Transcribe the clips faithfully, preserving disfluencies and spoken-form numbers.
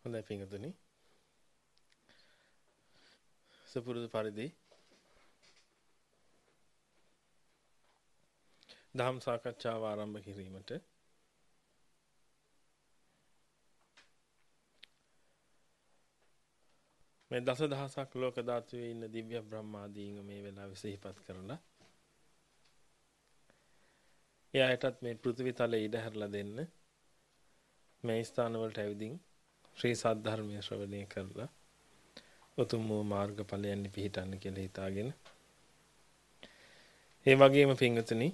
හොඳයි පින්වතුනි. සුපුරුදු පරිදි දහම් සාකච්ඡාව ආරම්භ කිරීමට මේ දසදහසක් ලෝක ධාතුවේ ඉන්න දිව්‍ය බ්‍රහ්මාදීන් මේ වෙලාවේ සිහිපත් කරලා එයාටත් මේ පෘථිවි තලයේ ඉඩ හැරලා දෙන්න මේ ස්ථාන වලට ඇවිදින් ශ්‍රී සද්ධර්මයේ ශ්‍රවණය කරලා උතුම් වූ මාර්ගඵලයන් පිහිටන්න කියලා හිතාගෙන ඒ වගේම පින්වතුනි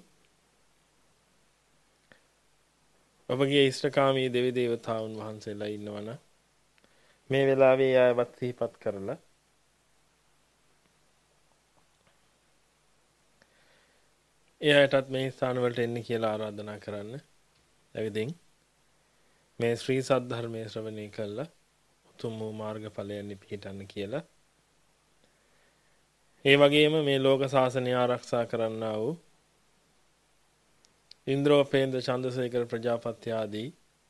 ඔබගේ ඉෂ්ඨකාමී දෙවි දේවතාවුන් වහන්සේලා ඉන්නවනම් මේ වෙලාවේ ආයවත් සිහිපත් කරලා එයාටත් මේ ස්ථාන වලට එන්න කියලා ආරාධනා කරන්න. ඇවිදින් මේ ශ්‍රී සද්ධර්මයේ ශ්‍රවණය කළා උතුම් වූ මාර්ගඵලයන් පිහිටන්න කියලා. ඒ වගේම මේ ලෝක ශාසනය ආරක්ෂා කරන්නා වූ ඉන්ද්‍රෝපේන්ද්‍ර චන්ද්‍රසේකර ප්‍රජාපති ආදී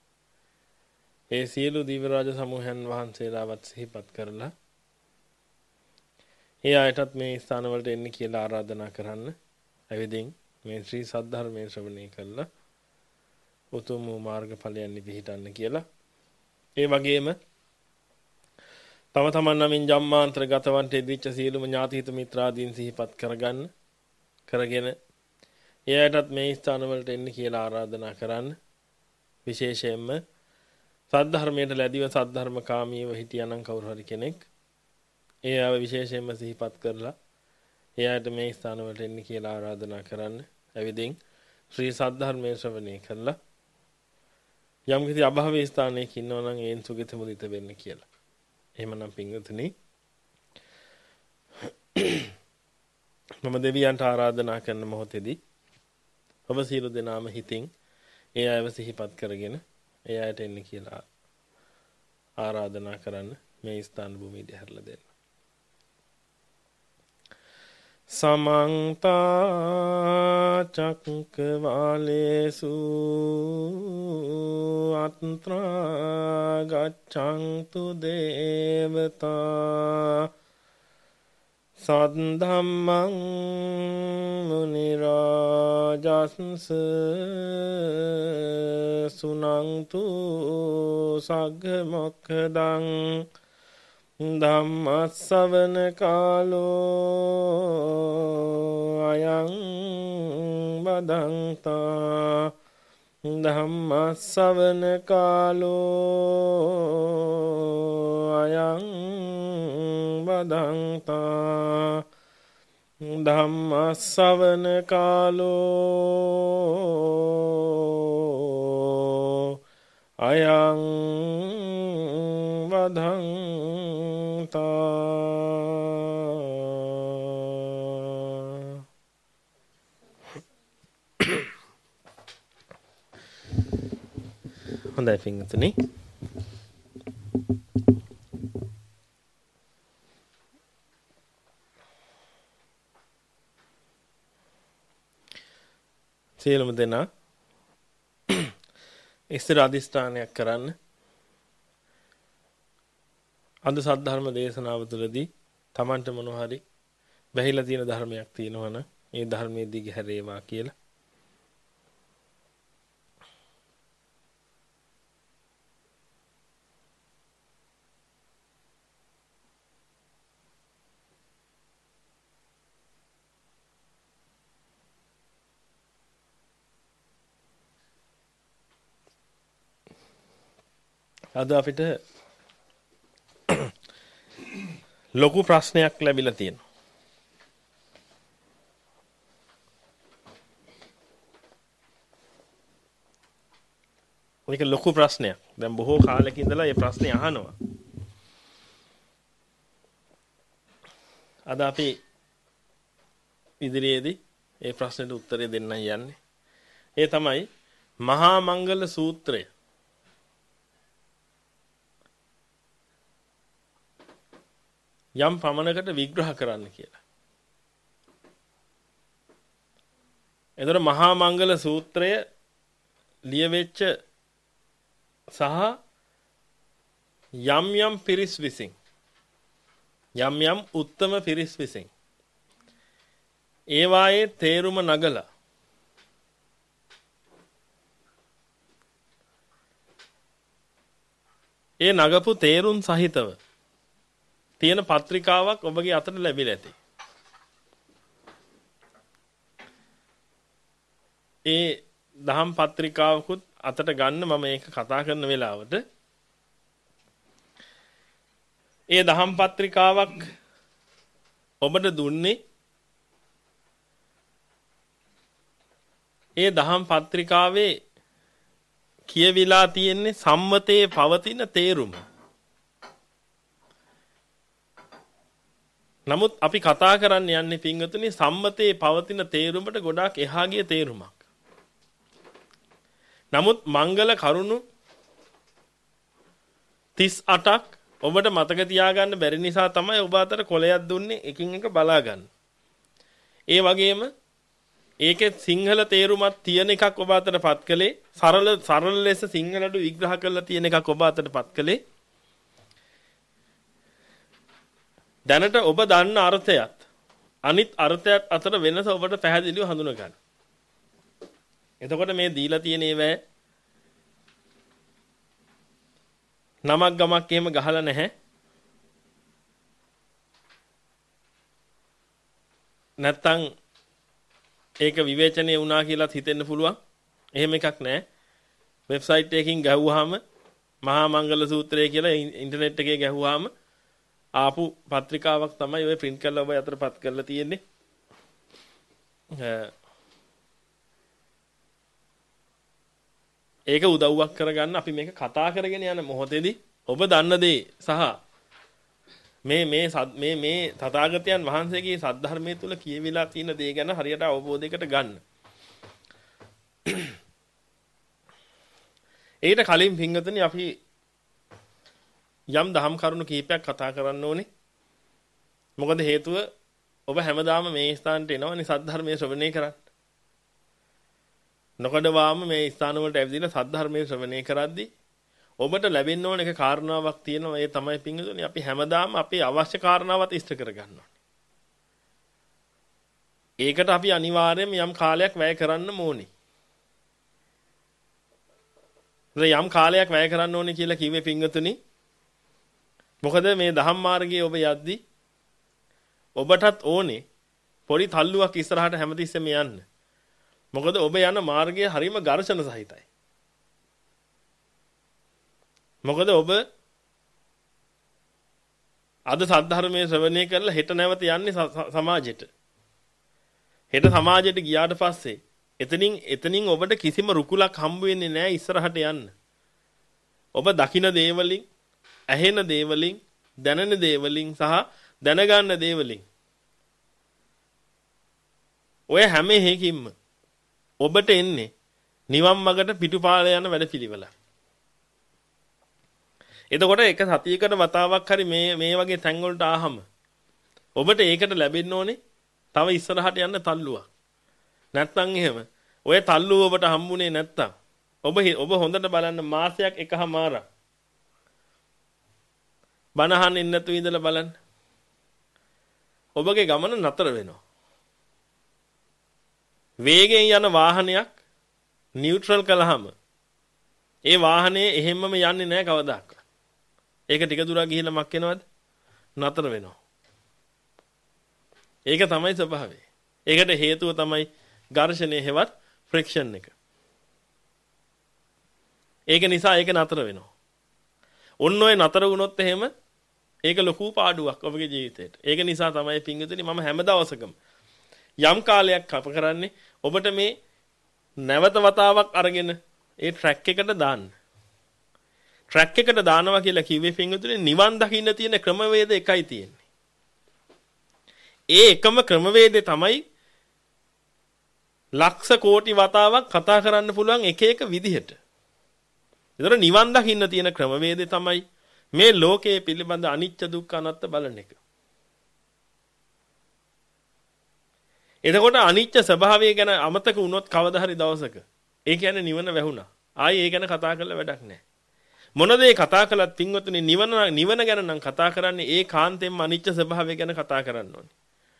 ඒ සියලු දිව්‍ය රාජ සමූහයන් වහන්සේලාවත් සිහිපත් කරලා ඒ අයටත් මේ ස්ථාන වලට එන්න කියලා ආරාධනා කරන්න. ඇවිදින් මේ ශ්‍රී සද්ධර්මයේ ශ්‍රවණය කළා උතුම් වූ මාර්ගඵලයන් පිහිටන්න කියලා. ඒ වගේම තම තමන් නමින් ජම්මාන්තර ගතවන්ට එදිච්ච සියලුම ඥාතිහිත මිත්‍රාදීන් සිහිපත් කරගන්න කරගෙන එයාටත් මේ ස්ථාන වලට එන්න කියලා ආරාධනා කරන්න. විශේෂයෙන්ම සද්ධර්මයට ලැබිව සද්ධර්මකාමීව හිටියනම් කවුරු හරි කෙනෙක් එයාව විශේෂයෙන්ම සිහිපත් කරලා එයාට මේ ස්ථාන වලට එන්න කියලා ආරාධනා කරන්න. ඇවිදින් ශ්‍රී සද්ධර්මයේ ශ්‍රවණය කළා යම් කිසි අභාවී ස්ථානයක ඉන්නවා නම් ඒන් සුගත මුදිත වෙන්න කියලා. එහෙමනම් පින්වතුනි මම දෙවියන්ට ආරාධනා කරන මොහොතේදී ඔබ සියලු දෙනාම හිතින් ඒ අයව සිහිපත් කරගෙන ඒ අයට එන්න කියලා ආරාධනා කරන්න මේ ස්ථාන භූමියට හැරලා දෙන්න. සමන්ත චක්කවාලේසු අත්‍රා ගච්ඡන්තු දේවතා සද්ධම්මං මුනි රාජස්ස සුනන්තු සග්ග මොක්ඛදං ධම්මස්සවන කාලෝ අයං වදන්තා ධම්මස්සවන කාලෝ අයං වදන්තා ධම්මස්සවන කාලෝ අයං වදන්තා. හොඳයි පින්වතුනි. සියලුම දෙනා ඉස්තර අධිෂ්ඨානයක් කරන්න. අද සද්ධර්ම දේශනාව තුළදී Tamanට මොන හරි වැහිලා තියෙන ධර්මයක් තියෙනවා නම් ඒ ධර්මයේ දිගහැරේවා කියලා. අද අපිට ලොකු ප්‍රශ්නයක් ලැබිලා තියෙනවා. මේක ලොකු ප්‍රශ්නයක්. දැන් බොහෝ කාලෙක ඉඳලා මේ ප්‍රශ්නේ අහනවා. අද අපි ඉදිරියේදී මේ ප්‍රශ්නෙට උත්තරය දෙන්න යන්නේ. ඒ තමයි මහා මංගල සූත්‍රය. යම් පමණකට විග්‍රහ කරන්න කියලා. එතකොට මහා මංගල සූත්‍රය ලියවෙච්ච සහ යම් යම් පිරිස් විසින් යම් යම් උත්තම පිරිස් විසින් ඒවායේ තේරුම නගලා ඒ නගපු තේරුම් සහිතව තියෙන පත්‍රිකාවක් ඔබගේ අතට ලැබිලා ඇති. ඒ දහම් පත්‍රිකාවකුත් අතට ගන්න මම ඒක කතා කරන වෙලාවට ඒ දහම් පත්‍රිකාවක් ඔබට දුන්නේ ඒ දහම් පත්‍රිකාවේ කියවිලා තියෙන්නේ සම්මතයේ පවතින තේරුම. නමුත් අපි කතා කරන්න යන්නේ පින්වතුනි සම්මතයේ පවතින තේරුමට ගොඩාක් එහා ගිය තේරුමක්. නමුත් මංගල කරුණු තිස් අටක් ඔබට මතක තියාගන්න බැරි නිසා තමයි ඔබ අතර කොලයක් දුන්නේ එකින් එක බලා ගන්න. ඒ වගේම ඒකේ සිංහල තේරුමක් තියෙන එකක් ඔබ අතටපත් කළේ සරල සරල ලෙස සිංහලට විග්‍රහ කරලා තියෙන එකක් ඔබ අතටපත් කළේ දැනට ඔබ දන්න අර්ථයත් අනිත් අර්ථයත් අතර වෙනස ඔබට පැහැදිලිව හඳුනා ගන්න. එතකොට මේ දීලා තියෙන ඒවා නමක් ගමක් එහෙම ගහලා නැහැ. නැත්තම් ඒක විවේචනය වුණා කියලාත් හිතෙන්න පුළුවන්. එහෙම එකක් නැහැ. වෙබ්සයිට් එකකින් ගැහුවාම මහා මංගල සූත්‍රය කියලා ඉන්ටර්නෙට් එකේ ගැහුවාම ආපු පත්‍රිකාවක් තමයි ඔය print කරලා ඔබ අතටපත් කරලා තියෙන්නේ. ඒක උදව්වක් කරගන්න අපි මේක කතා කරගෙන යන මොහොතේදී ඔබ දන්න දේ සහ මේ මේ මේ මේ තථාගතයන් වහන්සේගේ සද්ධර්මයේ තුල කියවිලා තියෙන දේ ගැන හරියට අවබෝධයකට ගන්න. ඒකට කලින් පින්වතුනි අපි යම් දහම් කරුණු කීපයක් කතා කරන්න ඕනේ. මොකද හේතුව ඔබ හැමදාම මේ ස්ථානට එනවනේ සද්ධර්මයේ ශ්‍රවණය කරන්න. නොකඩවාම මේ ස්ථාන වලට ඇවිදින සද්ධර්මයේ ශ්‍රවණය කරද්දී ඔබට ලැබෙන්න ඕන එක කාරණාවක් තියෙනවා. ඒ තමයි පින්වතුනි අපි හැමදාම අපේ අවශ්‍ය කාරණාවත් ඉෂ්ට කරගන්න ඕනේ. ඒකට අපි අනිවාර්යයෙන්ම යම් කාලයක් වැය කරන්න ඕනේ. යම් කාලයක් වැය කරන්න ඕනේ කියලා කිව්වේ පින්වතුනි මොකද මේ දහම් මාර්ගයේ ඔබ යද්දී ඔබටත් ඕනේ පොඩි තල්ලුවක් ඉස්සරහට හැමතිස්සෙම යන්න. මොකද ඔබ යන මාර්ගය හරිම ඝර්ෂණ සහිතයි. මොකද ඔබ අද සද්ධර්මයේ ශ්‍රවණය කරලා හෙට නැවත යන්නේ සමාජයට. හෙට සමාජයට ගියාට පස්සේ එතනින් එතනින් ඔබට කිසිම රුකුලක් හම්බ වෙන්නේ නැහැ ඉස්සරහට යන්න. ඔබ දකින දේවලින්, ඇහෙන දේවලින්, දැනෙන දේවලින් සහ දැනගන්න දේවලින් ඔය හැම එකකින්ම ඔබට එන්නේ නිවන් මාර්ගට පිටුපාල යන වැඩපිළිවෙල. එතකොට එක සතියකට වතාවක් හරි මේ මේ වගේ තැන් වලට ආවම ඔබට ඒකට ලැබෙන්න ඕනේ තව ඉස්සරහට යන්න තල්ලුවක්. නැත්නම් එහෙම ඔය තල්ලුව ඔබට හම්බුනේ නැත්නම් ඔබ ඔබ හොඳට බලන්න මාසයක් එකමාරක් බනහන් ඉන්න නැතුව ඉඳලා බලන්න. ඔබගේ ගමන නතර වෙනවා. වේගයෙන් යන වාහනයක් නියුට්‍රල් කළාම ඒ වාහනේ එහෙම්මම යන්නේ නැහැ කවදාවත්. ඒක ටික දුරක් ගිහිල්ලා මක් වෙනවද? නතර වෙනවා. ඒක තමයි ස්වභාවය. ඒකට හේතුව තමයි ඝර්ෂණයේ හෙවත් ෆ්‍රික්ෂන් එක. ඒක නිසා ඒක නතර වෙනවා. ඔන්න ඔය නතර වුණොත් එහෙම ඒක ලොකු පාඩුවක් ඔබගේ ජීවිතේට. ඒක නිසා තමයි පින්විතනි මම හැම දවසකම යම් කාලයක් කප කරන්නේ ඔබට මේ නැවත වතාවක් අරගෙන ඒ ට්‍රැක් එකට දාන්න. ට්‍රැක් එකට දානවා කියලා කිව්වේ පින්විතනි නිවන් දකින්න තියෙන ක්‍රමවේද එකයි තියෙන්නේ. ඒ එකම ක්‍රමවේදේ තමයි ලක්ෂ කෝටි වතාවක් කතා කරන්න පුළුවන් එක එක විදිහට. ඒතර නිවන් දකින්න තියෙන ක්‍රමවේදේ තමයි මේ ලෝකයේ පිළිබඳ අනිත්‍ය දුක්ඛ අනාත්ම බලන එක. එතකොට අනිත්‍ය ස්වභාවය ගැන අමතක වුණොත් කවදා හරි දවසක ඒ කියන්නේ නිවන වැහුණා. ආයේ ඒ ගැන කතා කරලා වැඩක් නැහැ. මොන දේ කතා කළත් පින්වතුනි නිවන නිවන ගැන නම් කතා කරන්නේ ඒ කාන්තෙන්ම අනිච්ච ස්වභාවය ගැන කතා කරන්න ඕනේ.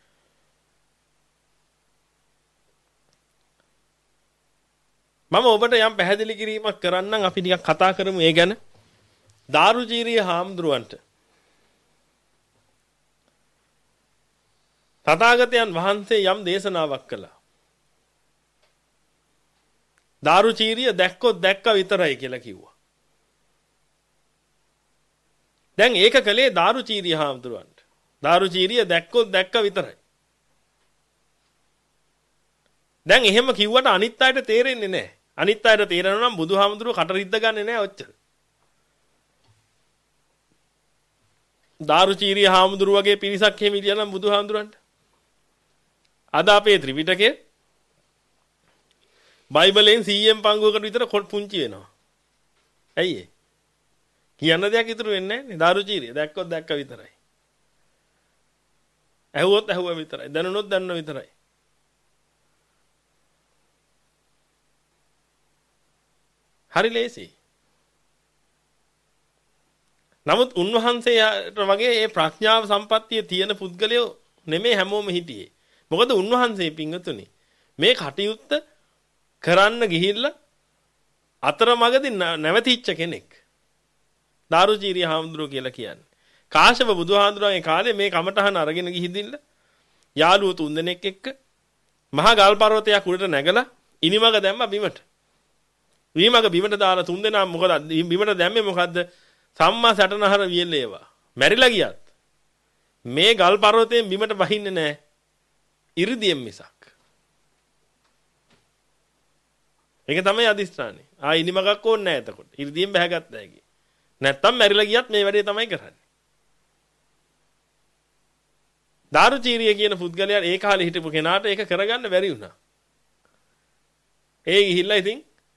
මම ඔබට යම් පැහැදිලි කිරීමක් කරන්නම් අපි ටිකක් කතා කරමු ඒ ගැන. දාරුචීරිය හාමුදුරුවන්ට තථාගතයන් වහන්සේ යම් දේශනාවක් කළා. දාරුචීරිය දැක්කොත් දැක්ක විතරයි කියලා කිව්වා. දැන් ඒක කලේ දාරුචීරිය හාමුදුරුවන්ට. දාරුචීරිය දැක්කොත් දැක්ක විතරයි. දැන් එහෙම කිව්වට අනිත් අයට තේරෙන්නේ නැහැ. අනිත් අයට තේරෙනවා නම් බුදුහාමුදුරුව කට රිද්ද ගන්නෙ නැහැ ඔච්චර. දාරුචීරිය හාමුදුරුව වගේ පිරිසක් එහෙම ඉතියා නම් බුදුහාමුදුරන්ට අද අපේ ත්‍රිපිටකේ බයිබලෙන් සීයෙන් පංගුවකට විතර පුංචි වෙනවා. ඇයි ඒ? කියන්න දෙයක් ඉතුරු වෙන්නේ නැහැ නේ. දාරුචීරිය දැක්කොත් දැක්ක විතරයි. ඇහුවොත් ඇහුවා විතරයි. දැනුනොත් දැනුන විතරයි. හරි ලේසි. නමුත් උන්වහන්සේට වගේ මේ ප්‍රඥාව සම්පත්තිය තියෙන පුද්ගලයෝ නෙමෙයි හැමෝම හිටියේ. මොකද උන්වහන්සේ පිංගතුනි මේ කටයුත්ත කරන්න ගිහිල්ලා අතරමඟදී නැවතිච්ච කෙනෙක්. දාරුචීරිය හාමුදුරුවෝ කියලා කියන්නේ. කාශ්‍යප බුදුහාමුදුරුවන්ගේ කාලේ මේ කමටහන අරගෙන ගිහිදින්න යාළුවෝ තුන්දෙනෙක් එක්ක මහා ගල් පර්වතයක් උඩට නැගලා ඉනිමග දැම්ම බිමට. විමග බිමට දාලා තුන්දෙනා මොකද බිමට දැම්මේ මොකද්ද? සම්මා සටනහර වියලේවා. මැරිලා ගියත් මේ ගල් පර්වතයෙන් බිමට බහින්නේ නැහැ. ඉරිදියෙන් මිසක්. ඒක තමයි අදිස්ත්‍රානේ. ආ ඉනිමගක් ඕනේ නැහැ එතකොට. ඉරිදියෙන් බහගත්ත හැකි. නැත්තම් මැරිලා ගියත් මේ වැඩේ තමයි කරන්නේ. දාරුචීරිය කියන පුද්ගලයා ඒ කාලේ හිටපු කෙනාට ඒක කරගන්න බැරි වුණා. ඒ ගිහිල්ලා ඉතින්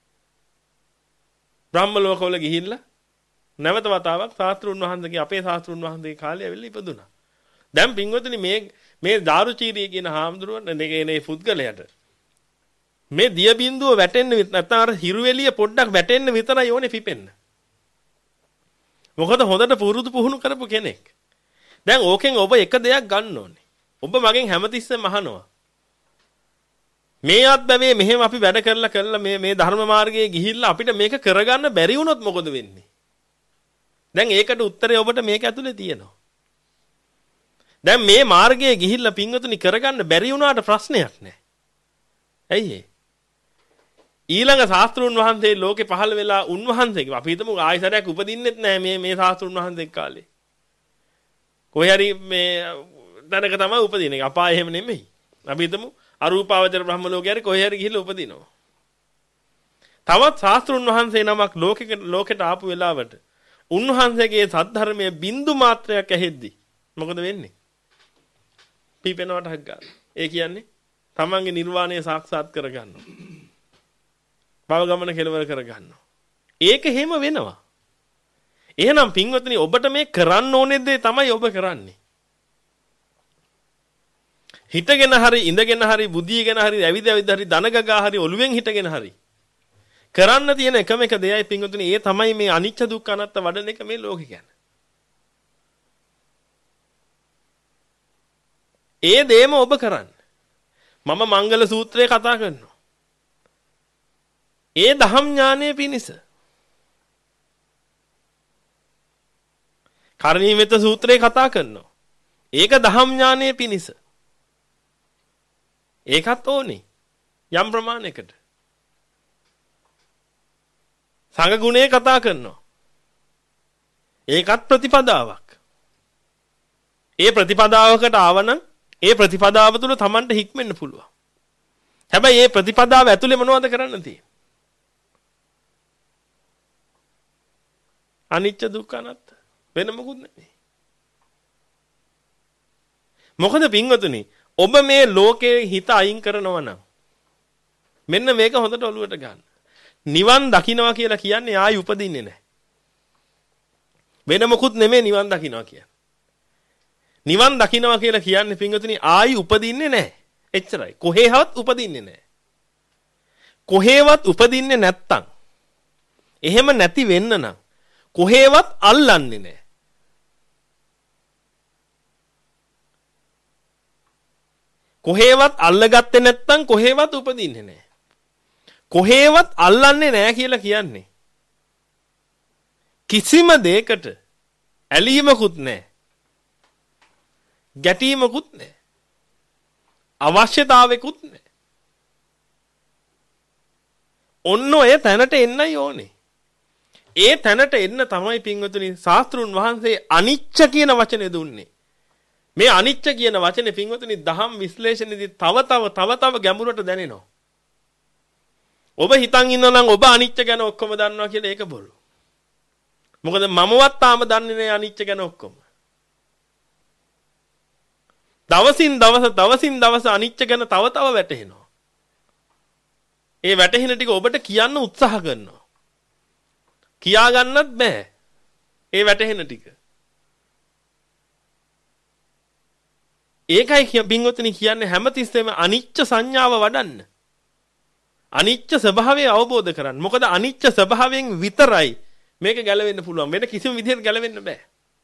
බ්‍රහ්ම ලෝකවල ගිහිල්ලා නැවත වතාවක් ශාස්ත්‍රුන් වහන්සේගේ අපේ ශාස්ත්‍රුන් වහන්සේගේ කාලේ ඇවිල්ලා ඉපදුනා. දැන් පින්වතුනි මේ මේ දාරුචීරිය කියන හාමුදුරුවෝ නේ පුද්ගලයාට මේ දිය බින්දුව වැටෙන්න නැත්නම් අර හිරු එළිය පොඩ්ඩක් වැටෙන්න විතරයි ඕනේ පිපෙන්න. මොකද හොඳට පුරුදු පුහුණු කරපු කෙනෙක්. දැන් ඕකෙන් ඔබ එක දෙයක් ගන්න ඕනේ. ඔබ මගෙන් හැමතිස්සෙම අහනවා. මේ අත්බැවේ මෙහෙම අපි වැඩ කරලා කරලා මේ මේ ධර්ම මාර්ගයේ ගිහිල්ලා අපිට මේක කරගන්න බැරි වුණොත් මොකද වෙන්නේ? දැන් ඒකට උත්තරය ඔබට මේක ඇතුලේ තියෙනවා. දැන් මේ මාර්ගයේ ගිහිල්ලා පින්වතුනි කරගන්න බැරි වුණාට ප්‍රශ්නයක් නැහැ. ඇයි ඒ? ඊළඟ ශාස්ත්‍රුන් වහන්සේ ලෝකේ පහළ වෙලා උන්වහන්සේගේ අපි හිතමු ආයසරයක් උපදින්නෙත් නැහැ මේ මේ ශාස්ත්‍රුන් වහන්සේ කාලේ. කොහේ හරි මේ දැනක තමයි උපදින්නේ. අපාය එහෙම නෙමෙයි. අපි හිතමු අරූපාවචර බ්‍රහ්ම ලෝකේ හරි කොහේ හරි ගිහිල්ලා උපදිනවා. තවත් ශාස්ත්‍රුන් වහන්සේ නමක් ලෝකෙට ලෝකෙට ආපු වෙලාවට උන්වහන්සේගේ සද්ධර්මයේ බින්දු මාත්‍රයක් ඇහෙද්දි මොකද වෙන්නේ? පීපෙනවට හක් ගන්න. ඒ කියන්නේ තමන්ගේ නිර්වාණය සාක්ෂාත් කරගන්නවා. භව ගමන කෙලවර කරගන්නවා. ඒක එහෙම වෙනවා. එහෙනම් පින්වත්නි ඔබට මේ කරන්න ඕනේ දේ තමයි ඔබ කරන්නේ. හිටගෙන හරි ඉඳගෙන හරි බුදියගෙන හරි ඇවිද ඇවිද හරි දනගගා හරි ඔළුවෙන් හිටගෙන හරි කරන්න තියෙන එකම එක දෙයයි පින්වත්නි ඒ තමයි මේ අනිච්ච දුක්ඛ අනාත්ත වඩන එක මේ ලෝකේ කියන්නේ. ඒ දේම ඔබ කරන්න. මම මංගල සූත්‍රය කතා කරනවා. ඒ දහම් ඥානයේ පිණිස. කරණීයමෙත සූත්‍රය කතා කරනවා. ඒක දහම් ඥානයේ පිණිස. ඒකත් ඕනේ යම් ප්‍රමාණයකට. සංඝ ගුණය කතා කරනවා. ඒකත් ප්‍රතිපදාවක්. ඒ ප්‍රතිපදාවකට ආවනම් ඒ ප්‍රතිපදාව තුළ Tamanට හික්මෙන්න පුළුවන්. හැබැයි මේ ප්‍රතිපදාව ඇතුලේ මොනවද කරන්න තියෙන්නේ? අනිච්ච දුක්ඛ අනාත්ත වෙන මොකුත් නෙමෙයි. මොකද පින්වතුනි ඔබ මේ ලෝකේ හිත අයින් කරනවා නම් මෙන්න මේක හොඳට ඔලුවට ගන්න. නිවන් දකින්නවා කියලා කියන්නේ ආයි උපදින්නේ නැහැ. වෙන මොකුත් නෙමෙයි නිවන් දකින්නවා කියන්නේ. නිවන් දකින්නවා කියලා කියන්නේ පින්වතුනි ආයි උපදින්නේ නැහැ. එච්චරයි. කොහේවත් උපදින්නේ නැහැ. කොහේවත් උපදින්නේ නැත්තම් එහෙම නැති වෙන්න නම් කොහේවත් අල්ලන්නේ නැහැ. කොහේවත් අල්ලගත්තේ නැත්නම් කොහේවත් උපදින්නේ නැහැ. කොහේවත් අල්ලන්නේ නැහැ කියලා කියන්නේ කිසිම දෙයකට ඇලීමකුත් නැහැ. ගැටීමකුත් නැහැ. අවශ්‍යතාවයකුත් නැහැ. ඔන්න ඔය තැනට එන්නයි ඕනේ. ඒ තැනට එන්න තමයි පින්වතුනි ශාස්ත්‍රුන් වහන්සේ අනිච්ච කියන වචනේ දුන්නේ. මේ අනිච්ච කියන වචනේ පින්වතුනි දහම් විශ්ලේෂණයේදී තව තව තව තව ගැඹුරට දැනෙනවා. ඔබ හිතන් ඉන්නවා නම් ඔබ අනිච්ච ගැන ඔක්කොම දන්නවා කියලා ඒක බොරු. මොකද මමවත් තාම දන්නේ නැහැ අනිච්ච ගැන ඔක්කොම. දවසින් දවස දවසින් දවස අනිච්ච ගැන තව තව වැටහෙනවා. ඒ වැටහෙන ටික ඔබට කියන්න උත්සාහ කරනවා. කියා ගන්නත් බෑ. ඒ වැටහෙන ටික. ඒකයි පින්වත්නි කියන්නේ හැමතිස්සෙම අනිච්ච සංඥාව වඩන්න. අනිච්ච ස්වභාවය අවබෝධ කරගන්න. මොකද අනිච්ච ස්වභාවයෙන් විතරයි මේක ගැලවෙන්න පුළුවන්. වෙන කිසිම විදිහකට ගැලවෙන්න බෑ.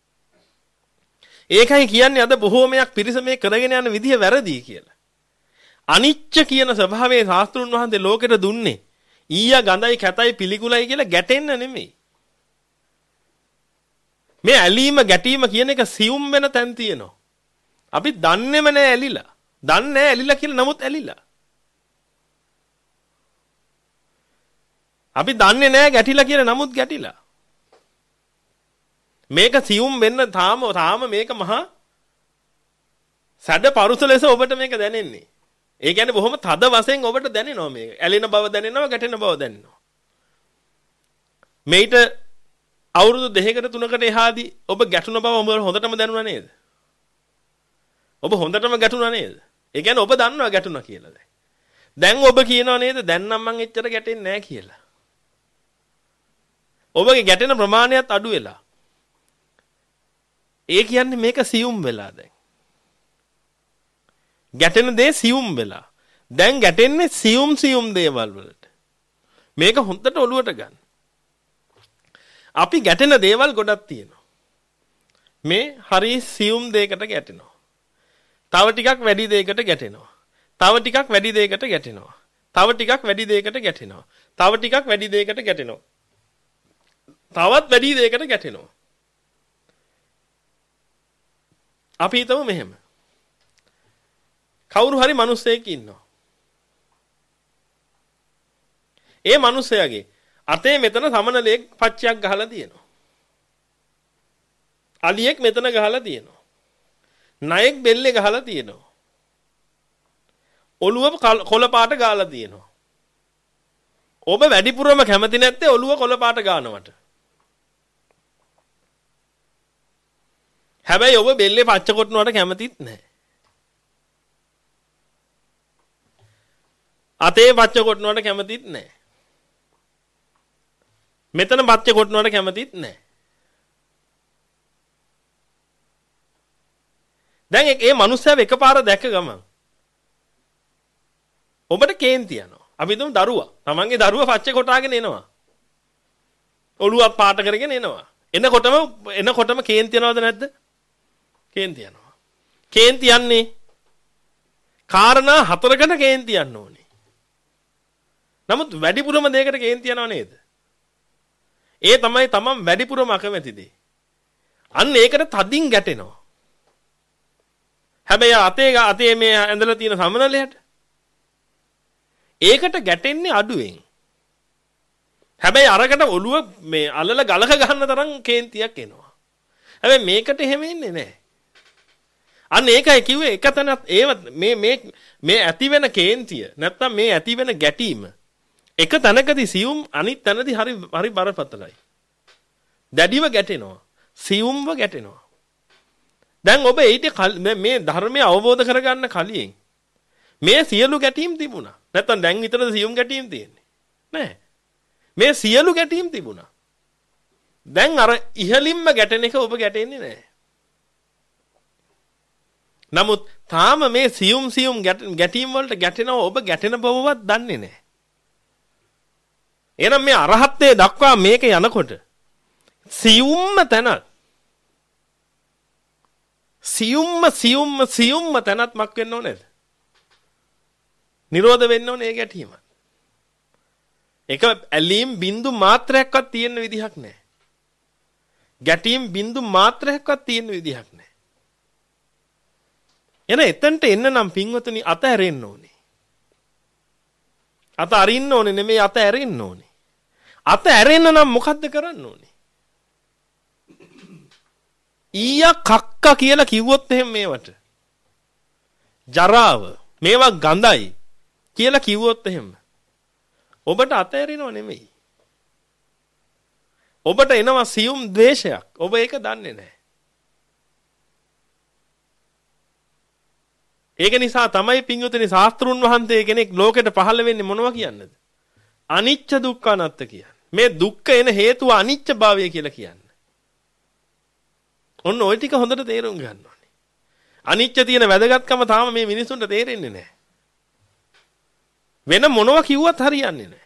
ඒකයි කියන්නේ අද බොහෝමයක් පිරිස මේ කරගෙන යන විදිහ වැරදි කියලා. අනිච්ච කියන ස්වභාවයේ ශාස්ත්‍රුන් වහන්සේ ලෝකෙට දුන්නේ ඊය ගඳයි කැතයි පිළිකුලයි කියලා ගැටෙන්න නෙමෙයි. මේ ඇලීම ගැටීම කියන එක සියුම් වෙන තැන් තියෙනවා. අපි දන්නේම නැහැ ඇලිලා. දන්නේ නැහැ ඇලිලා කියලා නමුත් ඇලිලා. අපි දන්නේ නැහැ ගැටිලා කියලා නමුත් ගැටිලා. මේක සියුම් වෙන්න තාම තාම මේක මහා සැඩ පරුස ලෙස ඔබට මේක දැනෙන්නේ. ඒ කියන්නේ බොහොම තද වශයෙන් ඔබට දැනෙනවා මේක. ඇලෙන බව දැනෙනවා, ගැටෙන බව දැනෙනවා. මේිට අවුරුදු දෙකකට තුනකට එහාදී ඔබ ගැටුණ බව ඔබ හොඳටම දැනුණා නේද? ඔබ හොඳටම ගැටුණා නේද? ඒ කියන්නේ ඔබ දන්නවා ගැටුණා කියලා දැන්. දැන් ඔබ කියනවා නේද දැන් නම් මං එච්චර ගැටෙන්නේ නැහැ කියලා. ඔබගේ ගැටෙන ප්‍රමාණයත් අඩු වෙලා. ඒ කියන්නේ මේක සියුම් වෙලා දැන්. ගැටෙන දේ සියුම් වෙලා. දැන් ගැටෙන්නේ සියුම් සියුම් දේවල් වලට. මේක හොඳට ඔලුවට ගන්න. අපි ගැටෙන දේවල් ගොඩක් තියෙනවා. මේ හරි සියුම් දෙයකට ගැටෙනවා. තව ටිකක් වැඩි දෙයකට ගැටෙනවා. තව ටිකක් වැඩි දෙයකට ගැටෙනවා. තව ටිකක් වැඩි දෙයකට ගැටෙනවා. තව ටිකක් වැඩි දෙයකට ගැටෙනවා. තවත් වැඩි දෙයකට ගැටෙනවා. අපි හිතමු මෙහෙම. කවුරු හරි මිනිස්සෙක් ඉන්නවා. ඒ මිනිසයාගේ අතේ මෙතන සමනලයක් පච්චයක් ගහලා තියෙනවා. අලියෙක් මෙතන ගහලා තියෙනවා. නයෙක් බෙල්ලේ ගහලා තියෙනවා. ඔළුව කොළ පාට ගාලා තියෙනවා. ඔබ වැඩිපුරම කැමති නැත්තේ ඔළුව කොළ පාට ගානවට. හැබැයි ඔබ බෙල්ලේ පච්ච කොටනවට කැමතිත් නැහැ. අතේ පච්ච කොටනවට කැමතිත් නැහැ. මෙතන පච්ච කොටනවට කැමතිත් නැහැ. දැන් ඒ මනුස්සයව එකපාර දැක්ක ගමන් ඔබට කේන්ති යනවා. අපි හිතමු දරුවා. තමන්ගේ දරුවා පච්ච කොටාගෙන එනවා. ඔළුවක් පාට කරගෙන එනවා. එනකොටම එනකොටම කේන්ති යනවද නැද්ද? කේන්ති යනවා. කේන්ති යන්නේ කාරණා හතරකට කේන්ති යන්න ඕනේ. නමුත් වැඩිපුරම දෙයකට කේන්ති යනව නේද? ඒ තමයි තමන් වැඩිපුරම අකමැති දේ. අන්න ඒකට තදින් ගැටෙනවා. හැබැයි අතේ අතේ මේ ඇඳලා තියෙන සමනලයට ඒකට ගැටෙන්නේ අඩුවෙන්. හැබැයි අරකට ඔළුව මේ අල්ලලා ගලක ගන්න තරම් කේන්තියක් එනවා. හැබැයි මේකට එහෙම එන්නේ නැහැ. අන්න ඒකයි කිව්වේ එකතන ඒව මේ මේ මේ ඇති වෙන කේන්තිය නැත්තම් මේ ඇති වෙන ගැටීම එක තැනකදී සියුම් අනිත් තැනදී හරි හරි බරපතලයි. දැඩිව ගැටෙනවා. සියුම්ව ගැටෙනවා. දැන් ඔබ ඊට මේ ධර්මය අවබෝධ කරගන්න කලින් මේ සියලු ගැටීම් තිබුණා. නැත්තම් දැන් විතරද සියුම් ගැටීම් තියෙන්නේ? නැහැ. මේ සියලු ගැටීම් තිබුණා. දැන් අර ඉහලින්ම ගැටෙන එක ඔබ ගැටෙන්නේ නැහැ. නමුත් තාම මේ සියුම් සියුම් ගැටීම් වලට ගැටෙනවා ඔබ ගැටෙන බවවත් දන්නේ නැහැ. එහෙනම් මේ අරහත්ත්වයේ දක්වා මේක යනකොට සියුම්ම තැන සියුම්ම සියුම්ම සියුම්ම තැනත් මක් වෙන්න ඕනේද? නිරෝධ වෙන්න ඕනේ ඒ ගැටීම. ඒක ඇලීම් බින්දු මාත්‍රයක්වත් තියෙන විදිහක් නැහැ. ගැටීම් බින්දු මාත්‍රයක්වත් තියෙන විදිහක් නැහැ. එන එතනට එන්න නම් පින්වතුනි අත ඇරෙන්න ඕනේ. අත අරින්න ඕනේ නෙමෙයි අත ඇරෙන්න ඕනේ. අත ඇරෙන්න නම් මොකද්ද කරන්න ඕනේ? ඊයා කක්ක කියලා කිව්වොත් එහෙම මේවට. ජරාව මේවා ගඳයි කියලා කිව්වොත් එහෙම. ඔබට අත ඇරෙනව නෙමෙයි. ඔබට එනවා සියුම් ද්වේෂයක්. ඔබ ඒක දන්නේ නැහැ. ඒක නිසා තමයි පින්වතුනි ශාස්ත්‍රුන් වහන්සේ කෙනෙක් ලෝකෙට පහළ වෙන්නේ මොනවා කියන්නේද? අනිච්ච දුක්ඛ අනාත්ත කියන්නේ. මේ දුක්ඛ එන හේතුව අනිච්ච භාවය කියලා කියන්නේ. ඔන්න ওই ටික හොඳට තේරුම් ගන්න ඕනේ. අනිච්ච තියෙන වැදගත්කම තාම මේ මිනිසුන්ට තේරෙන්නේ නැහැ. වෙන මොනවා කිව්වත් හරියන්නේ නැහැ.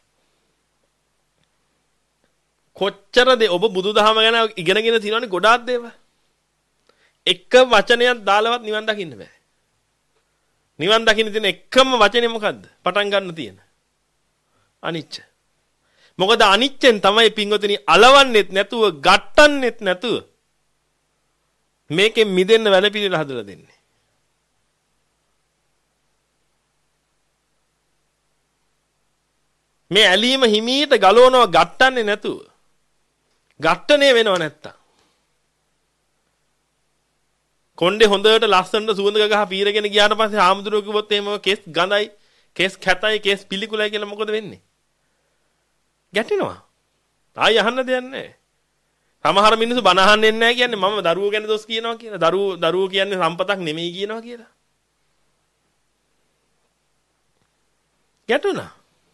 කොච්චරද ඔබ බුදුදහම ගැන ඉගෙනගෙන තියෙනවනේ ගොඩාක් දේවල්. එක වචනයක් දාලවත් නිවන් දකින්න බෑ. නිවන් දකින්න තියෙන එකම වචනේ මොකද්ද? පටන් ගන්න තියෙන. අනිච්ච. මොකද අනිච්චෙන් තමයි පින්වතුනි අලවන්නෙත් නැතුව, ගට්ටන්නෙත් නැතුව මේකෙන් මිදෙන්න වැඩපිළිවෙල හදලා දෙන්නේ. මේ ඇලීම හිමීට ගලවනවා ගට්ටන්නේ නැතුව. ගට්ටනේ වෙනව නැත්තම්. කොණ්ඩේ හොඳට ලස්සනට සුවඳ ගහ පීරගෙන ගියාට පස්සේ ආමුදුරුවෝ කිව්වොත් එහෙම කෙස් ගඳයි, කෙස් කැතයි, කෙස් පිළිකුලයි කියලා මොකද වෙන්නේ? ගැටෙනවා. ආයි අහන්න දෙයක් නැහැ. සමහර මිනිස්සු බන අහන්නේ නැහැ කියන්නේ මම දරුවෝ ගැන දොස් කියනවා කියලා. දරුවෝ දරුවෝ කියන්නේ සම්පතක් නෙමෙයි කියනවා කියලා. ගැටුණා.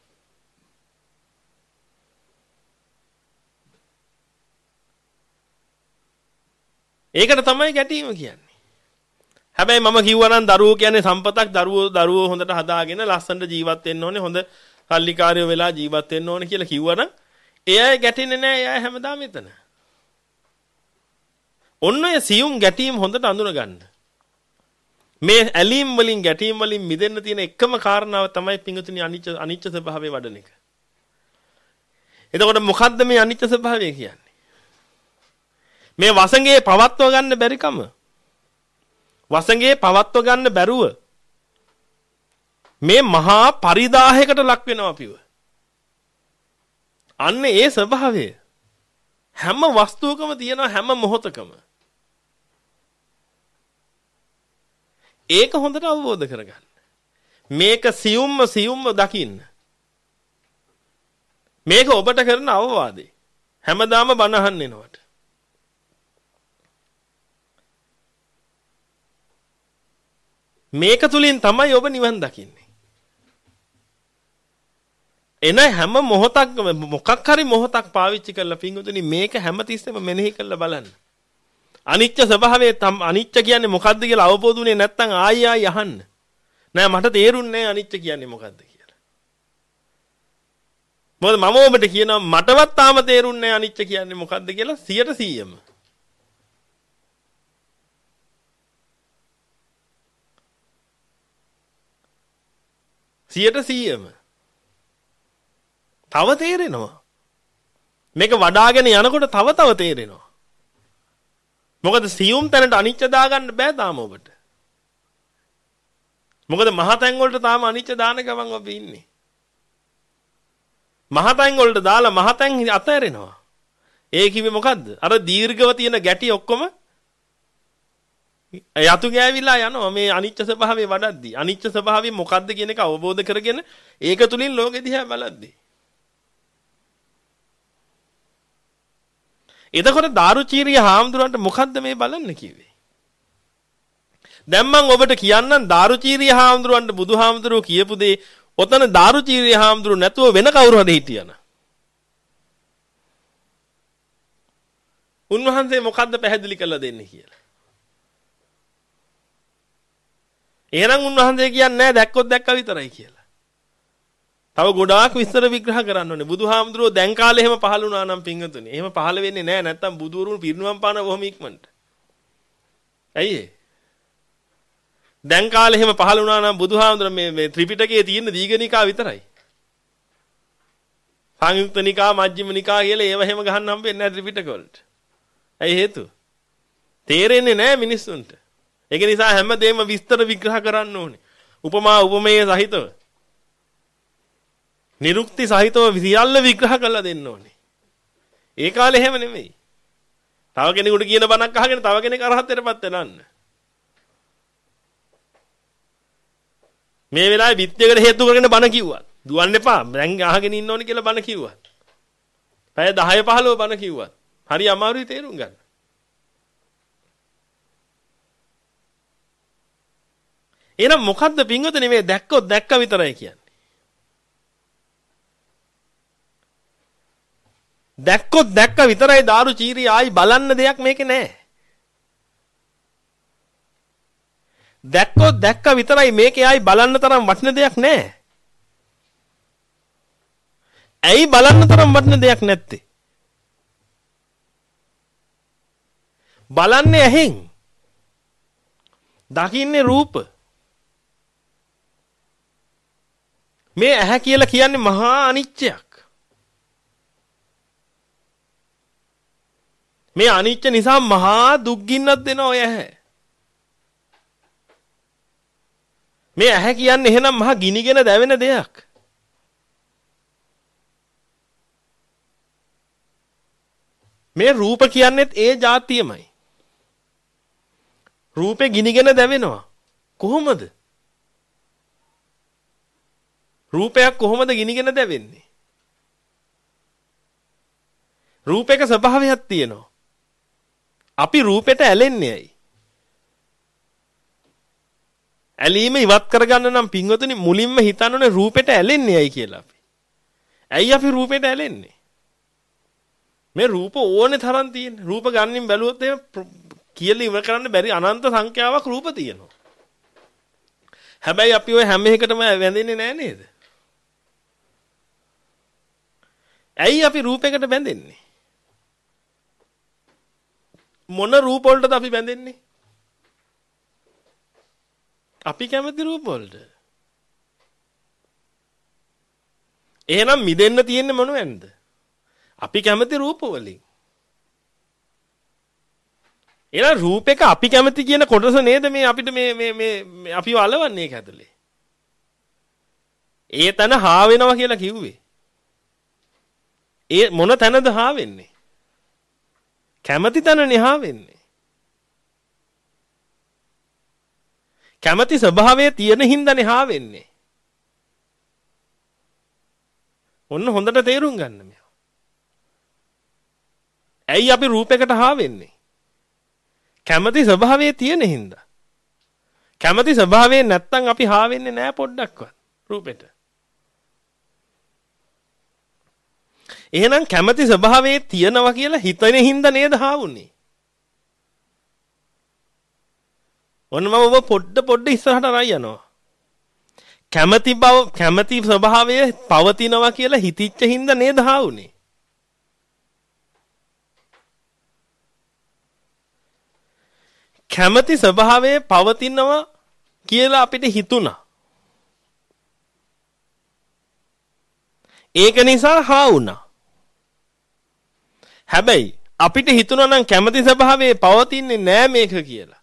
ඒකට තමයි ගැටීම කියන්නේ. හැබැයි මම කිව්වා නම් දරුවෝ කියන්නේ සම්පතක්, දරුවෝ දරුවෝ හොඳට හදාගෙන ලස්සනට ජීවත් වෙන්න ඕනේ, හොඳ සල්ලිකාරයෝ වෙලා ජීවත් වෙන්න ඕනේ කියලා කිව්වනම් එයා ගැටෙන්නේ නැහැ. එයා හැමදාම එතන. ඔන්න ඔය සියුම් ගැටීම් හොඳට අඳුන ගන්න. මේ ඇලීම් වලින් ගැටීම් වලින් මිදෙන්න තියෙන එකම කාරණාව තමයි පිංගුතුනි අනිච්ච අනිච්ච ස්වභාවය වඩන එක. එතකොට මොකද්ද මේ අනිච්ච ස්වභාවය කියන්නේ? මේ වසඟේ පවත්ව ගන්න බැරිකම. වසඟේ පවත්ව ගන්න බැරුව මේ මහා පරිදාහයකට ලක් වෙනවා අපිව. අන්න ඒ ස්වභාවය හැම වස්තුවකම තියෙන හැම මොහොතකම. ඒක හොඳට අවබෝධ කරගන්න. මේක සියුම්ම සියුම්ම දකින්න. මේක ඔබට කරන අවවාදේ. හැමදාම බණ අහන්න එනවට. මේක තුලින් තමයි ඔබ නිවන් දකින්නේ. එන හැම මොහොතක්ම මොකක් හරි මොහොතක් පාවිච්චි කරලා පින්වතුනි මේක හැමතිස්සෙම මෙනෙහි කරලා බලන්න. අනිච්ච ස්වභාවයේ අනිච්ච කියන්නේ මොකද්ද කියලා අවබෝධුනේ නැත්නම් ආයි ආයි අහන්න. නෑ මට තේරුන්නේ නෑ අනිච්ච කියන්නේ මොකද්ද කියලා. මොකද මම ඔබට කියනවා මටවත් තාම තේරුන්නේ නෑ අනිච්ච කියන්නේ මොකද්ද කියලා සියයට සීයම. සියයට සීයම. තව තේරෙනවා. මේක වඩාගෙන යනකොට තව තව තේරෙනවා. මොකද සියුම් තැනට අනිච්ච දාගන්න බෑ තාම ඔබට. මොකද මහතැන් වලට තාම අනිච්ච දාන ගමන් ඔබ ඉන්නේ. මහතැන් වලට දාලා මහතැන් අතහැරෙනවා. ඒ කිව්වේ මොකද්ද? අර දීර්ඝව තියෙන ගැටි ඔක්කොම යතු ගෑවිලා යනවා මේ අනිච්ච ස්වභාවය වඩද්දී. අනිච්ච ස්වභාවය මොකද්ද කියන එක අවබෝධ කරගෙන ඒක තුලින් ලෝකෙ දිහා බලද්දී. එතකොට දාරුචීරිය හාමුදුරන්ට මොකද්ද මේ බලන්න කිව්වේ? දැන් මම ඔබට කියන්නම් දාරුචීරිය හාමුදුරන්ට බුදුහාමුදුරුවෝ කියපු දේ ඔතන දාරුචීරිය හාමුදුරුවෝ නැතුව වෙන කවුරු හරි හිටියන. උන්වහන්සේ මොකද්ද පැහැදිලි කරලා දෙන්නේ කියලා. එහෙනම් උන්වහන්සේ කියන්නේ නැහැ දැක්කොත් දැක්කා විතරයි කියලා. තව ගොඩාක් විස්තර විග්‍රහ කරන්න ඕනේ. බුදුහාමුදුරුවෝ දැන් කාලේ එහෙම පහළ වුණා නම් පිංගතුනි. එහෙම පහළ වෙන්නේ නැහැ. නැත්තම් බුදුරුන් පිරිනුවම් පාන බොහොම ඉක්මනට. ඇයි ඒ? දැන් කාලේ එහෙම පහළ වුණා නම් බුදුහාමුදුරුවෝ මේ මේ ත්‍රිපිටකයේ තියෙන දීඝනිකා විතරයි. සංයුක්ත නිකා, මජ්ක්‍ධිම නිකා කියලා ඒව එහෙම ගහන්න හම්බෙන්නේ නැහැ ත්‍රිපිටක වලට. ඇයි හේතුව? තේරෙන්නේ නැහැ මිනිස්සුන්ට. ඒක නිසා හැමදේම විස්තර විග්‍රහ කරන්න ඕනේ. උපමා උපමේය සහිතව. නිරුක්ති සහිතව සියල්ල විග්‍රහ කරලා දෙන්න ඕනේ. ඒ කාලේ හැම නෙමෙයි. තව කෙනෙකුට කියන බණක් අහගෙන තව කෙනෙක් අරහත්ත්වයටපත් වෙනන්න. මේ වෙලාවේ විත්‍යයකට හේතු කරගෙන බණ කිව්වත් දුවන්න එපා. දැන් අහගෙන ඉන්න ඕනේ කියලා බණ කිව්වත්. පැය දහය පහළොව බණ කිව්වත්. හරි අමාරුයි තේරුම් ගන්න. එහෙනම් මොකද්ද පින්වතුනි මේ දැක්කොත් දැක්ක විතරයි කියන්නේ. දැක්කොත් දැක්ක විතරයි දාරු චීරි ආයි බලන්න දෙයක් මේකේ නැහැ. දැක්කොත් දැක්ක විතරයි මේකේ ආයි බලන්න තරම් වටින දෙයක් නැහැ. ඇයි බලන්න තරම් වටින දෙයක් නැත්තේ? බලන්නේ ඇහෙන්. දකින්නේ රූප. මේ ඇහැ කියලා කියන්නේ මහා අනිත්‍යයක්. මේ අනිත්‍ය නිසා මහා දුක් ගින්නක් දෙන ඔය ඇහැ. මේ ඇහැ කියන්නේ එහෙනම් මහා ගිනිගෙන දැවෙන දෙයක්. මේ රූප කියන්නේත් ඒ જાතියමයි. රූපේ ගිනිගෙන දැවෙනවා. කොහොමද? රූපයක් කොහොමද ගිනිගෙන දැවෙන්නේ? රූපයක ස්වභාවයක් තියෙනවා. අපි රූපෙට ඇලෙන්නේ ඇයි? ඇලීම ඉවත් කරගන්න නම් පින්වතුනි මුලින්ම හිතන්න ඕනේ රූපෙට ඇලෙන්නේ ඇයි කියලා අපි. ඇයි අපි රූපෙට ඇලෙන්නේ? මේ රූප ඕනේ තරම් තියෙන. රූප ගන්නින් බැලුවොත් එහෙම කියලා ඉවර කරන්න බැරි අනන්ත සංඛ්‍යාවක් රූප තියෙනවා. හැබැයි අපි ওই හැම එකටම වැඳෙන්නේ නැහැ නේද? ඇයි අපි රූපයකට බැඳෙන්නේ? මොන රූප වලටද අපි බැඳෙන්නේ? අපි කැමති රූප වලට. එහෙනම් මිදෙන්න තියෙන්නේ මොනවෙන්ද? අපි කැමති රූප වලින්. එහෙනම් රූපයක අපි කැමති කියන කොටස නේද මේ අපිට මේ මේ මේ අපිව අලවන්නේ ඒක ඇතුලේ. ඒ තන හා වෙනවා කියලා කිව්වේ. ඒ මොන තැනද හා වෙන්නේ? කැමති තැනනේ හා වෙන්නේ. කැමති ස්වභාවයේ තියෙන හින්දානේ හා වෙන්නේ. ඔන්න හොඳට තේරුම් ගන්න මේ. ඇයි අපි රූපයකට හා වෙන්නේ? කැමති ස්වභාවයේ තියෙන හින්දා. කැමති ස්වභාවයෙන් නැත්තම් අපි හා වෙන්නේ නැහැ පොඩ්ඩක්වත් රූපෙට. එහෙනම් කැමති ස්වභාවයේ තියනවා කියලා හිතන හින්දා නේද හා වුනේ? ඔන්න මම ඔබ පොඩ්ඩ පොඩ්ඩ ඉස්සරහට අරයි යනවා. කැමති බව කැමති ස්වභාවය පවතිනවා කියලා හිතිච්ච හින්දා නේද හා වුනේ? කැමති ස්වභාවයේ පවතිනවා කියලා අපිට හිතුණා. ඒක නිසා හා වුණා. හැබැයි අපිට හිතුණා නම් කැමති ස්වභාවයේ පවතින්නේ නෑ මේක කියලා.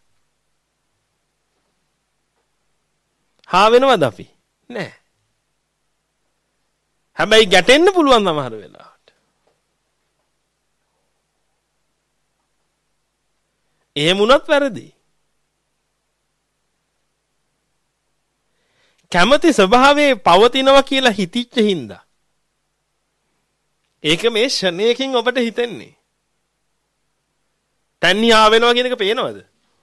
හා වෙනවද අපි? නෑ. හැබැයි ගැටෙන්න පුළුවන් සමහර වෙලාවට. එහෙම වුණත් වැරදි. කැමති ස්වභාවයේ පවතිනවා කියලා හිතිච්ච හින්දා ඒක මේ ෂණයකින් ඔබට හිතෙන්නේ. තණ්හා වෙනවා කියන එක පේනවද?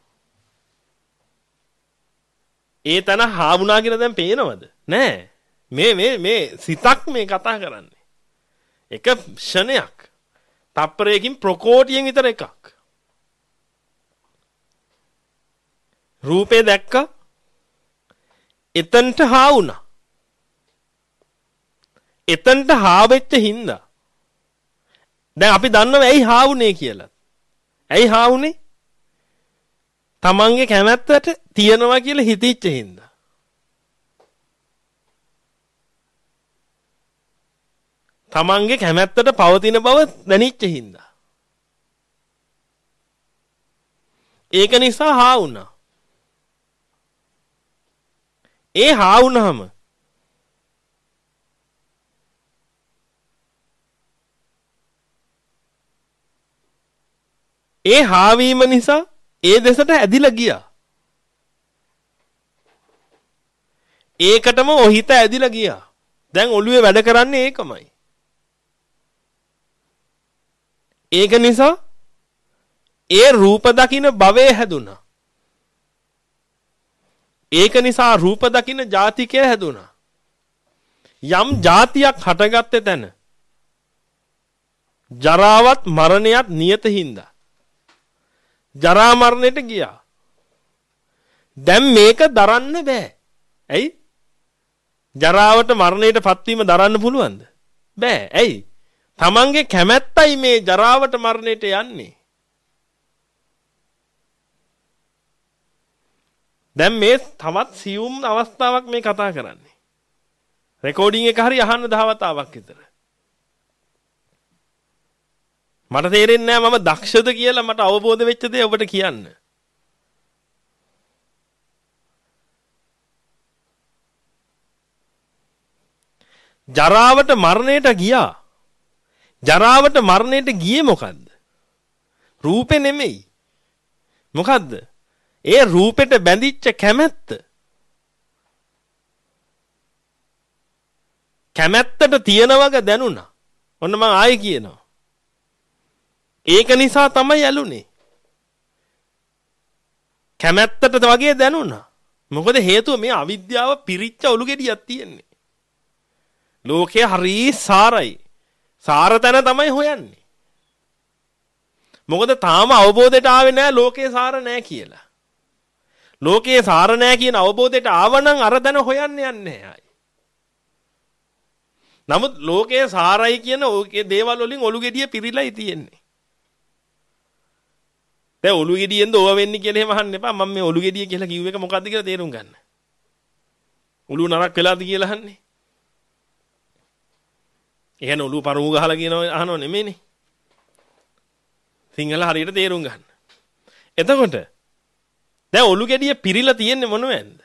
ඒ තන හා වුණා කියලා දැන් පේනවද? නෑ. මේ මේ මේ සිතක් මේ කතා කරන්නේ. එක ෂණයක්. තප්පරයකින් ප්‍රකෝටියෙන් විතර එකක්. රූපේ දැක්ක එතනට හා වුණා. එතනට හා වෙච්ච හින්දා දැන් අපි දන්නවා ඇයි හා වුනේ කියලා. ඇයි හා වුනේ? තමන්ගේ කැමැත්තට තියනවා කියලා හිතෙච්ච හින්දා. තමන්ගේ කැමැත්තට පවතින බව දැනෙච්ච හින්දා. ඒක නිසා හා වුණා. ඒ හා වුණාම ඒ හාවීම නිසා ඒ දෙසට ඇදිලා ගියා. ඒකටම ඔහිත ඇදිලා ගියා. දැන් ඔළුවේ වැඩ කරන්නේ ඒකමයි. ඒක නිසා ඒ රූප දකින්න භවය හැදුනා. ඒක නිසා රූප දකින්න ජාතිකය හැදුනා. යම් ජාතියක් හටගත්තේ තැන ජරාවත් මරණයත් නියත හින්දා ජරා මරණයට ගියා. දැන් මේක දරන්න බෑ. ඇයි? ජරාවට මරණයට පත්වීම දරන්න පුළුවන්ද? බෑ. ඇයි? තමන්ගේ කැමැත්තයි මේ ජරාවට මරණයට යන්නේ. දැන් මේ තවත් සියුම් අවස්ථාවක් මේ කතා කරන්නේ. රෙකෝඩින් එක හරි අහන්න දහවතාවක් විතර. මට තේරෙන්නේ නැහැ මම දක්ෂද කියලා මට අවබෝධ වෙච්ච දේ ඔබට කියන්න. ජරාවට මරණයට ගියා. ජරාවට මරණයට ගියේ මොකද්ද? රූපේ නෙමෙයි. මොකද්ද? ඒ රූපෙට බැඳිච්ච කැමැත්ත. කැමැත්තට තියන වග දැනුණා. ඔන්න මම ආයෙ කියනවා. ඒක නිසා තමයි ඇලුනේ. කැමැත්තට වගේ දැනුණා. මොකද හේතුව මේ අවිද්‍යාව පිරිච්ච ඔලු ගෙඩියක් තියෙන්නේ. ලෝකේ හරි සාරයි. සාර තැන තමයි හොයන්නේ. මොකද තාම අවබෝධයට ආවේ නැහැ ලෝකේ සාර නැහැ කියලා. ලෝකේ සාර නැහැ කියන අවබෝධයට ආවනම් අර දැන හොයන්න යන්නේ නැහැ. නමුත් ලෝකේ සාරයි කියන ඕකේ දේවල් වලින් ඔලු ගෙඩිය පිරීලායි තියෙන්නේ. දැන් ඔලු ගෙඩියෙන්ද ඕව වෙන්නේ කියලා එහෙම අහන්න එපා. මම මේ ඔලු ගෙඩිය කියලා කිව්ව එක මොකද්ද කියලා තේරුම් ගන්න. ඔලු නරක් වෙලාද කියලා අහන්නේ. ඒ කියන්නේ ඔලු පරමු ගහලා කියනවා අහනව නෙමෙයිනේ. සිංහල හරියට තේරුම් ගන්න. එතකොට දැන් ඔලු ගෙඩිය පිරීලා තියෙන්නේ මොනවද?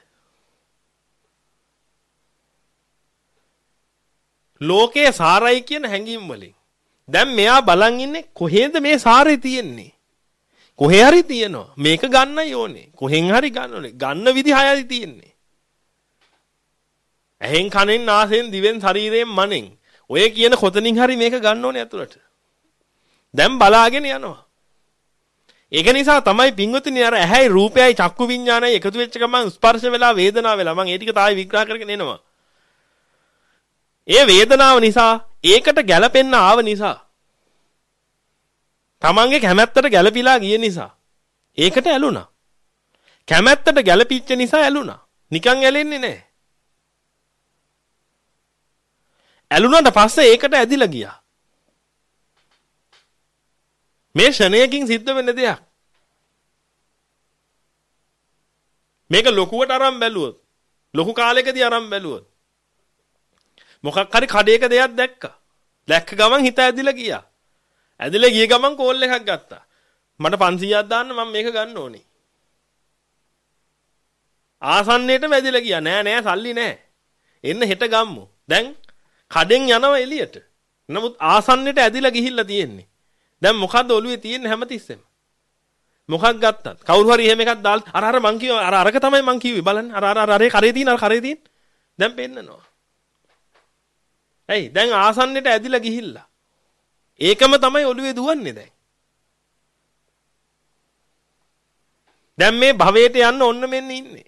ලෝකයේ සාරයි කියන හැඟීම් වලින්. දැන් මෙයා බලන් ඉන්නේ කොහෙද මේ සාරේ තියෙන්නේ? කොහේ හරි තියෙනවා. මේක ගන්නයි ඕනේ. කොහෙන් හරි ගන්න ඕනේ. ගන්න විදි හයයි තියෙන්නේ. ඇහෙන් කනෙන් නාසයෙන් දිවෙන් ශරීරයෙන් මනෙන්. ඔය කියන කොතනින් හරි මේක ගන්න ඕනේ ඇතුළට. දැන් බලාගෙන යනවා. ඒක නිසා තමයි පින්වතුනි අර ඇහැයි රූපයයි චක්කු විඤ්ඤාණයයි එකතු වෙච්ච ගමන් ස්පර්ශ වෙලා වේදනාව වෙලා මම ඒ ටික තායි විග්‍රහ කරගෙන එනවා. ඒ වේදනාව නිසා ඒකට ගැළපෙන්න ආව නිසා තමන්ගේ කැමැත්තට ගැළපීලා ගිය නිසා ඒකට ඇලුනා. කැමැත්තට ගැළපීච්ච නිසා ඇලුනා. නිකන් ඇලෙන්නේ නැහැ. ඇලුනට පස්සේ ඒකට ඇදිලා ගියා. මේ ෂණයකින් සිද්ධ වෙන දෙයක්. මේක ලොකුවට අරන් බැලුවොත් ලොකු කාලයකදී අරන් බැලුවොත් මොකක් හරි කඩේක දෙයක් දැක්කා. දැක්ක ගමන් හිත ඇදිලා ගියා. ඇදිලා ගිය ගමන් කෝල් එකක් ගත්තා. මට පන්සීයක් දාන්න මම මේක ගන්න ඕනේ. ආසන්නයටම ඇදිලා ගියා. නෑ නෑ සල්ලි නෑ. එන්න හෙට ගම්මු. දැන් කඩෙන් යනවා එළියට. නමුත් ආසන්නයට ඇදිලා ගිහිල්ලා තියෙන්නේ. දැන් මොකද්ද ඔළුවේ තියෙන්නේ හැමතිස්සෙම? මොකක් ගත්තත් කවුරු හරි එහෙම එකක් දාලා අර අර මං කිව්ව අර අරක තමයි මං කිව්වේ බලන්න අර අර අර කරේ තියෙන අර කරේ තියෙන දැන් පෙන්නනවා. ඇයි දැන් ආසන්නයට ඇදිලා ගිහිල්ලා. ඒකම තමයි ඔළුවේ දුවන්නේ දැන්. දැන් මේ භවයට යන්න ඔන්න මෙන්න ඉන්නේ.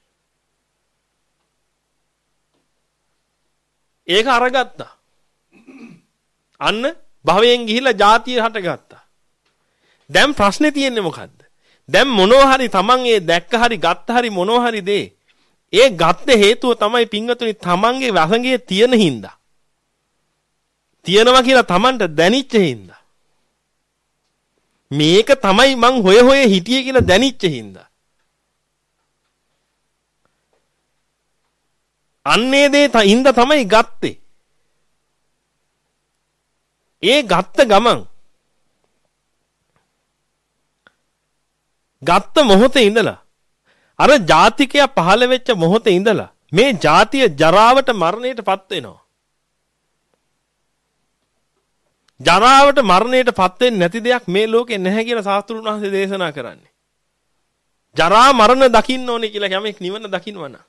ඒක අරගත්තා. අන්න භවයෙන් ගිහිල්ලා ජාතිය හටගත්තා. දැන් ප්‍රශ්නේ තියෙන්නේ මොකද්ද? දැන් මොනවා හරි තමන් ඒ දැක්ක හරි ගත්ත හරි මොනවා හරි දේ ඒ ගත්ත හේතුව තමයි පින්වතුනි තමන්ගේ වසඟේ තියෙන හින්දා. තියෙනවා කියලා Tamanට දැනිච්ච හින්දා. මේක තමයි මං හොය හොය හිටියේ කියලා දැනිච්ච හින්දා. අන්නේ දේ හින්දා තමයි ගත්තේ. ඒ ගත්ත ගමන් ගත්ත මොහොතේ ඉඳලා අර ජාතිකයා පහළ වෙච්ච මොහොතේ ඉඳලා මේ ජාතිය ජරාවට මරණයටපත් වෙනවා. ජරාවට මරණයටපත් වෙන්නේ නැති දෙයක් මේ ලෝකේ නැහැ කියලා ශාස්ත්‍රඥ වහන්සේ දේශනා කරන්නේ. ජරා මරණ දකින්න ඕනේ කියලා යමෙක් නිවන දකින්නවා නම්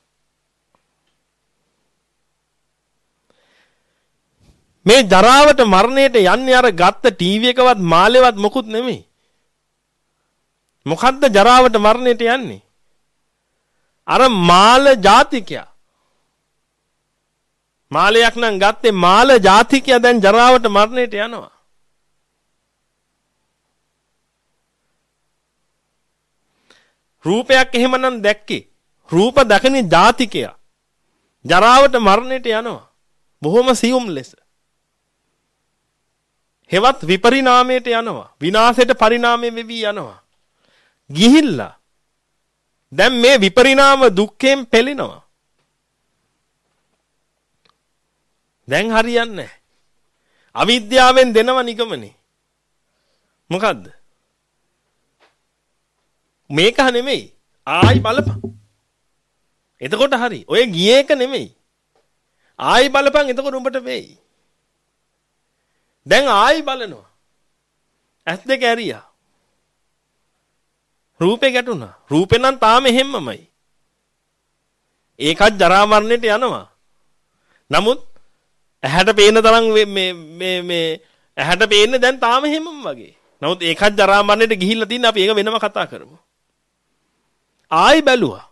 මේ ජරාවට මරණයට යන්නේ අර ගත්ත ටීවී එකවත් මාළේවත් මොකුත් නෙමෙයි. මොකද්ද ජරාවට මරණයට යන්නේ? අර මාළ ජාතිකයා. මාළයක් නම් ගත්තේ මාළ ජාතිකයා දැන් ජරාවට මරණයට යනවා. රූපයක් එහෙමනම් දැක්කේ. රූප දකින ජාතිකයා ජරාවට මරණයට යනවා. බොහොම සියුම් ලෙස. හෙවත් විපරිණාමයට යනවා. විනාශයට පරිණාමය වෙවි යනවා. ගිහිල්ලා දැන් මේ විපරිණාම දුක්ඛයෙන් පෙළෙනවා. දැන් හරියන්නේ නැහැ. අවිද්‍යාවෙන් දෙනව නිගමනේ. මොකද්ද? මේක නෙමෙයි. ආයි බලපන්. එතකොට හරි. ඔය ගියේ එක නෙමෙයි. ආයි බලපන් එතකොට උඹට වෙයි. දැන් ආයි බලනවා. ඇස් දෙක ඇරියා. රූපේ ගැටුණා. රූපේ නම් තාම එහෙම්මමයි. ඒකත් ජරා මරණයට යනවා. නමුත් ඇහැට පේන තරම් මේ මේ මේ ඇහැට පේන්නේ දැන් තාම එහෙම්මම වගේ. නමුත් ඒකත් ජරා මරණයට ගිහිල්ලා තින්නේ අපි ඒක වෙනම කතා කරමු. ආයි බැලුවා.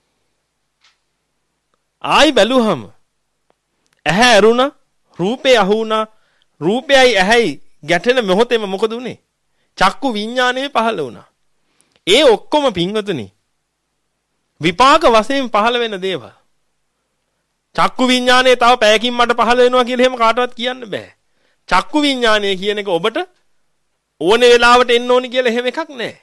ආයි බැලුවහම ඇහැ ඇරුණා, රූපේ අහුණා. රූපයයි ඇහැයි ගැටෙන මොහොතේම මොකද උනේ? චක්කු විඥානය පහළ වුණා. ඒ ඔක්කොම පින්වතුනි විපාක වශයෙන් පහළ වෙන දේවල්. චක්කු විඥානය තව පැයකින් මට පහළ වෙනවා කියලා එහෙම කාටවත් කියන්න බෑ. චක්කු විඥානය කියන එක ඔබට ඕනේ වෙලාවට එන්න ඕනි කියලා එහෙම එකක් නෑ.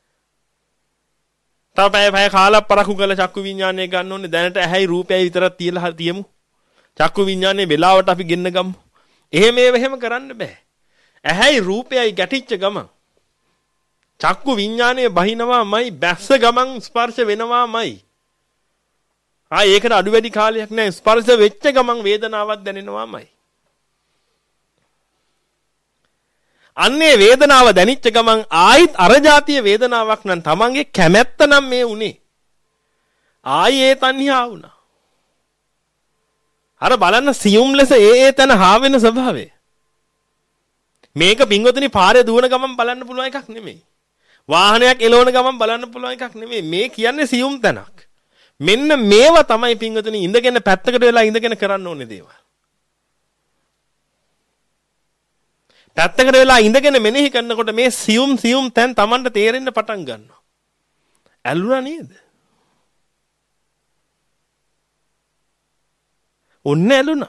තව පැය පැය කාලක් පරක්කු කරලා චක්කු විඥානය ගන්න ඕනේ. දැනට ඇහැයි රූපයයි විතරක් තියලා තියමු. චක්කු විඥානයේ වෙලාවට අපි ගෙන්න ගමු. එහෙම ඒව එහෙම කරන්න බෑ. ඇහැයි රූපයයි ගැටිච්ච ගමන් චක්කු විඥානයේ බහිනවාමයි, බැස්ස ගමන් ස්පර්ශ වෙනවාමයි. ආ ඒකට අඩු වැඩි කාලයක් නෑ. ස්පර්ශ වෙච්ච ගමන් වේදනාවක් දැනෙනවාමයි. අන්නේ වේදනාව දැනිච්ච ගමන් ආයිත් අර જાතිය වේදනාවක් නම් තමන්ගේ කැමැත්ත නම් මේ උනේ. ආයි ඒ තණ්හා වුණා. අර බලන්න සියුම් ලෙස ඒ ඒ තන හා වෙන ස්වභාවය. මේක පින්වතුනි පාරේ දුවන ගමන් බලන්න පුළුවන් එකක් නෙමෙයි. වාහනයක් එලවන ගමන් බලන්න පුළුවන් එකක් නෙමෙයි. මේ කියන්නේ සියුම් තැනක්. මෙන්න මේවා තමයි පින්වතුනි ඉඳගෙන පැත්තකට වෙලා ඉඳගෙන කරන්න ඕනේ දේවල්. පැත්තකට වෙලා ඉඳගෙන මෙනෙහි කරනකොට මේ සියුම් සියුම් තැන් Tamanට තේරෙන්න පටන් ගන්නවා. ඇල්ලුණා නේද? ඔන්න ඇලුනා.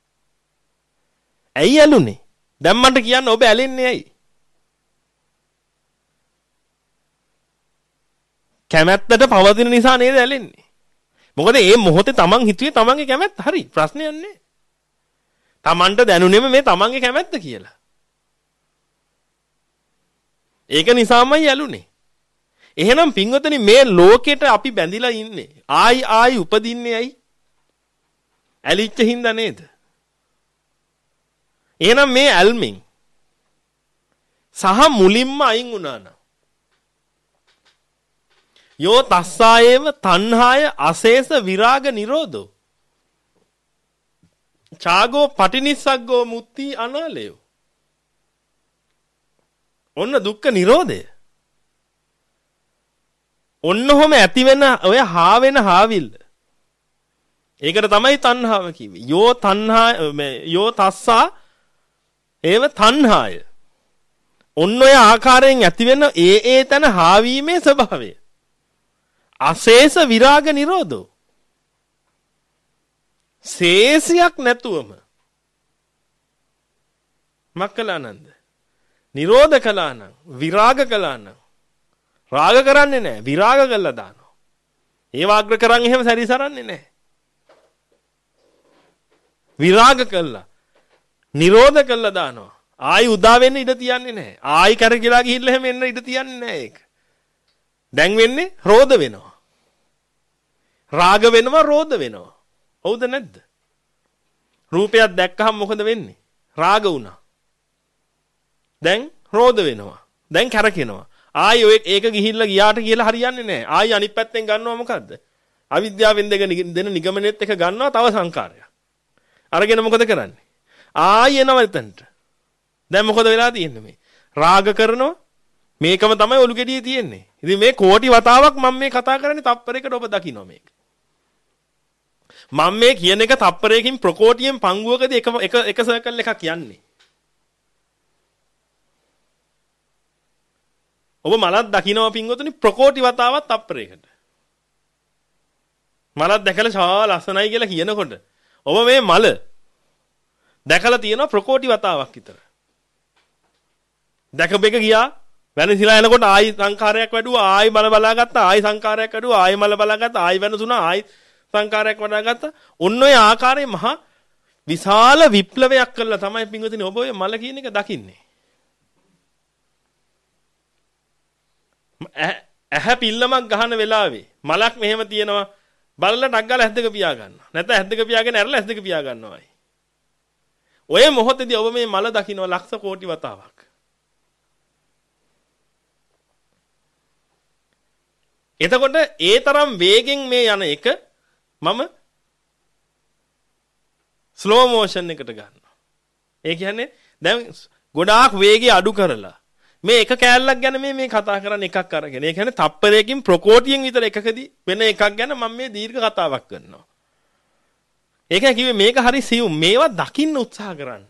ඇයි ඇලුනේ? දැන් මන්ට කියන්න ඔබ ඇලෙන්නේ ඇයි? කැමැත්තට පවතින නිසා නේද ඇලෙන්නේ? මොකද මේ මොහොතේ Taman හිතුවේ Tamanගේ කැමැත්ත හරි ප්‍රශ්නයක් නෑ. Tamanට දැනුනේම මේ Tamanගේ කැමැත්ත කියලා. ඒක නිසාමයි ඇලුනේ. එහෙනම් පින්වතුනි මේ ලෝකෙට අපි බැඳිලා ඉන්නේ. ආයි ආයි උපදින්නේ ඇයි? ඇලිච්ච හින්දා නේද? එහෙනම් මේ ඇල්මින් සහ මුලින්ම අයින් වුණා නම් යෝ තස්සායේව තණ්හාය අශේෂ විරාග නිරෝධෝ චාගෝ පටිනිස්සග්ගෝ මුත්‍ති අනාලයෝ. ඔන්න දුක්ඛ නිරෝධය. ඔන්නෝම ඇති වෙන ඔය හා වෙන හාවිල්ල. ඒකට තමයි තණ්හාව කිව්වේ. යෝ තණ්හා යෝ තස්සා ඒව තණ්හාය. ඔන්න ඔය ආකාරයෙන් ඇති වෙන ඒ ඒ තන හාවීමේ ස්වභාවය. අශේෂ විරාග නිරෝධෝ. ශේෂයක් නැතුවම මක් කළා නන්ද? නිරෝධ කළා නම්, විරාග කළා නම්. රාග කරන්නේ නැහැ, විරාග කළා දානවා. ඒ වාග්‍ර කරන් එහෙම සැරිසරන්නේ නැහැ. විරාග කළා. නිරෝධ කළා දානවා. ආයි උදා වෙන්න ඉඩ තියන්නේ නැහැ. ආයි කරගිලා ගිහිල්ලා එහෙම එන්න ඉඩ තියන්නේ නැහැ ඒක. දැන් වෙන්නේ රෝධ වෙනවා. රාග වෙනවා, රෝධ වෙනවා. හවුද නැද්ද? රූපයක් දැක්කහම මොකද වෙන්නේ? රාග වුණා. දැන් රෝධ වෙනවා. දැන් කැරකෙනවා. ආයි ඔය ඒක ගිහිල්ලා ගියාට කියලා හරියන්නේ නැහැ. ආයි අනිත් පැත්තෙන් ගන්නවා මොකද්ද? අවිද්‍යාවෙන් දෙක දෙන නිගමනෙත් එක ගන්නවා තව සංකාරයක්. අරගෙන මොකද කරන්නේ? ආයි එනවා එතනට. දැන් මොකද වෙලා තියෙන්නේ මේ? රාග කරනවා. මේකම තමයි ඔලු ගෙඩියේ තියෙන්නේ. ඉතින් මේ කෝටි වතාවක් මම මේ කතා කරන්නේ තප්පරයකට ඔබ දකින්න මේක. මම මේ කියන එක තප්පරයකින් ප්‍රකෝටියෙන් පංගුවකදී එක එක එක සර්කල් එකක් යන්නේ. ඔබ මලක් දකින්නවා පින්වතුනි ප්‍රකෝටි වතාවක් තප්පරයකට. මලක් දැකලා ෂා ලස්සනයි කියලා කියනකොට ඔබ මේ මල දැකලා තියෙනවා ප්‍රකෝටි වතාවක් විතර. දැකපෙක ගියා වෙනසිලා යනකොට ආයි සංකාරයක් වැඩුවා ආයි මල බලාගත්තා ආයි සංකාරයක් වැඩුවා ආයි මල බලාගත්තා ආයි වෙනසුණා ආයි සංකාරයක් වඩාගත්තා. ඔන්න ඔය ආකාරයේ මහා විශාල විප්ලවයක් කළා තමයි පින්වතුනි ඔබ ඔය මල කියන එක දකින්නේ. ඇහැ පිල්ලමක් ගහන වෙලාවේ මලක් මෙහෙම තියෙනවා බලලා ඩක් ගාලා ඇස් දෙක පියා ගන්නවා. නැත්නම් ඇස් දෙක පියාගෙන ඇරලා ඇස් දෙක පියා ගන්නවායි. ඔය මොහොතේදී ඔබ මේ මල දකින්න ලක්ෂ කෝටි වතාවක්. එතකොට ඒ තරම් වේගෙන් මේ යන එක මම ස්ලෝ මෝෂන් එකට ගන්නවා. ඒ කියන්නේ දැන් ගොඩාක් වේගය අඩු කරලා මේ එක කෑල්ලක් ගැන මේ මේ කතා කරන්නේ එකක් අරගෙන. ඒ කියන්නේ තප්පරයකින් ප්‍රකෝටියෙන් විතර එකකදී වෙන එකක් ගැන මම මේ දීර්ඝ කතාවක් කරනවා. ඒකයි කිව්වේ මේක හරි සියුම්. මේවා දකින්න උත්සාහ කරන්න.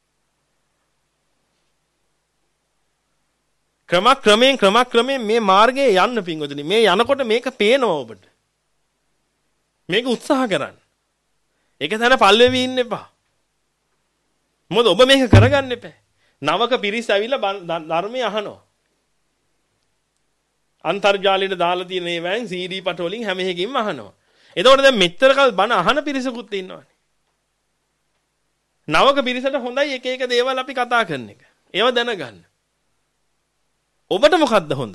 ක්‍රම ක්‍රමයෙන් ක්‍රම ක්‍රමයෙන් මේ මාර්ගයේ යන්න පින්වතුනි. මේ යනකොට මේක පේනවා ඔබට. මේක උත්සාහ කරන්න. ඒක තන පල්වෙවි ඉන්න එපා. මොකද ඔබ මේක කරගන්න එපා. නවක පිරිස ඇවිල්ලා ධර්මය අහනවා. අන්තර්ජාලයට දාලා තියෙන ඒවායින් සී ඩී පට වලින් හැම එකකින්ම අහනවා. එතකොට දැන් මෙච්චර කල් බණ අහන පිරිසකුත් ඉන්නවනේ. නවක පිරිසට හොඳයි එක එක දේවල් අපි කතා කරන එක. ඒව දැනගන්න. ඔබට මොකද්ද හොඳ?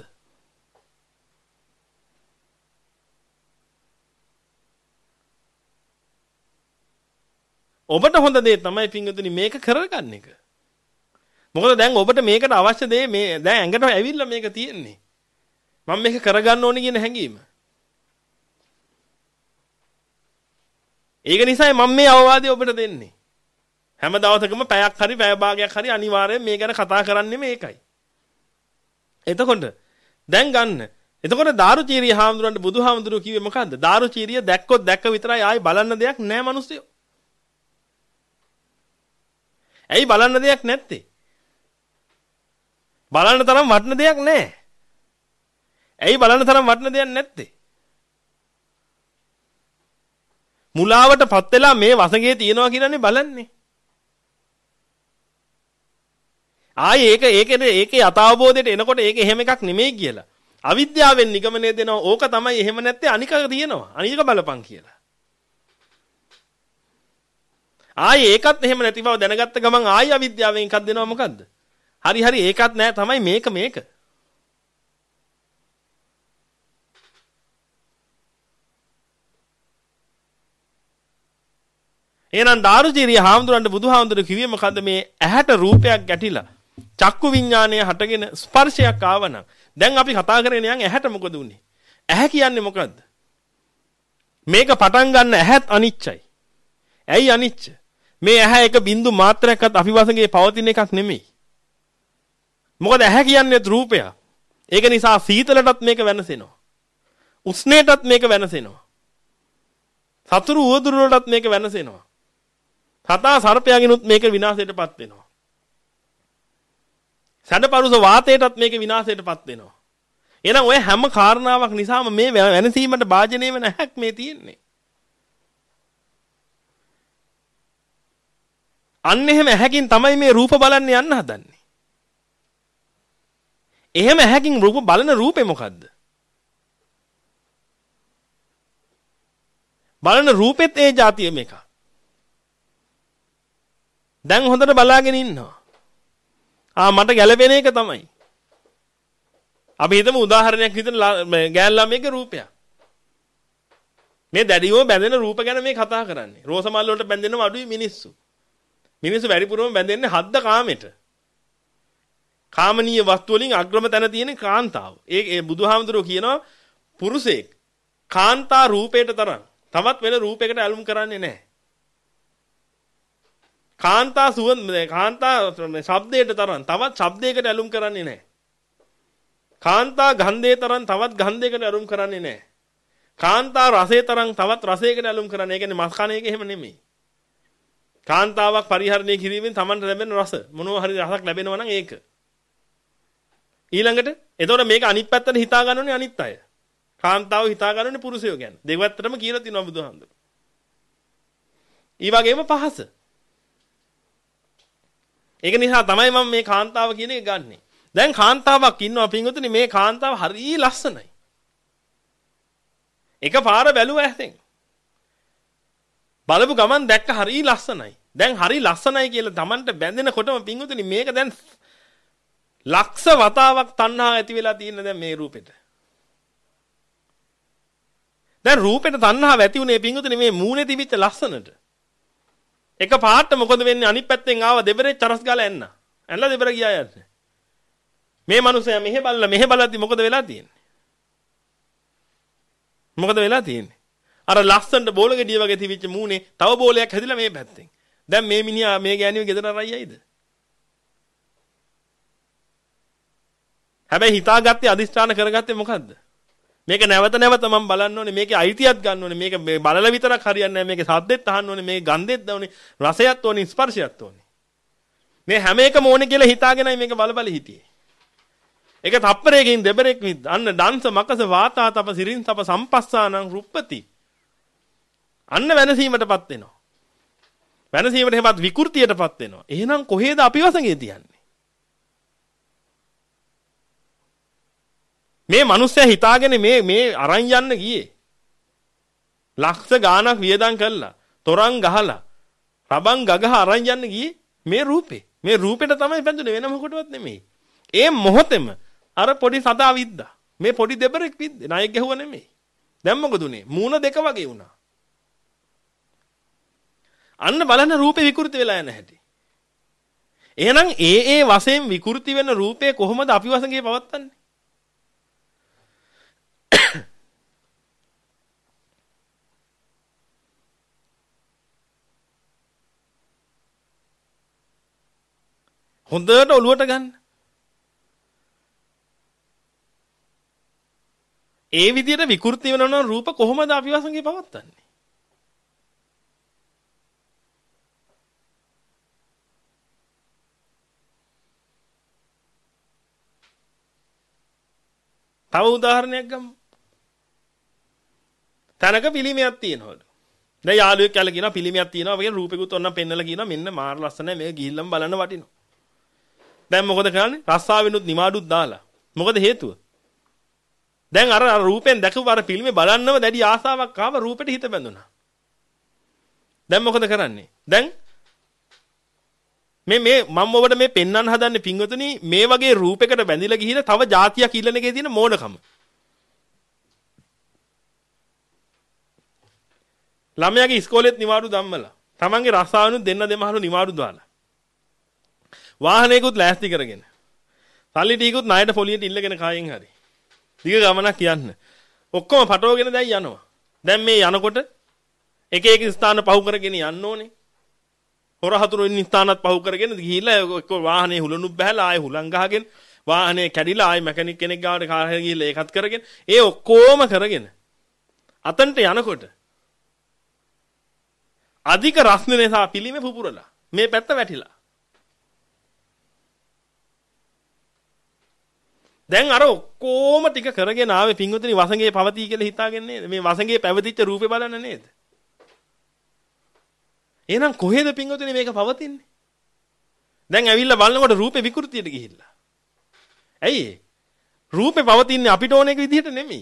ඔබට හොඳ දේ තමයි පින්වතුනි මේක කරගන්න එක. මොකද දැන් ඔබට මේකට අවශ්‍ය දේ මේ දැන් ඇඟට ඇවිල්ලා මේක තියෙන්නේ. මම මේක කරගන්න ඕනේ කියන හැඟීම. ඒක නිසායි මම මේ අවවාදය ඔබට දෙන්නේ. හැම දවසකම පැයක් හරි පැය භාගයක් හරි අනිවාර්යෙන් මේ ගැන කතා කරන්නේ මේකයි. එතකොට දැන් ගන්න. එතකොට දාරුචීරිය හාමුදුරන්ට බුදුහාමුදුරුවෝ කිව්වේ මොකද්ද? දාරුචීරිය දැක්කොත් දැක්ක විතරයි ආයි බලන්න දෙයක් නැහැ මිනිස්සුયો. ඇයි බලන්න දෙයක් නැත්තේ? බලන්න තරම් වටින දෙයක් නැහැ. ඇයි බලන්න තරම් වටින දෙයක් නැත්තේ? මුලාවටපත් වෙලා මේ වසඟේ තියනවා කියලානේ බලන්නේ. ආයේ ඒක ඒකේ ඒකේ යථාබෝධයට එනකොට ඒක එහෙම එකක් නෙමෙයි කියලා. අවිද්‍යාවෙන් නිගමනය දෙනවා. ඕක තමයි එහෙම නැත්තේ අනික තියෙනවා. අනික බලපං කියලා. ආයේ ඒකත් එහෙම නැති බව දැනගත්ත ගමන් ආයි අවිද්‍යාවෙන් එකක් දෙනවා මොකද්ද? හරි හරි ඒකත් නෑ තමයි මේක මේක. එහෙනම් දාරුචීරිය හාමුදුරන්ට බුදුහාමුදුරුවෝ කිව්වේ මොකද්ද? මේ ඇහැට රූපයක් ගැටිලා චක්කු විඥානය හටගෙන ස්පර්ශයක් ආවනම් දැන් අපි කතා කරගෙන යන් ඇහැට මොකද උනේ? ඇහැ කියන්නේ මොකද්ද? මේක පටන් ගන්න ඇහත් අනිච්චයි. ඇයි අනිච්ච? මේ ඇහැ එක බින්දු මාත්‍රයක්වත් අපි වශයෙන් පවතින එකක් නෙමෙයි. මොකද ඇහැ කියන්නේ රූපයක්. ඒක නිසා සීතලටත් මේක වෙනසෙනවා. උෂ්ණයටත් මේක වෙනසෙනවා. සතුරු උවදුරු වලටත් මේක වෙනසෙනවා. සතා සර්පයාගෙනුත් මේක විනාශයටපත් වෙනවා. සැඩපරුස වාතයටත් මේක විනාශයටපත් වෙනවා. එහෙනම් ඔය හැම කාරණාවක් නිසාම මේ වෙනසීමට භාජනය වෙන හැක් මේ තියෙන්නේ. අන්න එහෙම ඇහැකින් තමයි මේ රූප බලන්න යන්න හදන්නේ. එහෙම ඇහැකින් රූප බලන රූපේ මොකද්ද? බලන රූපෙත් ඒ જાතියෙම එකක්. දැන් හොඳට බලාගෙන ඉන්නවා. ආ මට ගැළපෙන එක තමයි. අපි හිතමු උදාහරණයක් විදිහට ගෑල් ළමයිගේ රූපයක්. මේ දැඩිවම බැඳෙන රූප ගැන මේ කතා කරන්නේ. රෝස මල් වලට බැඳෙනව අඩුයි මිනිස්සු. මිනිස්සු වැඩිපුරම බැඳෙන්නේ හද්ද කාමෙට. කාමනීය වස්තු වලින් අග්‍රම තැන තියෙන කාන්තාව. ඒ ඒ බුදුහාමුදුරුවෝ කියනවා පුරුෂයෙක් කාන්තා රූපයට තරම් තවත් වෙන රූපයකට ඇලුම් කරන්නේ නැහැ. කාන්තා සුවඳ කාන්තා ශබ්දයට තරම් තවත් ශබ්දයකට ඇලුම් කරන්නේ නැහැ. කාන්තා ගන්ධයේ තරම් තවත් ගන්ධයකට ඇලුම් කරන්නේ නැහැ. කාන්තා රසයේ තරම් තවත් රසයකට ඇලුම් කරන්නේ. ඒ කියන්නේ මස් කන එක එහෙම නෙමෙයි. කාන්තාවක් පරිහරණය කිරීමෙන් Tamanට ලැබෙන රස මොනවා හරි රසක් ලැබෙනවා නම් ඒක. ඊළඟට එතකොට මේක අනිත් පැත්තට හිතා ගන්නෝනේ අනිත් අය. කාන්තාව හිතා ගන්නෝනේ පුරුෂයෝ ගැන. දෙවැත්තටම කියලා තිනවා බුදුහාමුදුරුවෝ. ඊ වගේම පහස. ඒක නිසා තමයි මම මේ කාන්තාව කියන එක ගන්නෙ. දැන් කාන්තාවක් ඉන්නවා පින්වතුනි මේ කාන්තාව හරිය ලස්සනයි. එකපාර බැලුවා ඇහෙන්. බලපු ගමන් දැක්ක හරිය ලස්සනයි. දැන් හරිය ලස්සනයි කියලා Tamanට බැඳෙනකොටම පින්වතුනි මේක දැන් ලක්ෂ වතාවක් තණ්හා ඇති වෙලා තියෙන දැන් මේ රූපෙට. දැන් රූපෙට තණ්හාව ඇති උනේ පින්වතුනි මේ මූණේ තිබිච්ච ලස්සනට. එක පාට මොකද වෙන්නේ අනිත් පැත්තෙන් ආව දෙබරේ චරස් ගාලා එන්න. ඇන්නලා දෙබර ගියා යන්නේ. මේ මිනිස්සයා මෙහෙ බලලා මෙහෙ බලද්දි මොකද වෙලා තියෙන්නේ? මොකද වෙලා තියෙන්නේ? අර ලස්සනට බෝල ගෙඩිය වගේ තිබිච්ච මූණේ තව බෝලයක් හැදිලා මේ පැත්තෙන්. දැන් මේ මිනිහා මේ ගෑණිව ගෙදර අරයියිද? හැබැයි හිතාගත්තේ අදිස්ථාන කරගත්තේ මොකද්ද? මේක නැවත නැවත මම බලන්න ඕනේ. මේකේ අයිතියක් ගන්න ඕනේ. මේක බලලා විතරක් හරියන්නේ නැහැ. මේකේ සද්දෙත් අහන්න ඕනේ. මේකේ ගන්ධෙත් ඕනේ. රසයත් ඕනේ. ස්පර්ශයත් ඕනේ. මේ හැම එකම ඕනේ කියලා හිතාගෙනයි මේක බල බල හිටියේ. ඒක තප්පරයකින් දෙබරෙක් විත් අන්න දංශ මකස වාතා තප සිරින් තප සම්පස්සානං රුප්පති. අන්න වෙනසීමටපත් වෙනවා. වෙනසීමට හැමත් විකෘතියටපත් වෙනවා. එහෙනම් කොහේද අපි වසඟේ තියන්නේ? මේ මිනිස්සයා හිතාගෙන මේ මේ අරන් යන්න ගියේ. ලක්ෂ ගාණක් වියදම් කළා. තොරන් ගහලා. රබන් ගගහ අරන් යන්න ගියේ මේ රූපේ. මේ රූපෙට තමයි බැඳුනේ වෙන මොකටවත් නෙමෙයි. ඒ මොහොතේම අර පොඩි සතා විද්දා. මේ පොඩි දෙබරෙක් විද්දේ. ණයෙක් ගැහුව නෙමෙයි. දැන් මොකද උනේ? මූණ දෙක වගේ වුණා. අන්න බලන්න රූපේ විකෘති වෙලා යන හැටි. එහෙනම් ඒ ඒ වශයෙන් විකෘති වෙන රූපේ කොහොමද අපි වසඟේ පවත්න්නේ? හොඳට ඔලුවට ගන්න. ඒ විදිහට විකෘති වෙනවනම් රූප කොහොමද අපි වසඟේ පවත්න්නේ? තව උදාහරණයක් ගමු. තනක පිළිමයක් තියෙනවලු. දැන් යාළුවෙක් කියලා කියනවා පිළිමයක් තියෙනවා වගේ රූපෙකුත් ඔන්න පෙන්නලා කියනවා මෙන්න මාර ලස්සනයි මේක ගිහිල්ලාම බලන්න වටිනවා. දැන් මොකද කරන්නේ? රස්සාවෙනුත් නිමාඩුත් දාලා. මොකද හේතුව? දැන් අර අර රූපෙන් දැකපු අර පිළිමේ බලන්නම දැඩි ආසාවක් ආව රූපෙට හිත බැඳුනා. දැන් මොකද කරන්නේ? දැන් මේ මේ මම ඔබට මේ පෙන්වන්න හදන්නේ පින්වතුනි මේ වගේ රූපයකට බැඳිලා ගිහිල්ලා තව જાතියක් ඉල්ලන එකේ තියෙන මෝඩකම. ළමයාගේ ඉස්කෝලේත් නිවාඩු ධම්මලා. තමන්ගේ රස්සාවනුත් දෙන්න දෙමහලු නිවාඩු දාලා. වාහනයකුත් ලෑස්ති කරගෙන. සල්ලි ටිකකුත් ණයට පොලියට ඉල්ලගෙන කායෙන් හරි. දිග ගමනක් යන්න. ඔක්කොම පටවගෙන දැන් යනවා. දැන් මේ යනකොට එක එක ස්ථාන පහු කරගෙන යන්න ඕනේ. හොර හතුරු ඉන්න ස්ථානත් පහු කරගෙන ගිහිල්ලා එක්ක වාහනේ හුලනුත් බහැලා ආයෙ හුලං ගහගෙන වාහනේ කැඩිලා ආයෙ මැකනික් කෙනෙක් ගාවට කාරේ ගිහිල්ලා ඒකත් කරගෙන ඒ ඔක්කොම කරගෙන අතන්ට යනකොට අධික රස්නේ නිසා පිළිමේ පුපුරලා මේ පැත්ත වැටිලා. දැන් අර ඔක්කොම ටික කරගෙන ආවේ පින්වතුනි වසඟේ පවතී කියලා හිතාගෙන නේද? මේ වසඟේ පැවතිච්ච රූපේ බලන්න නේද? එහෙනම් කොහෙද පින්වතුනි මේක පවතින්නේ? දැන් ඇවිල්ලා බලනකොට රූපේ විකෘතියට ගිහිල්ලා. ඇයි ඒ? රූපේ පවතින්නේ අපිට ඕන එක විදිහට නෙමෙයි.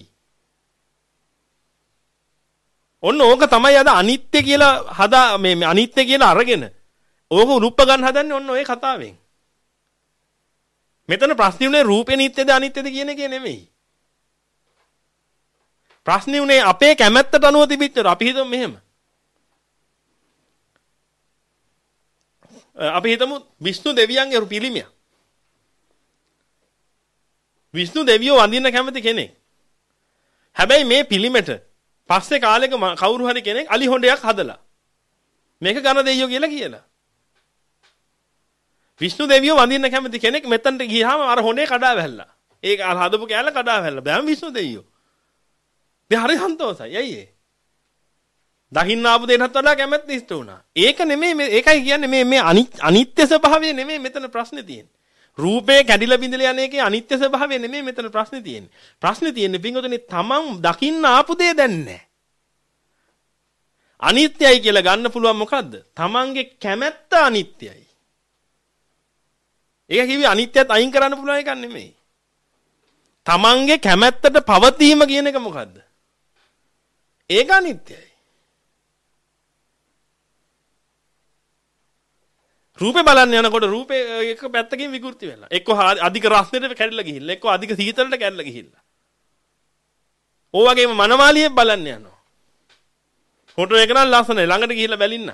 ඔන්න ඕක තමයි අද අනිත්‍ය කියලා හදා මේ අනිත්‍ය කියලා අරගෙන ඕක උරුප්ප ගන්න හදන්නේ ඔන්න ඔය කතාවෙන්. මෙතන ප්‍රශ්නේ උනේ රූපේ නිට්ටයද අනිත්‍යද කියන එකේ නෙමෙයි. ප්‍රශ්නේ උනේ අපේ කැමැත්තට අනුව තිබිච්ච අපි හිතමු මෙහෙම. අපි හිතමු විෂ්ණු දෙවියන්ගේ පිළිමයක්. විෂ්ණු දෙවියෝ වඳින්න කැමති කෙනෙක්. හැබැයි මේ පිළිමෙට පස්සේ කාලෙක කවුරු හරි කෙනෙක් අලි හොඬයක් හදලා මේක ඝන දෙවියෝ කියලා කියලා. විෂ්ණු දෙවියෝ වඳින්න කැමති කෙනෙක් මෙතනට ගියාම අර හොඬේ කඩා වැහැල්ලා. ඒක අර හදපු කෑල්ල කඩා වැහැල්ලා. බෑම විෂ්ණු දෙවියෝ. මේ හරි සන්තෝෂයි. ඇයි ඒ? දකින්න ආපු දෙයටත් වඩා කැමැත්ත ඉෂ්ට වුණා. ඒක නෙමෙයි මේ ඒකයි කියන්නේ මේ මේ අනිත්‍ය ස්වභාවය නෙමෙයි මෙතන ප්‍රශ්නේ තියෙන්නේ. රූපේ කැඩිලා බිඳලා යන එකේ අනිත්‍ය ස්වභාවය නෙමෙයි මෙතන ප්‍රශ්නේ තියෙන්නේ. ප්‍රශ්නේ තියෙන්නේ පින්වතුනි තමන් දකින්න ආපු දේ දැන් නැහැ. අනිත්‍යයි කියලා ගන්න පුළුවන් මොකද්ද? තමන්ගේ කැමැත්ත අනිත්‍යයි. ඒක කිව්වේ අනිත්‍යත් අයින් කරන්න පුළුවන් එකක් නෙමෙයි. තමන්ගේ කැමැත්තට පවතීම කියන එක මොකද්ද? ඒක අනිත්‍යයි. රූපේ බලන්න යනකොට රූපේ එක පැත්තකින් විකෘති වෙලා. එක්ක අධික රස්නෙට කැඩිලා ගිහිල්ලා, එක්ක අධික සීතලට කැඩිලා ගිහිල්ලා. ඕ වගේම මනමාලියෙ බලන්න යනවා. ෆොටෝ එක නම් ලස්සනයි ළඟට ගිහිල්ලා බැලින්න.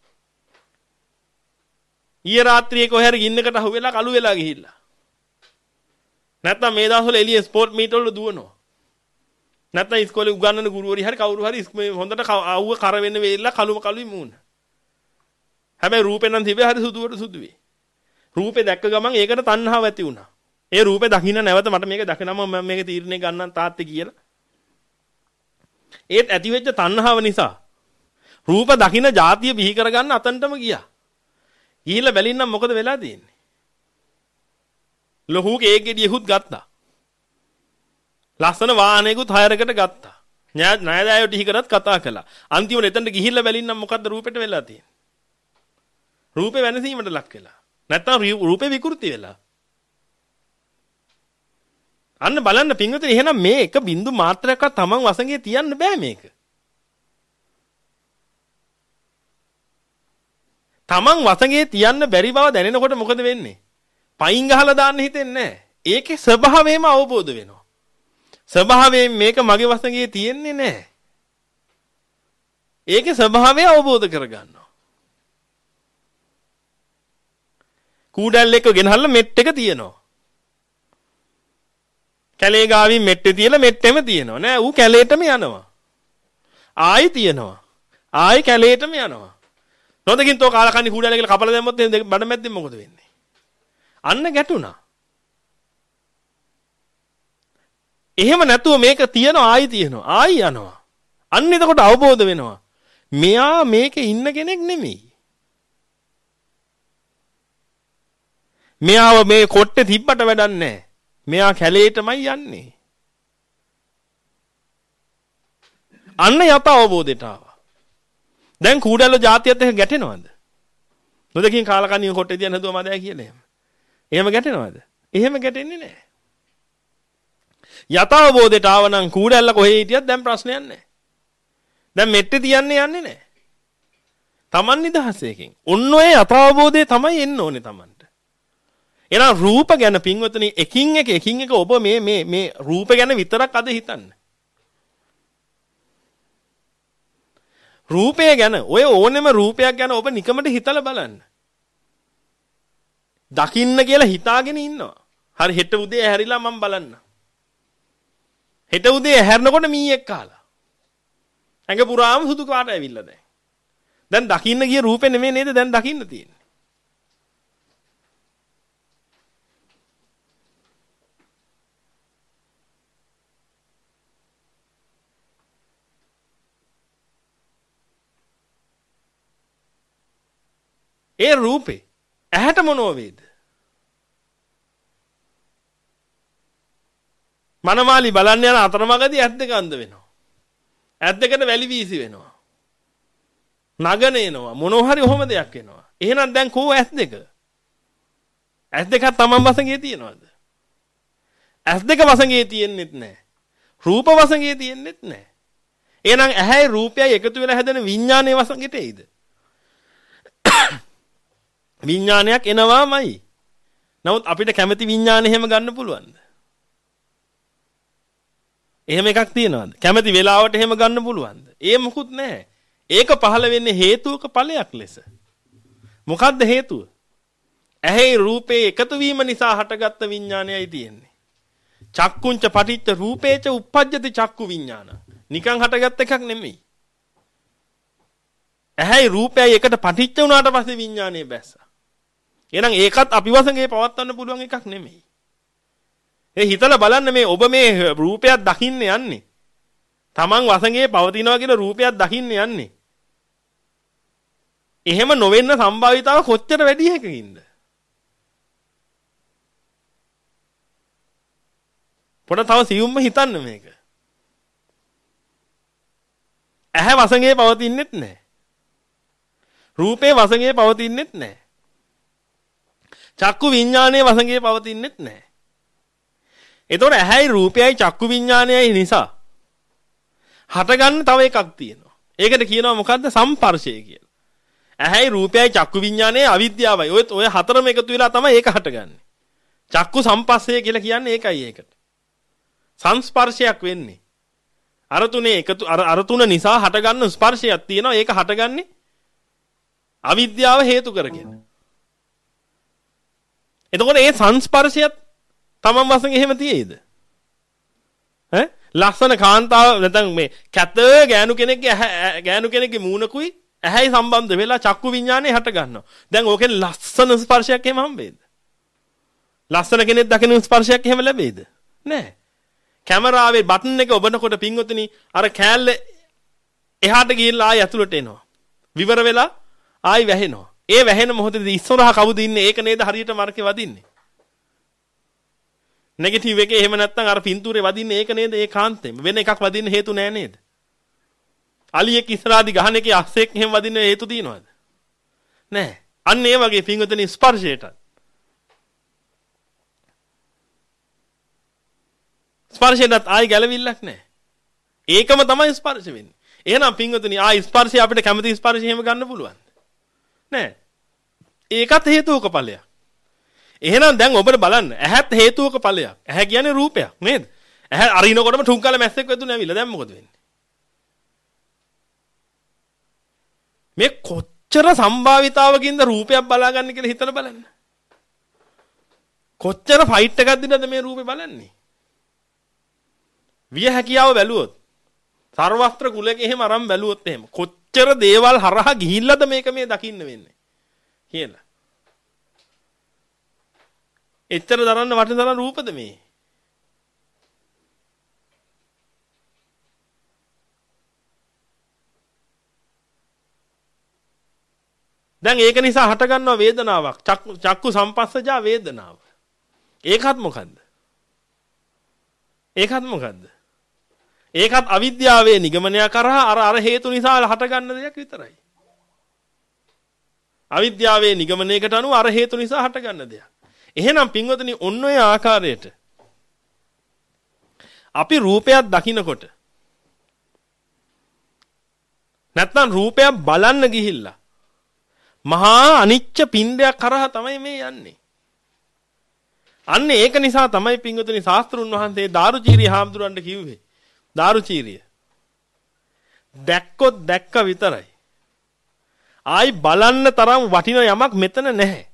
ඊයේ රාත්‍රියේ කොහේ හරි ගින්නකට අහු වෙලා කළු වෙලා ගිහිල්ලා. නැත්නම් මේ දවස්වල එළියේ ස්පෝර්ට් මීට් වල දුවනවා. නැත්නම් ඉස්කෝලේ උගන්වන ගුරුවරි හරි කවුරු හරි හොඳට අවුව කර වෙන්න වෙලා කළුම කළුයි මූණ. හැබැයි රූපේ නම් තිබේ හරි සුදුවට සුදුවේ. රූපේ දැක්ක ගමන් ඒකට තණ්හාව ඇති වුණා. ඒ රූපේ දකින්න නැවත මට මේක දකිනම මම මේක තීරණය ගන්නම් තාත්තේ කියලා. ඒත් ඇති වෙච්ච තණ්හාව නිසා රූප දකින්න જાතිය බිහි කරගන්න අතනටම ගියා. ගිහිල්ලා බැලින්නම් මොකද වෙලා තියෙන්නේ? ලොකු කේක් ගෙඩියකුත් ගත්තා. ලස්සන වාහනයකුත් හයරකට ගත්තා. ණයදායෝ ටික කරත් කතා කළා. අන්තිමට එතනට ගිහිල්ලා බැලින්නම් මොකද්ද රූපෙට වෙලා තියෙන්නේ? රූපේ වෙනසීමට ලක් වෙලා. නැත්තම් රූපේ විකෘති වෙලා. අන්න බලන්න පින්විතනේ එහෙනම් මේ එක බින්දු මාත්‍රයක්වත් Taman වසඟේ තියන්න බෑ මේක. Taman වසඟේ තියන්න බැරි බව දැනෙනකොට මොකද වෙන්නේ? පයින් ගහලා දාන්න හිතෙන්නේ නැහැ. ඒකේ ස්වභාවයම අවබෝධ වෙනවා. ස්වභාවයෙන් මේක මගේ වසඟේ තියෙන්නේ නැහැ. ඒකේ ස්වභාවය අවබෝධ කරගන්නවා. කූඩැල් එක ගෙනහල්ලා මෙට් එක තියෙනවා. කැලේ ගාවින් මෙට්ටේ තියලා මෙට්ටෙම තියෙනවා. නෑ ඌ කැලේටම යනවා. ආයි තියෙනවා. ආයි කැලේටම යනවා. නොදකින් තෝ කාලකන්ණි කූඩැල් කියලා කපලා දැම්මොත් එහෙනම් බඩ මැද්දෙන් මොකද වෙන්නේ? අන්න ගැටුණා. එහෙම නැතුව මේක තියෙනවා ආයි තියෙනවා. ආයි යනවා. අන්න එතකොට අවබෝධ වෙනවා. මෙයා මේකේ ඉන්න කෙනෙක් නෙමෙයි. මෙයාව මේ කොට්ටේ තිබ්බට වැඩක් නැහැ. මෙයා කැලේටමයි යන්නේ. අන්න යත අවබෝධයට ආවා. දැන් කූඩැල්ල જાතියත් එක්ක ගැටෙනවද? නොදකින් කාලකන්ණිය කොට්ටේ තියන හදුවා මදෑ කියලා එහෙම. එහෙම ගැටෙනවද? එහෙම ගැටෙන්නේ නැහැ. යත අවබෝධයට ආවනම් කූඩැල්ල කොහේ හිටියත් දැන් ප්‍රශ්නයක් නැහැ. දැන් මෙට්ටේ තියන්නේ යන්නේ නැහැ. Taman නිදහසේකින්. ඔන්න ඔය යත අවබෝධය තමයි එන්න ඕනේ Tamanට. එහෙනම් රූප ගැන පින්වතුනි එකින් එක එකින් එක ඔබ මේ මේ මේ රූප ගැන විතරක් අද හිතන්න. රූපය ගැන ඔය ඕනෙම රූපයක් ගැන ඔබ නිකමට හිතලා බලන්න. දකින්න කියලා හිතාගෙන ඉන්නවා. හරි හෙට උදේ ඇහැරිලා මම බලන්න. හෙට උදේ ඇහැරනකොට මීයක් කාලා. ඇඟ පුරාම සුදු පාට ඇවිල්ලා දැන්. දැන් දකින්න ගිය රූපේ නෙමෙයි නේද දැන් දකින්න තියෙන්නේ. ඒ රූපේ ඇහැට මොනව වේද? මනමාලි බලන්න යන අතරමඟදී ඇස් දෙක අන්ධ වෙනවා. ඇස් දෙකට වැලි වීසි වෙනවා. නගන එනවා. මොනව හරි ඔහොම දෙයක් වෙනවා. එහෙනම් දැන් කෝ ඇස් දෙක? ඇස් දෙකක් තමන් වසඟේ තියනවද? ඇස් දෙක වසඟේ තියෙන්නෙත් නැහැ. රූප වසඟේ තියෙන්නෙත් නැහැ. එහෙනම් ඇහැයි රූපයයි එකතු වෙලා හැදෙන විඥානයේ වසඟෙට එයිද? විඥානයක් එනවාමයි. නමුත් අපිට කැමති විඥානෙ එහෙම ගන්න පුළුවන්ද? එහෙම එකක් තියනවාද? කැමති වෙලාවට එහෙම ගන්න පුළුවන්ද? ඒ මොකුත් නැහැ. ඒක පහළ වෙන්නේ හේතුක ඵලයක් ලෙස. මොකද්ද හේතුව? ඇහි රූපේ එකතු වීම නිසා හටගත්ත විඥානයයි තියෙන්නේ. චක්කුංච පටිච්ච රූපේච උප්පජ්ජති චක්කු විඥාන. නිකන් හටගත් එකක් නෙමෙයි. ඇහි රූපයයි එකට පටිච්ච වුණාට පස්සේ විඥානය බැස්සා. එහෙනම් ඒකත් අපි වසඟේ පවත්වන්න පුළුවන් එකක් නෙමෙයි. ඒ හිතලා බලන්න මේ ඔබ මේ රූපයක් දකින්න යන්නේ. Taman වසඟේ පවතිනවා කියලා රූපයක් දකින්න යන්නේ. එහෙම නොවෙන්න සම්භාවිතාව කොච්චර වැඩි එකකින්ද? පොඩ තව සියුම්ම හිතන්න මේක. ඇහැ වසඟේ පවතින්නෙත් නැහැ. රූපේ වසඟේ පවතින්නෙත් නැහැ. චක්කු විඥානයේ වසඟේ පවතින්නෙත් නැහැ. එතකොට ඇහැයි රූපයයි චක්කු විඥානයයි නිසා හටගන්න තව එකක් තියෙනවා. ඒකට කියනවා මොකද්ද? සම්පර්ශය කියලා. ඇහැයි රූපයයි චක්කු විඥානයේ අවිද්‍යාවයි. ඔය ඔය හතරම එකතු වෙලා තමයි ඒක හටගන්නේ. චක්කු සම්පස්සය කියලා කියන්නේ ඒකයි ඒකට. සංස්පර්ශයක් වෙන්නේ. අර තුනේ එකතු අර අර තුන නිසා හටගන්න ස්පර්ශයක් තියෙනවා. ඒක හටගන්නේ අවිද්‍යාව හේතු කරගෙන. එතකොට ඒ සංස්පර්ශයත් තමන් වශයෙන් එහෙම තියෙයිද? ඈ ලස්සන කාන්තාව නැත්නම් මේ කැත ගෑනු කෙනෙක්ගේ ගෑනු කෙනෙක්ගේ මූණකුයි ඇහැයි සම්බන්ධ වෙලා චක්කු විඥානේ හට ගන්නවා. දැන් ඕකෙන් ලස්සන ස්පර්ශයක් එහෙම හම්බෙයිද? ලස්සන කෙනෙක් දකින ස්පර්ශයක් එහෙම ලැබෙයිද? නෑ. කැමරාවේ බටන් එක ඔබනකොට පින්වතුනි අර කෑල්ල එහාට ගිහිල්ලා ආයි ඇතුළට එනවා. විවර වෙලා ආයි වැහෙනවා. ඒ වැහෙන මොහොතේදී ඉස්සරහා කවුද ඉන්නේ? ඒක නේද හරියට මාර්කේ වදින්නේ. නෙගටිව් එකේ එහෙම නැත්නම් අර පින්තූරේ වදින්නේ ඒක නේද? ඒ කාන්තෙම. වෙන එකක් වදින්න හේතු නෑ නේද? අලියෙක් ඉස්සරහාදි ගහන එකේ අස්සෙක් එහෙම වදින්න හේතු තියනවද? නෑ. අන්න ඒ වගේ පින්වතුනි ස්පර්ශයට. ස්පර්ශයටත් ආයි ගැලවිල්ලක් නෑ. ඒකම තමයි ස්පර්ශ වෙන්නේ. එහෙනම් පින්වතුනි ආයි ස්පර්ශය අපිට කැමති ස්පර්ශය එහෙම ගන්න පුළුවන්ද? නෑ. ඒකත් හේතුක ඵලයක්. එහෙනම් දැන් ඔබට බලන්න ඇහත් හේතුක ඵලයක්. ඇහැ කියන්නේ රූපයක් නේද? ඇහැ අරිනකොටම ටුංකල මැස්සෙක් වැදුනේ ඇවිල්ලා. දැන් මොකද වෙන්නේ? මේ කොච්චර සම්භාවිතාවකින්ද රූපයක් බලාගන්න කියලා හිතලා බලන්න. කොච්චර ෆයිට් එකක්ද නේද මේ රූපේ බලන්නේ? විය හැකියාව බැලුවොත් සර්වස්ත්‍ර කුලයක එහෙම අරන් බැලුවොත් එහෙම කොච්චර දේවල් හරහා ගිහිල්ලාද මේක මේ දකින්න වෙන්නේ කියලා. එච්චර දරන්න වටින තරම් රූපද මේ? දැන් ඒක නිසා හට ගන්නවා වේදනාවක්. චක්කු සම්පස්සජා වේදනාව. ඒකත් මොකද්ද? ඒකත් මොකද්ද? ඒකත් අවිද්‍යාවේ නිගමනය කරා අර අර හේතු නිසා හට ගන්න දෙයක් විතරයි. අවිද්‍යාවේ නිගමනයකට අනුව අර හේතු නිසා හට ගන්න දෙයක්. එහෙනම් පින්වතුනි ඔන්න ඔය ආකාරයට අපි රූපයක් දකිනකොට නැත්නම් රූපයක් බලන්න ගිහිල්ලා මහා අනිච්ච පින්ඩයක් කරා තමයි මේ යන්නේ. අන්න ඒක නිසා තමයි පින්වතුනි ශාස්ත්‍රුන් වහන්සේ දාරුචීරිය හාමුදුරන්ට කිව්වේ. දාරුචීරිය දැක්කොත් දැක්ක විතරයි. ආයි බලන්න තරම් වටින යමක් මෙතන නැහැ.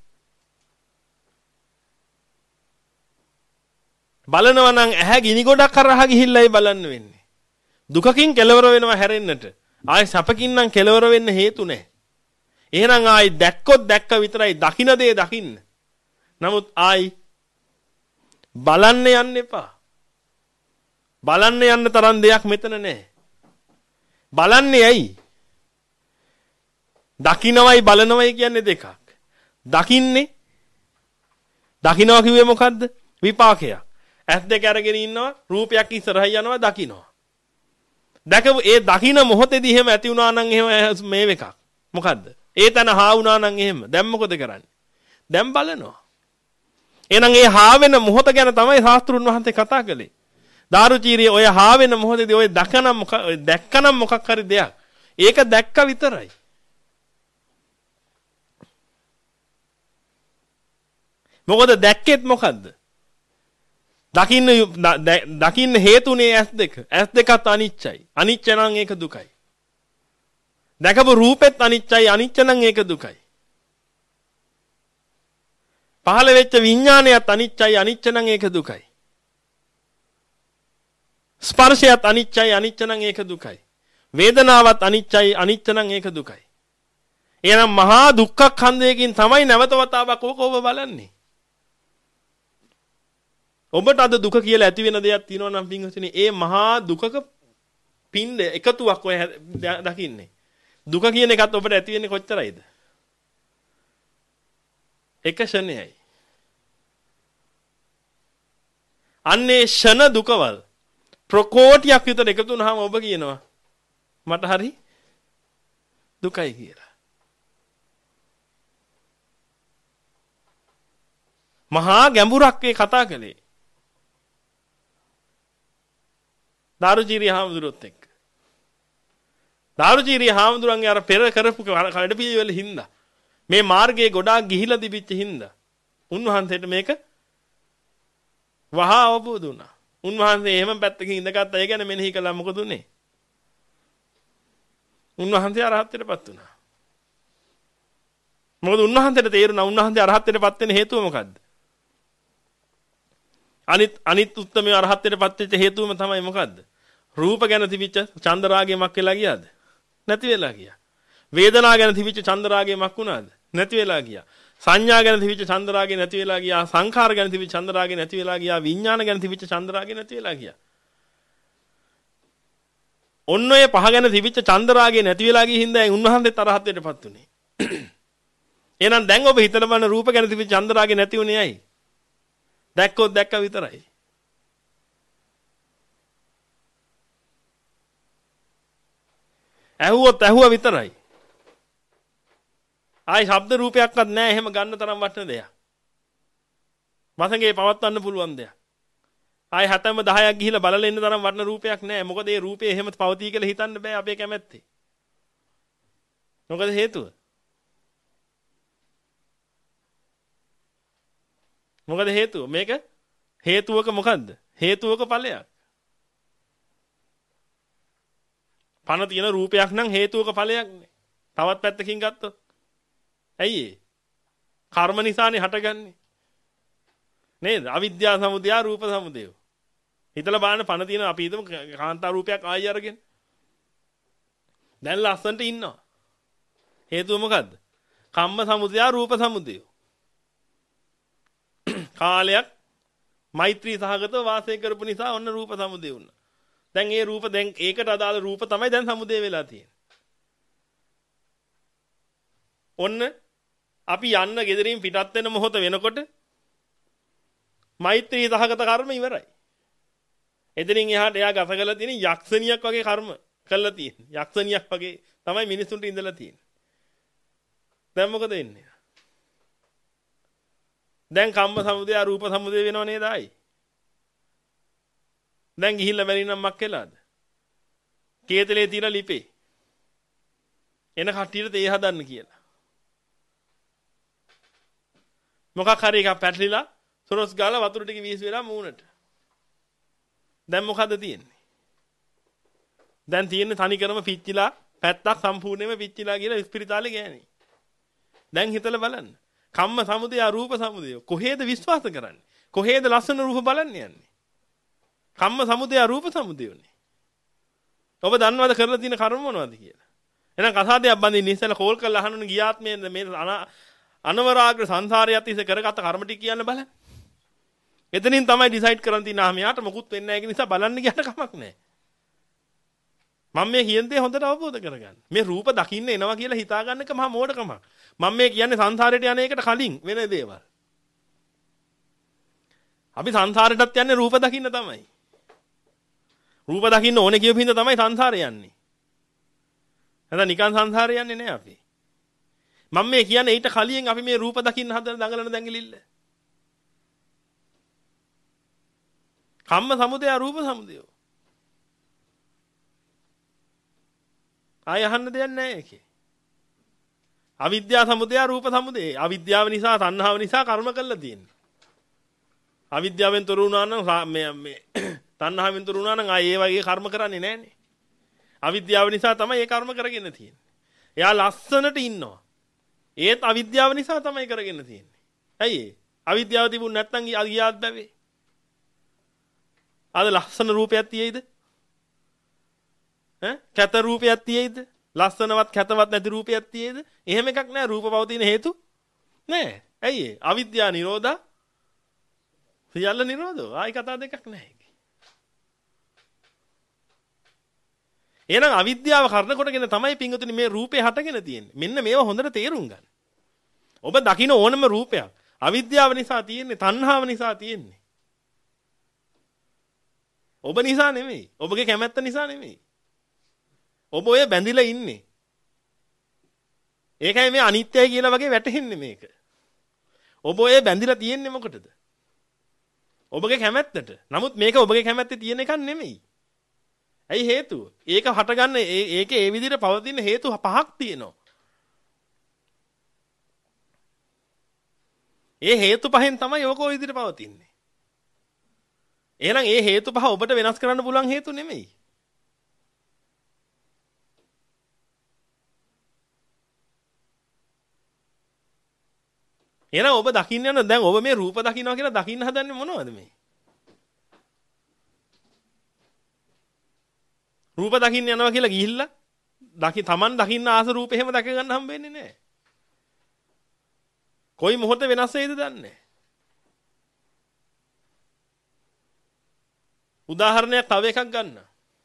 බලනවා නම් ඇහැ ගිනි ගොඩක් කරහා ගිහිල්ලායි බලන්න වෙන්නේ. දුකකින් කෙලවර වෙනවා හැරෙන්නට. ආයි සැපකින් නම් කෙලවර වෙන්න හේතු නැහැ. එහෙනම් ආයි දැක්කොත් දැක්ක විතරයි දකින්න දේ දකින්න. නමුත් ආයි බලන්න යන්න එපා. බලන්න යන්න තරම් දෙයක් මෙතන නැහැ. බලන්නේ ඇයි? දකින්නවයි බලනවයි කියන්නේ දෙකක්. දකින්නේ දකින්නවා කිව්වේ මොකද්ද? විපාකයක්. ඇස් දෙක අරගෙන ඉන්නවා රූපයක් ඉස්සරහයි යනවා දකින්නවා. දැකපු ඒ දකින්න මොහොතේදී එහෙම ඇති වුණා නම් එහෙම මේ එකක්. මොකද්ද? ඒ තන හා වුණා නම් එහෙම. දැන් මොකද කරන්නේ? දැන් බලනවා. එහෙනම් ඒ හා වෙන මොහොත ගැන තමයි ශාස්ත්‍රුන් වහන්සේ කතා කළේ. දාරුචීරිය ඔය හා වෙන මොහොතේදී ඔය දැකනම් මොක දැක්කනම් මොකක් හරි දෙයක්. ඒක දැක්ක විතරයි. මොකද දැක්කෙත් මොකද්ද? දකින්න දකින්න හේතුනේ ඇස් දෙක. ඇස් දෙකත් අනිච්චයි. අනිච්ච නම් ඒක දුකයි. දැකපු රූපෙත් අනිච්චයි. අනිච්ච නම් ඒක දුකයි. පහළ වෙච්ච විඥානයත් අනිච්චයි. අනිච්ච නම් ඒක දුකයි. ස්පර්ශයත් අනිච්චයි. අනිච්ච නම් ඒක දුකයි. වේදනාවත් අනිච්චයි. අනිච්ච නම් ඒක දුකයි. එහෙනම් මහා දුක්ඛ ඛන්දයකින් තමයි නැවත වතාවක් ඕක ඔබ බලන්නේ. ඔබට අද දුක කියලා ඇති වෙන දෙයක් තියෙනවා නම් පින්වතුනි ඒ මහා දුකක පින්ඩ එකතුවක් ඔය දකින්නේ. දුක කියන එකත් ඔබට ඇති වෙන්නේ කොච්චරයිද? එක ෂණයයි. අන්නේ ෂණ දුකවල ප්‍රකෝටියක් විතර එකතු වුණාම ඔබ කියනවා මට හරි දුකයි කියලා. මහා ගැඹුරක් ඒ කතා කළේ. දාරුචීරිය හාමුදුරුවොත් එක්ක. දාරුචීරිය හාමුදුරන්ගේ අර පෙර කරපු කඩපිළිවෙල හින්දා මේ මාර්ගයේ ගොඩාක් ගිහිලා තිබිච්ච හින්දා උන්වහන්සේට මේක වහා අවබෝධ වුණා. උන්වහන්සේ එහෙම පැත්තකින් ඉඳගත්තා. ඒ ගැන මෙනෙහි කළා මොකද උනේ? උන්වහන්සේ අරහත්ත්වයටපත් වුණා. මොකද උන්වහන්සේට තේරුණා උන්වහන්සේ අරහත්ත්වයටපත් වෙන හේතුව මොකද්ද? අනිත් අනිත් උත්තමයේ අරහත්ත්වයටපත් වෙච්ච හේතුවම තමයි මොකද්ද? රූප ගැන තිබිච්ච චන්දරාගය මක් වෙලා ගියාද? නැති වෙලා ගියා. වේදනා ගැන තිබිච්ච චන්දරාගය මක් වුණාද? නැති වෙලා ගියා. සංඥා ගැන තිබිච්ච චන්දරාගය නැති වෙලා ගියා. සංඛාර ගැන තිබිච්ච චන්දරාගය නැති වෙලා ගියා. විඥාන ගැන තිබිච්ච චන්දරාගය නැති වෙලා ගියා. ඔන්න ඔය පහ ගැන තිබිච්ච චන්දරාගය නැති වෙලා ගිය හින්දා උන්වහන්සේ තරහත්වයටපත් උනේ. එහෙනම් දැන් ඔබ හිතලා බලන රූප ගැන තිබිච්ච චන්දරාගය නැති උනේ ඇයි? දැක්කොත් දැක්ක විතරයි. ඇහුවොත් ඇහුව විතරයි. ආයි ශබ්ද රූපයක්වත් නැහැ එහෙම ගන්න තරම් වටින දෙයක්. මතකේ පවත්වන්න පුළුවන් දෙයක්. ආයි හතම දහයක් ගිහිලා බලලා ඉන්න තරම් වටින රූපයක් නැහැ. මොකද ඒ රූපේ එහෙම පවතී කියලා හිතන්න බෑ අපේ කැමැත්තේ. මොකද හේතුව? මොකද හේතුව? මේක හේතුවක මොකද්ද? හේතුවක ඵලයක්. පණ තියෙන රූපයක් නම් හේතුවක ඵලයක් නේ. තවත් පැත්තකින් ගත්තොත්. ඇයි ඒ? කර්ම නිසානේ හටගන්නේ. නේද? අවිද්‍යා සමුදය රූප සමුදය. හිතලා බලන්න පණ තියෙන අපි හිතමු කාන්තා රූපයක් ආයි අරගෙන. දැන් ලස්සනට ඉන්නවා. හේතුව මොකද්ද? කම්ම සමුදය රූප සමුදය. කාලයක් මෛත්‍රී සහගතව වාසය කරපු නිසා ඔන්න රූප සමුදය වුණා. දැන් ඒ රූප දැන් ඒකට අදාළ රූප තමයි දැන් සමුදය වෙලා තියෙන්නේ. ඔන්න අපි යන්න ගෙදරින් පිටත් වෙන මොහොත වෙනකොට මෛත්‍රී සහගත කර්ම ඉවරයි. එතනින් එහාට එයා ගත කරලා තියෙන යක්ෂණියක් වගේ කර්ම කළා තියෙන්නේ. යක්ෂණියක් වගේ තමයි මිනිසුන්ට ඉඳලා තියෙන්නේ. දැන් මොකද වෙන්නේ? දැන් කම්ම සමුදය රූප සමුදය වෙනව නේද ආයි? දැන් ගිහිල්ලා බැරිනම් මක් වෙලාද? කේතලේ තියලා ලිපේ. එන කට්ටියට තේ හදන්න කියලා. මොකක් හරි එකක් පැටලිලා සොරස් ගාලා වතුර ටික වීසි වෙලා මූණට. දැන් මොකද තියෙන්නේ? දැන් තියෙන්නේ තනිකරම පිච්චිලා පැත්තක් සම්පූර්ණයෙන්ම පිච්චිලා කියලා ඉස්පිරිතාලේ ගෑනේ. දැන් හිතලා බලන්න. කම්ම සමුදය රූප සමුදය කොහේද විශ්වාස කරන්නේ? කොහේද ලස්සන රූප බලන්න යන්නේ? කම්ම සමුදය රූප සමුදයනේ. ඔබ දන්නවද කරලා තියෙන කර්ම මොනවද කියලා? එහෙනම් කසාදයක් බඳින්න ඉස්සෙල්ලා කෝල් කරලා අහන්න ගියාත්මේ මේ අනවරාග්‍ර සංසාරයත් ඉස්සේ කරගත්ත කර්ම ටික කියන්න බලන්න. එතනින් තමයි ඩිසයිඩ් කරන් තියන ආ මෙයාට මොකුත් වෙන්නේ නැහැ කියන නිසා බලන්න ගියට කමක් නැහැ. මම මේ කියන දේ හොඳට අවබෝධ කරගන්න. මේ රූප දකින්න එනවා කියලා හිතා ගන්න එක මහා මෝඩකමක්. මම මේ කියන්නේ සංසාරයට යන එකට කලින් වෙන දේවල්. අපි සංසාරයටත් යන්නේ රූප දකින්න තමයි. රූප දකින්න ඕනේ කියපු හින්දා තමයි සංසාරේ යන්නේ. නැත්නම් නිකන් සංසාරේ යන්නේ නැහැ අපි. මම මේ කියන්නේ ඊට කලින් අපි මේ රූප දකින්න හදන දඟලන දැඟලිල්ල. කම්ම සමුදය රූප සමුදය. ආය අහන්න දෙයක් නැහැ ඒකේ. අවිද්‍යාව සමුදය රූප සමුදය. අවිද්‍යාව නිසා තණ්හාව නිසා කර්ම කළා තියෙන්නේ. අවිද්‍යාවෙන් තොර වුණා නම් මේ මේ තණ්හාවෙන් තොර වුණා නම් ආ ඒ වගේ කර්ම කරන්නේ නැහනේ. අවිද්‍යාව නිසා තමයි ඒ කර්ම කරගෙන තියෙන්නේ. එයා ලස්සනට ඉන්නවා. ඒත් අවිද්‍යාව නිසා තමයි කරගෙන තියෙන්නේ. ඇයි ඒ? අවිද්‍යාව තිබුණ නැත්නම් ගියාත් බැවේ. අද ලස්සන රූපයක් තියෙයිද? ඈ කැත රූපයක් තියෙයිද? ලස්සනවත් කැතවත් නැති රූපයක් තියෙයිද? එහෙම එකක් නෑ. රූප පවතින හේතු නෑ. ඇයි ඒ? අවිද්‍යාව නිරෝධා සියල්ල නිරෝධෝ. ආයි කතා දෙකක් නෑ. එහෙනම් අවිද්‍යාව කරන කොටගෙන තමයි පිංගුතුනි මේ රූපේ හටගෙන තියෙන්නේ. මෙන්න මේවා හොඳට තේරුම් ගන්න. ඔබ දකින්න ඕනම රූපයක් අවිද්‍යාව නිසා තියෙන්නේ, තණ්හාව නිසා තියෙන්නේ. ඔබ නිසා නෙමෙයි. ඔබගේ කැමැත්ත නිසා නෙමෙයි. ඔබ ඔය බැඳිලා ඉන්නේ. ඒකයි මේ අනිත්‍යයි කියලා වගේ වැටහෙන්නේ මේක. ඔබ ඔය බැඳිලා තියෙන්නේ මොකටද? ඔබගේ කැමැත්තට. නමුත් මේක ඔබගේ කැමැත්තේ තියෙන එකක් නෙමෙයි. ඇයි හේතුව? ඒක හටගන්න ඒකේ ඒ විදිහට පවතින හේතු පහක් තියෙනවා. ඒ හේතු පහෙන් තමයි ඔක ওই විදිහට පවතින්නේ. එහෙනම් ඒ හේතු පහ ඔබට වෙනස් කරන්න පුළුවන් හේතු නෙමෙයි. එහෙනම් ඔබ දකින්න යන දැන් ඔබ මේ රූප දකින්නවා කියලා දකින්න හදන්නේ මොනවද මේ? රූප දකින්න යනවා කියලා ගිහිල්ලා දකි Taman දකින්න ආස රූප එහෙම දැක ගන්න හම්බ වෙන්නේ නැහැ. කොයි මොහොත වෙනස් වෙයිද දන්නේ නැහැ. උදාහරණයක් තව එකක් ගන්න.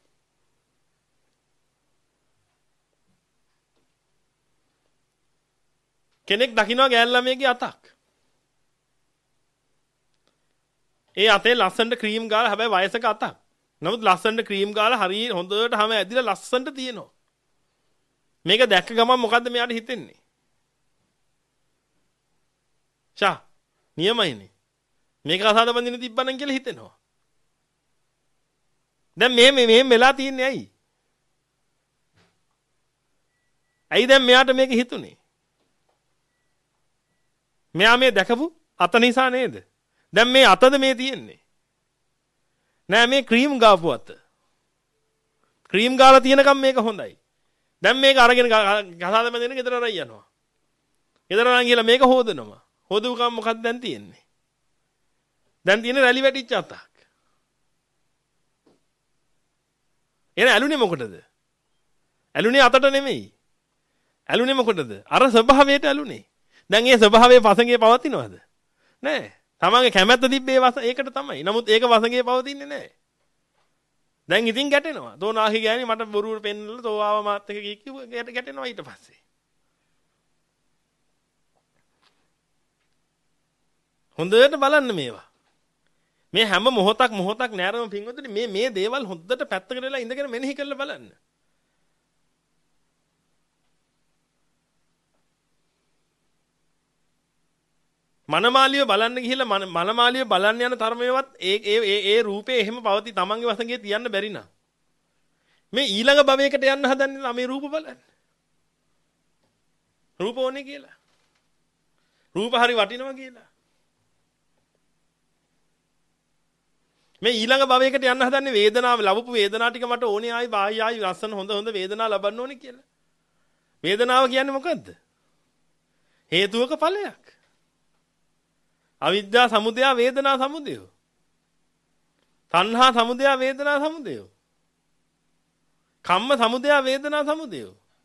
කෙනෙක් දකින්නවා ගෑල් ළමයේගේ අතක්. ඒ අතේ ලස්සනට ක්‍රීම් ගාලා හැබැයි වයසක අතක්. නමුත් ලස්සනට ක්‍රීම් ගාලා හරිය හොඳට හැම ඇදිලා ලස්සනට තියෙනවා. මේක දැක්ක ගමන් මොකද්ද මෙයාට හිතෙන්නේ? ෂා නියමයිනේ. මේක අසාද බඳින්න තිබ්බනම් කියලා හිතෙනවා. දැන් මේ මේ මෙහෙම වෙලා තියන්නේ ඇයි? ඇයි දැන් මෙයාට මේක හිතුනේ? මෙයා මේ දැකපු අත නිසා නේද? දැන් මේ අතද මේ තියෙන්නේ? නෑ මේ ක්‍රීම් ගාපු අත. ක්‍රීම් ගාලා තියෙනකම් මේක හොඳයි. දැන් මේක අරගෙන ගසාද බඳින්න ගෙදර අරන් යනවා. ගෙදර අරන් ගිහලා මේක හොදනවා. හොදුකම් මොකක්ද දැන් තියෙන්නේ? දැන් තියෙන්නේ රැලි වැටිච්ච අතක්. එන ඇලුනේ මොකටද? ඇලුනේ අතට නෙමෙයි. ඇලුනේ මොකටද? අර ස්වභාවයට ඇලුනේ. දැන් ඒ ස්වභාවයේ වසඟේ පවතිනවද? නෑ. තමන්ගේ කැමැත්ත තිබ්බේ වස ඒකට තමයි. නමුත් ඒක වසඟේ පවතින්නේ නෑ. දැන් ඉතින් ගැටෙනවා. තෝ නාහි ගෑණි මට බොරුවට පෙන්නලා තෝ ආව මාත් එක කිව්ව ගැටෙනවා ඊට පස්සේ. හොඳට බලන්න මේවා. මේ හැම මොහොතක් මොහොතක් නෑරම පින්වතුනි මේ මේ දේවල් හොද්දට පැත්තකට වෙලා ඉඳගෙන මෙනෙහි කරලා බලන්න. මනමාලිය බලන්න ගිහිල්ලා මනමාලිය බලන්න යන තරමේවත් ඒ ඒ ඒ රූපේ එහෙම පවති තමන්ගේ වසඟේ තියන්න බැරි නා. මේ ඊළඟ භවයකට යන්න හදන්නේ මේ රූප බලන්න. රූප ඕනේ කියලා. රූප හරි වටිනවා කියලා. මේ ඊළඟ භවයකට යන්න හදන්නේ වේදනාව ලැබපු වේදනාව ටික මට ඕනේ ආයි ආයි ආයි ලස්සන හොඳ හොඳ වේදනාව ලබන්න ඕනේ කියලා. වේදනාව කියන්නේ මොකද්ද? හේතුවක ඵලයක්. අවිද්‍යා සමුදය වේදනා සමුදය. තණ්හා සමුදය වේදනා සමුදය. කම්ම සමුදය වේදනා සමුදය.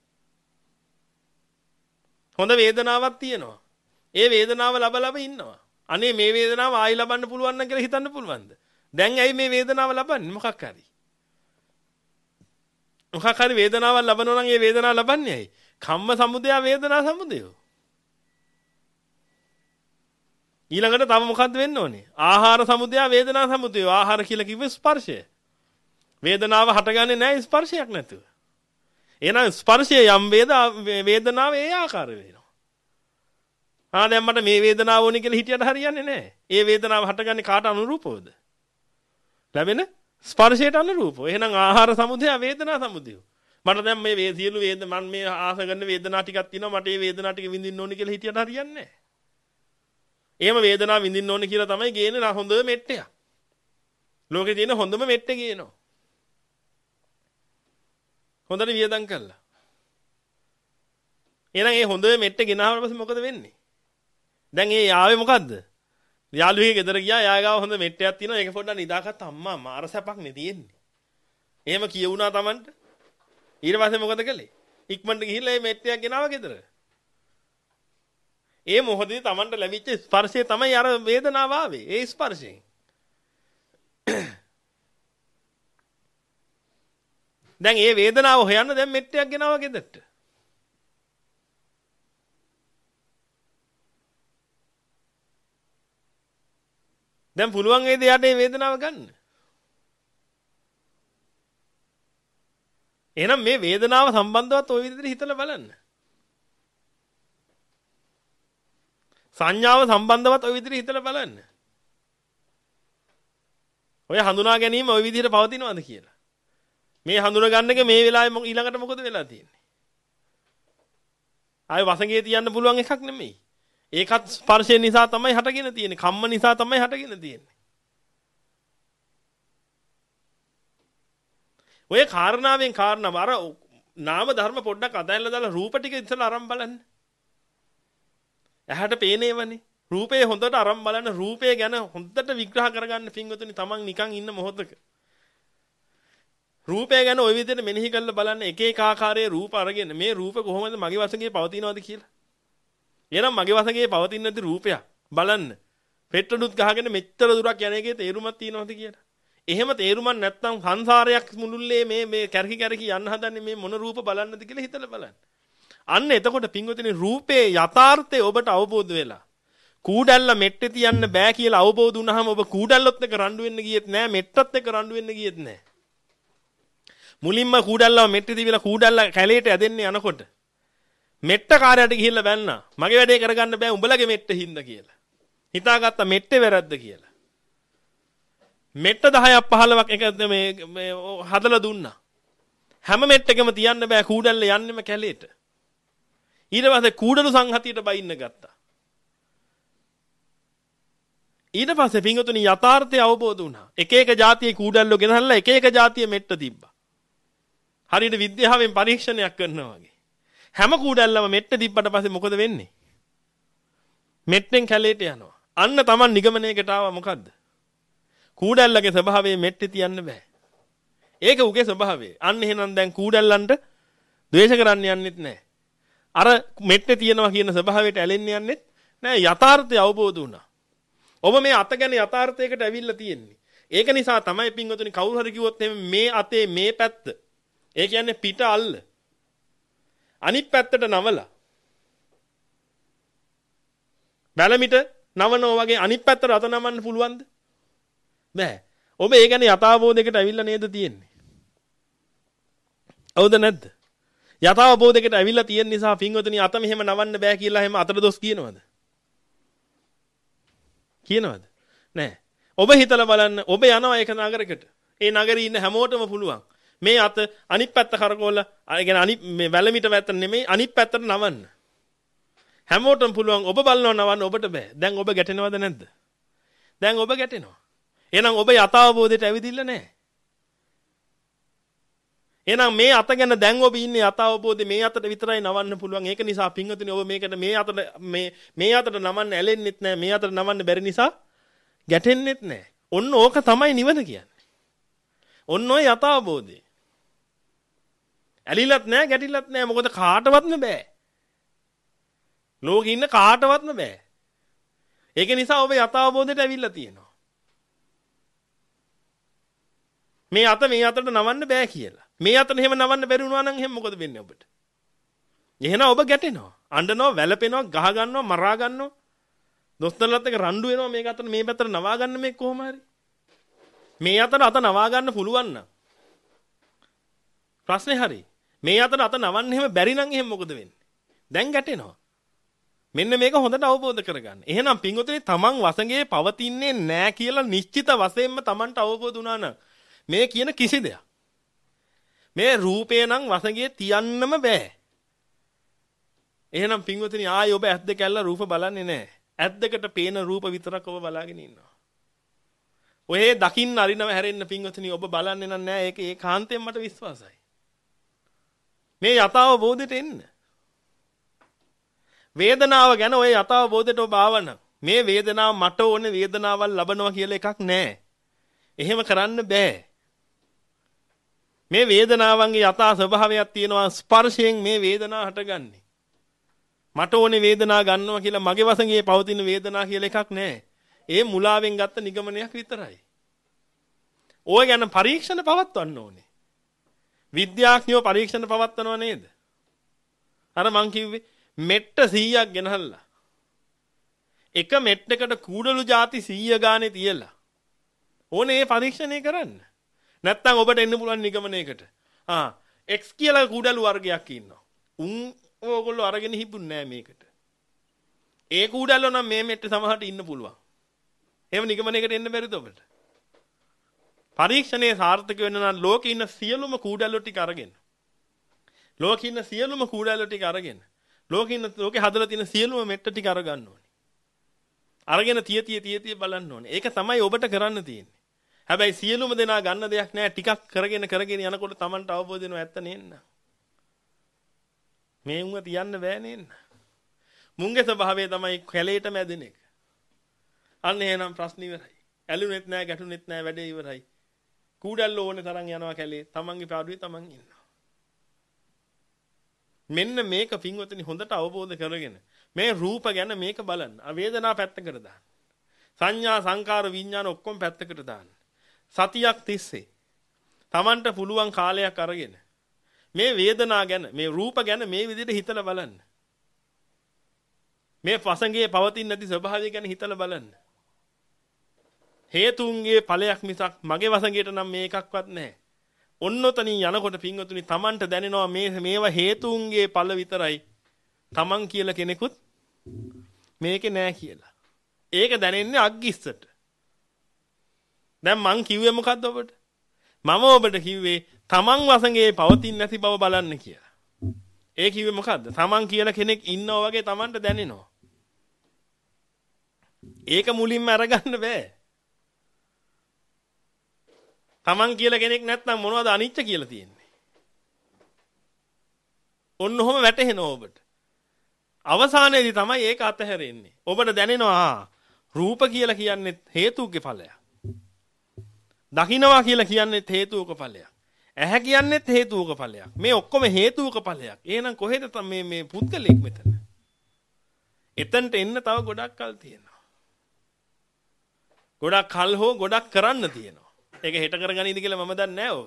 හොඳ වේදනාවක් තියෙනවා. ඒ වේදනාව ලබ ලබ ඉන්නවා. අනේ මේ වේදනාව ආයි ලබන්න පුළුවන් නම් කියලා හිතන්න පුළුවන්ද? දැන් ඇයි මේ වේදනාව ලබන්නේ? මොකක් හරි. මොකක් හරි වේදනාවක් ලබනවා නම් ඒ වේදනාව ලබන්නේ ඇයි? කම්ම සමුදය වේදනා සමුදය. ඊළඟට තව මොකද්ද වෙන්න ඕනේ? ආහාර සමුදය වේදනා සමුදය. ආහාර කියලා කිව්වේ ස්පර්ශය. වේදනාව හටගන්නේ නැහැ ස්පර්ශයක් නැතුව. එහෙනම් ස්පර්ශය යම් වේද වේදනාව ඒ ආකාර වෙනවා. ආ දැන් මට මේ වේදනාව ඕනේ කියලා හිතියට හරියන්නේ නැහැ. ඒ වේදනාව හටගන්නේ කාට අනුරූපවද? ලැබෙන ස්පර්ශයට අනුරූපව. එහෙනම් ආහාර සමුදය වේදනා සමුදය. මට දැන් මේ වේ සියලු වේද මම මේ ආස කරන වේදනා ටිකක් තියෙනවා මට මේ වේදනා ටික විඳින්න ඕනේ කියලා හිතියට හරියන්නේ නැහැ. එහෙම වේදනාව විඳින්න ඕනේ කියලා තමයි ගේන්නේ හොඳ මෙට්ටයක්. ලෝකේ තියෙන හොඳම මෙට්ටේ ගේනවා. හොඳට වියදම් කළා. එහෙනම් මේ හොඳ මෙට්ටේ ගෙනාවට පස්සේ මොකද වෙන්නේ? දැන් ඒ ආවේ මොකද්ද? යාළුවෙක් ගෙදර ගියා යාගාව හොඳ මෙට්ටයක් තියෙනවා ඒක පොඩ්ඩක් නිදාගත්ත අම්මා මාර සැපක් නේ තියෙන්නේ. එහෙම කියුණා Tamanට. ඊට පස්සේ මොකද කළේ? ඉක්මනට ගිහිල්ලා මේ මෙට්ටයක් ගෙනාවා ගෙදර. ඒ මොහොතේ Tamanට ලැබිච්ච ස්පර්ශය තමයි අර වේදනාව ආවේ. ඒ ස්පර්ශයෙන්. දැන් මේ වේදනාව හොයන්න දැන් මෙට්ටයක් ගෙනාවා ගෙදරට. දැන් පුළුවන් වේද යට මේ වේදනාව ගන්න. එහෙනම් මේ වේදනාව සම්බන්ධවත් ওই විදිහට හිතලා බලන්න. සංඥාව සම්බන්ධවත් ওই විදිහට හිතලා බලන්න. ඔය හඳුනා ගැනීම ওই විදිහට පවතිනවද කියලා. මේ හඳුනා ගන්න එක මේ වෙලාවේ ඊළඟට මොකද වෙලා තියෙන්නේ? ආයේ වසඟේ තියන්න පුළුවන් එකක් නෙමෙයි. ඒකත් ස්පර්ශය නිසා තමයි හටගෙන තියෙන්නේ. කම්ම නිසා තමයි හටගෙන තියෙන්නේ. ඔය කාරණාවෙන් කාරණාව අර නාම ධර්ම පොඩ්ඩක් අතහැරලා දාලා රූප ටික ඉස්සලා අරන් බලන්න. ඇහැට පේනේවනේ. රූපේ හොඳට අරන් බලන්න රූපේ ගැන හොඳට විග්‍රහ කරගන්න පින්වතුනි තමන් නිකන් ඉන්න මොහොතක. රූපය ගැන ওই විදිහට මෙනෙහි කරලා බලන්න එක එක ආකාරයේ රූප අරගෙන මේ රූප කොහොමද මගේ වශයෙන් පවතිනවද කියලා. එහෙනම් මගේ වශයෙන් පවතින නැති රූපයක් බලන්න. පෙට්‍රොඩුත් ගහගෙන මෙච්චර දුරක් යන එකේ තේරුමක් තියනවද කියලා. එහෙම තේරුමක් නැත්නම් සංසාරයක් මුළුල්ලේ මේ මේ කැරකි කැරකි යන්න හදන්නේ මේ මොන රූප බලන්නද කියලා හිතලා බලන්න. අන්න එතකොට පින්වතුනි රූපේ යථාර්ථය ඔබට අවබෝධ වෙලා. කූඩැල්ල මෙට්ටේ තියන්න බෑ කියලා අවබෝධ වුණාම ඔබ කූඩැල්ලොත් එක්ක රණ්ඩු වෙන්න ගියෙත් නෑ මෙට්ටත් එක්ක රණ්ඩු වෙන්න ගියෙත් නෑ. මුලින්ම කූඩැල්ලව මෙට්ටේ තිබිලා කූඩැල්ල කැලේට ඇදෙන්නේ යනකොට මෙට්ට කාර්යයට ගිහිල්ලා බැන්නා. මගේ වැඩේ කරගන්න බෑ උඹලගේ මෙට්ට හින්ද කියලා. හිතාගත්තා මෙට්ටේ වැරද්ද කියලා. මෙට්ට දහයක් පහළොවක් එක මේ හදලා දුන්නා. හැම මෙට්ටකම තියන්න බෑ කූඩැල්ල යන්නෙම කැලේට. ඊට පස්සේ කූඩළු සංහතියට බයින්න ගත්තා. ඊට පස්සේ පින්වතුනි යථාර්ථය අවබෝධ වුණා. එක එක જાතියේ කූඩැල්ලෝ ගෙනහල්ලා එක එක જાතියේ මෙට්ට තිබ්බා. හරියට විද්‍යාවෙන් පරීක්ෂණයක් කරනවා වගේ. හැම කූඩැල්ලම මෙට්ට තිබ්බට පස්සේ මොකද වෙන්නේ? මෙට්ටෙන් කැලේට යනවා. අන්න Taman නිගමනයකට ආවා මොකද්ද? කූඩැල්ලගේ ස්වභාවය මෙට්ටේ තියන්න බෑ. ඒක උගේ ස්වභාවය. අන්න එහෙනම් දැන් කූඩැල්ලන්ට ද්වේෂ කරන්න යන්නෙත් නෑ. අර මෙට්ටේ තියනවා කියන ස්වභාවයට ඇලෙන්න යන්නෙත් නෑ. යථාර්ථය අවබෝධ වුණා. ඔබ මේ අත ගැන යථාර්ථයකට ඇවිල්ලා තියෙන්නේ. ඒක නිසා තමයි පින්වතුනි කවුරු හරි කිව්වොත් මේ අතේ මේ පැත්ත. ඒ කියන්නේ පිට අල්ල. අනිත් පැත්තට නවලා. බැලමිට නවනෝ වගේ අනිත් පැත්තට අත නමන්න පුළුවන්ද? බෑ. ඔබ ඒ ගැන යථාබෝධයකට ඇවිල්ලා නේද තියෙන්නේ? හවුද නැද්ද? යථාබෝධයකට ඇවිල්ලා තියෙන නිසා පින්වතුනි අත මෙහෙම නවන්න බෑ කියලා එහෙම අතට දොස් කියනවද? කියනවද? නෑ. ඔබ හිතලා බලන්න ඔබ යනවා ඒක නගරයකට. ඒ නගරේ ඉන්න හැමෝටම පුළුවන්. මේ අත අනිත් පැත්ත කරකවලා ඒ කියන්නේ අනිත් මේ වැලමිට පැත්ත නෙමෙයි අනිත් පැත්තට නවන්න. හැමෝටම පුළුවන් ඔබ බලනවා නවන්න ඔබට බෑ. දැන් ඔබ ගැටෙනවද නැද්ද? දැන් ඔබ ගැටෙනවා. එහෙනම් ඔබ යථාබෝධයට ඇවිදින්න නැහැ. එහෙනම් මේ අත ගැන දැන් ඔබ ඉන්නේ යථාබෝධේ මේ අතට විතරයි නවන්න පුළුවන්. ඒක නිසා පින්වතුනි ඔබ මේකට මේ අතට මේ මේ අතට නවන්න ඇලෙන්නෙත් නැහැ. මේ අතට නවන්න බැරි නිසා ගැටෙන්නෙත් නැහැ. ඔන්න ඕක තමයි නිවන කියන්නේ. ඔන්න ඔය යථාබෝධය. ඇලිලත් නැහැ ගැටිලත් නැහැ. මොකද කාටවත්ම බෑ. ලෝකේ ඉන්න කාටවත්ම බෑ. ඒක නිසා ඔබ යථාබෝධයට ඇවිල්ලා තියෙනවා. මේ අත මේ අතට නවන්න බෑ කියලා. මේ අතට එහෙම නවන්න බැරි වුණා නම් එහෙනම් මොකද වෙන්නේ ඔබට? එහෙනම් ඔබ ගැටෙනවා. අඬනවා, වැළපෙනවා, ගහ ගන්නවා, මරා ගන්නවා. දොස්තරලත් එක්ක රණ්ඩු වෙනවා මේක අතට මේ පැත්තට නවා ගන්න මේ කොහොම හරි. මේ අතට අත නවා ගන්න පුළුවන් නම් ප්‍රශ්නේ හරි. මේ අතට අත නවන්න එහෙම බැරි නම් එහෙනම් මොකද වෙන්නේ? දැන් ගැටෙනවා. මෙන්න මේක හොඳට අවබෝධ කරගන්න. එහෙනම් පින්වතුනි තමන් වසඟේ පවතින්නේ නැහැ කියලා නිශ්චිත වශයෙන්ම තමන්ට අවබෝධ වුණා නම් මේ කියන කිසි දෙයක්. මේ රූපේ නම් වසඟේ තියන්නම බෑ. එහෙනම් පින්වතුනි ආයි ඔබ ඇස් දෙක ඇල්ල රූප බලන්නේ නැහැ. ඇස් දෙකට පේන රූප විතරක් ඔබ බලාගෙන ඉන්නවා. ඔය දකින්න අරිනව හැරෙන්න පින්වතුනි ඔබ බලන්නේ නැහැ. ඒක ඒකාන්තයෙන් මට විශ්වාසයි. මේ යථාව බෝධයට එන්න. වේදනාව ගැන ඔය යථාව බෝධයට ඔබ ආවන මේ වේදනාව මට ඕනේ වේදනාවල් ලබනවා කියලා එකක් නැහැ. එහෙම කරන්න බෑ. මේ වේදනාවන්ගේ යථා ස්වභාවයක් තියෙනවා ස්පර්ශයෙන් මේ වේදනාව හටගන්නේ. මට ඕනේ වේදනාව ගන්නවා කියලා මගේ වසඟේ පවතින වේදනාව කියලා එකක් නැහැ. ඒ මුලාවෙන් ගත්ත නිගමනයක් විතරයි. ඔය ගැන පරීක්ෂණ පවත්වන්න ඕනේ. විද්‍යාඥයෝ පරීක්ෂණ පවත්වනවා නේද? අර මං කිව්වේ මෙට්ට සීයක් ගෙනහල්ලා. එක මෙට්ටකට කූඩලු ಜಾති සීය ගානේ තියලා. ඕනේ මේ පරීක්ෂණය කරන්න. නැත්තම් ඔබට එන්න පුළුවන් නිගමනයකට. ආ X කියලා කූඩලු වර්ගයක් ඉන්නවා. උන් ඕගොල්ලෝ අරගෙන හිපුන්නේ නැහැ මේකට. ඒ කූඩල්ල නම් මේ මෙට්ට සමහරට ඉන්න පුළුවන්. එහෙම නිගමනයකට එන්න බැරිද ඔබට? පරීක්ෂණයේ සාර්ථක වෙන්න නම් ලෝකේ ඉන්න සියලුම කූඩල්ල ටික අරගෙන. ලෝකේ ඉන්න සියලුම කූඩල්ල ටික අරගෙන. ලෝකේ ඉන්න ලෝකේ හදලා තියෙන සියලුම මෙට්ට ටික අරගන්න ඕනේ. අරගෙන තිය තිය තිය තිය බලන්න ඕනේ. ඒක තමයි ඔබට කරන්න තියෙන්නේ. හැබැයි සියලුම දෙනා ගන්න දෙයක් නැහැ. ටිකක් කරගෙන කරගෙන යනකොට Tamanට අවබෝධ වෙනවා ඇත්ත නේන්න. මේ උංග තියන්න බෑ නේන්න. මුංගේ ස්වභාවය තමයි කැලේට මැදෙන එක. අන්න එහෙනම් ප්‍රශ්න ඉවරයි. ඇලුනෙත් නැහැ ගැටුනෙත් නැහැ වැඩේ ඉවරයි. කූඩල්ල ඕනේ තරම් යනවා කැලේ. Tamanගේ පාඩුවේ Taman ඉන්නවා. මෙන්න මේක පින්වතුනි හොඳට අවබෝධ කරගෙන මේ රූප ගැන මේක බලන්න. වේදනා පැත්තකට දාන්න. සංඥා සංකාර විඥාන ඔක්කොම පැත්තකට දාන්න. සතියක් තිස්සේ Tamanට පුළුවන් කාලයක් අරගෙන මේ වේදනා ගැන මේ රූප ගැන මේ විදිහට හිතලා බලන්න. මේ වසඟේ පවතින නැති ස්වභාවය ගැන හිතලා බලන්න. හේතුන්ගේ ඵලයක් මිසක් මගේ වසඟයට නම් මේකක්වත් නැහැ. ඔන්නොතනින් යනකොට පින්වතුනි Tamanට දැනෙනවා මේ මේවා හේතුන්ගේ ඵල විතරයි. Taman කියලා කෙනෙකුත් මේකේ නැහැ කියලා. ඒක දැනෙන්නේ අග්ගිස්සට. දැන් මං කිව්වේ මොකද්ද ඔබට? මම ඔබට කිව්වේ Taman වසඟේ පවතින නැති බව බලන්න කියලා. ඒ කිව්වේ මොකද්ද? Taman කියලා කෙනෙක් ඉන්නවා වගේ Tamanට දැනෙනවා. ඒක මුලින්ම අරගන්න බෑ. Taman කියලා කෙනෙක් නැත්නම් මොනවද අනිච්ච කියලා තියෙන්නේ? ඔන්න ඔහොම වැටහෙනවා ඔබට. අවසානයේදී තමයි ඒක අතහැරෙන්නේ. ඔබට දැනෙනවා රූප කියලා කියන්නේ හේතුකේ ඵලයක්. දකින්නවා කියලා කියන්නේ හේතුක ඵලයක්. ඇහැ කියන්නේ හේතුක ඵලයක්. මේ ඔක්කොම හේතුක ඵලයක්. එහෙනම් කොහෙද මේ මේ පුද්ගලෙක් මෙතන? එතනට එන්න තව ගොඩක් කල් තියෙනවා. ගොඩක් කල් හෝ ගොඩක් කරන්න තියෙනවා. ඒක හෙට කරගනීද කියලා මම දන්නේ නැහැ ඔබ.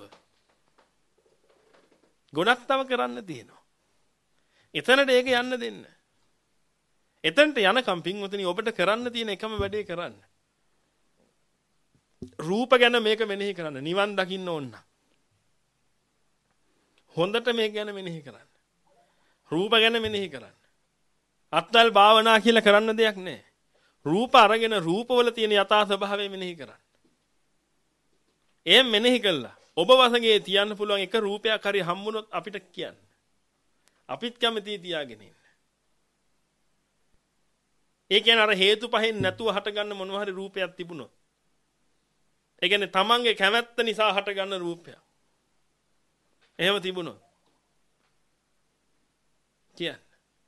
ගොඩක් තව කරන්න තියෙනවා. එතනට ඒක යන්න දෙන්න. එතනට යනකම් පින්වතුනි ඔබට කරන්න තියෙන එකම වැඩේ කරන්න. රූප ගැන මේක මෙනෙහි කරන්න. නිවන් දකින්න ඕන. හොඳට මේක ගැන මෙනෙහි කරන්න. රූප ගැන මෙනෙහි කරන්න. අත්වල භාවනා කියලා කරන්න දෙයක් නැහැ. රූප අරගෙන රූපවල තියෙන යථා ස්වභාවය මෙනෙහි කරන්න. එහෙම මෙනෙහි කළා. ඔබ වසඟේ තියන්න පුළුවන් එක රූපයක් හරි හම්බුනොත් අපිට කියන්න. අපිත් කැමති තියාගෙන ඉන්න. ඒ කියන්නේ අර හේතු පහෙන් නැතුව හටගන්න මොනවා හරි රූපයක් තිබුණොත්. ඒ කියන්නේ තමන්ගේ කැමැත්ත නිසා හටගන්න රූපයක්. එහෙම තිබුණොත්. කියන්න.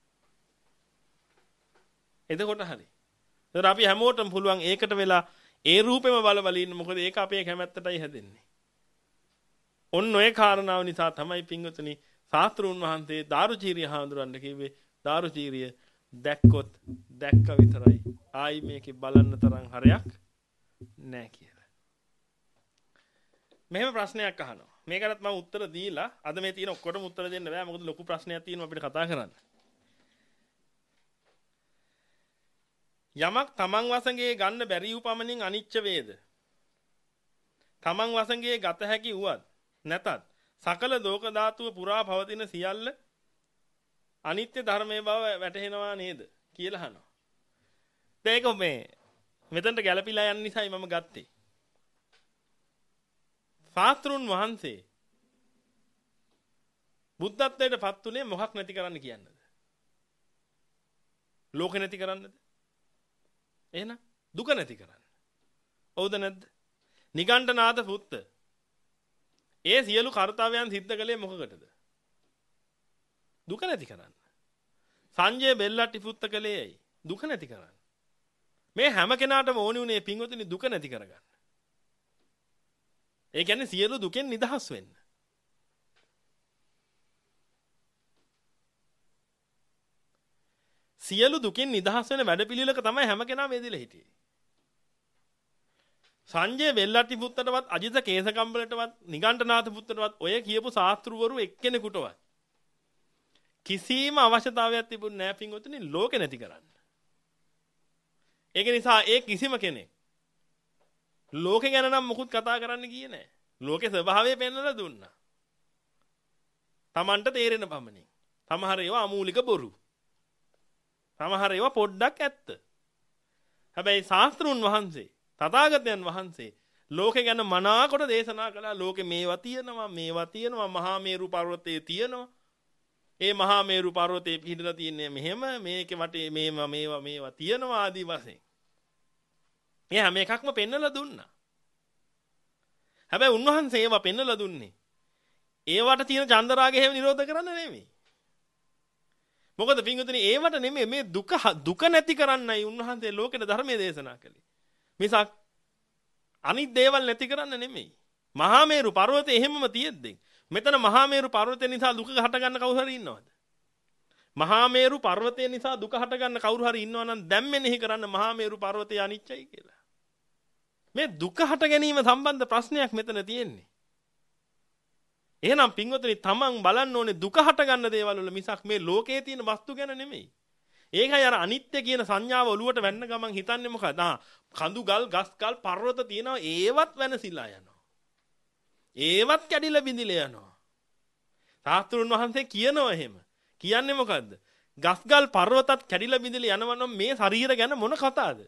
එතකොට හරි. ඒතර අපි හැමෝටම පුළුවන් ඒකට වෙලා ඒ රූපෙම බල බල ඉන්න. මොකද ඒක අපේ කැමැත්තටයි හැදෙන්නේ. ඔන්න ඔය කාරණාව නිසා තමයි පින්වතුනි ශාස්ත්‍රූන් වහන්සේ දාරුචීරිය හාමුදුරන්ට කිව්වේ දාරුචීරිය දැක්කොත් දැක්ක විතරයි. ආයි මේකේ බලන්න තරම් හරයක් නැහැ කියලා. මෙහෙම ප්‍රශ්නයක් අහනවා. මේකටත් මම උත්තර දීලා අද මේ තියෙන ඔක්කොටම උත්තර දෙන්න බෑ. මොකද ලොකු ප්‍රශ්නයක් තියෙනවා අපිට කතා කරන්න. යමක් තමන් වසඟේ ගන්න බැරි වූ පමණින් අනිච්ච වේද? තමන් වසඟේ ගත හැකි වුවත් නැතත් සකල දෝක ධාතුව පුරා පවතින සියල්ල අනිත්‍ය ධර්මයේ බව වැටහෙනවා නේද කියලා අහනවා. ඒක මේ මෙතනට ගැළපීලා යන නිසායි මම ගත්තේ. ශාස්ත්‍රුන් වහන්සේ බුද්ධත්වයට පත් උනේ මොකක් නැති කරන්න කියන්නද? ලෝක නැති කරන්නද? එහෙනම් දුක නැති කරන්න. හවුද නැද්ද? නිගණ්ඨනාථ පුත්ත ඒ සියලු කර්තව්‍යයන් සිද්ධ කළේ මොකකටද? දුක නැති කරන්න. සංජය බෙල්ලට්ටි පුත්ත කළේ ඇයි? දුක නැති කරන්න. මේ හැම කෙනාටම ඕනි උනේ පින්වතුනි දුක නැති කරගන්න. ඒ කියන්නේ සියලු දුකෙන් නිදහස් වෙන්න. සියලු දුකෙන් නිදහස් වෙන වැඩපිළිවෙලක තමයි හැම කෙනාම යෙදিলা හිටියේ. සංජය වෙල්ලට්ටි පුත්තටවත් අජිත කේසකම්බලටවත් නිගණ්ඨනාථ පුත්තටවත් ඔය කියපු ශාස්ත්‍රවරු එක්කෙනෙකුටවත් කිසිම අවශ්‍යතාවයක් තිබුණේ නැහැ පින්වතුනි ලෝකේ නැති කරන්න. ඒක නිසා ඒ කිසිම කෙනෙක් ලෝකේ ගැන නම් මොකුත් කතා කරන්න ගියේ නැහැ. ලෝකේ ස්වභාවය පෙන්වලා දුන්නා. Tamanට තේරෙන පමණින්. සමහර ඒවා අමූලික බොරු. සමහර ඒවා පොඩ්ඩක් ඇත්ත. හැබැයි ශාස්ත්‍රුන් වහන්සේ තථාගතයන් වහන්සේ ලෝකේ ගැන මනාකොට දේශනා කළා. ලෝකේ මේවා තියෙනවා මේවා තියෙනවා මහා මේරු පර්වතයේ තියෙනවා. ඒ මහා මේරු පර්වතයේ පිහිටලා තියෙන්නේ මෙහෙම මේකේ වටේ මේවා මේවා මේවා තියෙනවා ආදී වශයෙන්. මේ හැම එකක්ම පෙන්වලා දුන්නා. හැබැයි උන්වහන්සේ ඒවා පෙන්වලා දුන්නේ ඒවට තියෙන චන්දරාගය හැම නිරෝධ කරන්න නෙමෙයි. මොකද පින්වතුනි ඒවට නෙමෙයි මේ දුක දුක නැති කරන්නයි උන්වහන්සේ ලෝකෙට ධර්මයේ දේශනා කළේ. මිසක් අනිත් දේවල් නැති කරන්න නෙමෙයි. මහා මේරු පර්වතය එහෙමම තියෙද්දි මෙතන මහා මේරු පර්වතය නිසා දුක හට ගන්න කවුරු හරි ඉන්නවද? මහා මේරු පර්වතය නිසා දුක හට ගන්න කවුරු හරි ඉන්නවා නම් දැන් මෙනෙහි කරන්න මහා මේරු පර්වතය අනිච්චයි කියලා. මේ දුක හට ගැනීම සම්බන්ධ ප්‍රශ්නයක් මෙතන තියෙන්නේ. එහෙනම් පින්වතුනි තමන් බලන්න ඕනේ දුක හට ගන්න දේවල් වල මිසක් මේ ලෝකයේ තියෙන වස්තු ගැන නෙමෙයි. ඒකයි අර අනිත්‍ය කියන සංඥාව ඔලුවට වැන්න ගමන් හිතන්නේ මොකද? ආ කඳු ගල් ගස් ගල් පර්වත තියෙනවා ඒවත් වෙනසිලා යනවා. ඒවත් කැඩිලා බිඳිලා යනවා. ශාස්ත්‍රුන් වහන්සේ කියනවා එහෙම. කියන්නේ මොකද්ද? ගස් ගල් පර්වතත් කැඩිලා බිඳිලා යනවා නම් මේ ශරීර ගැන මොන කතාවද?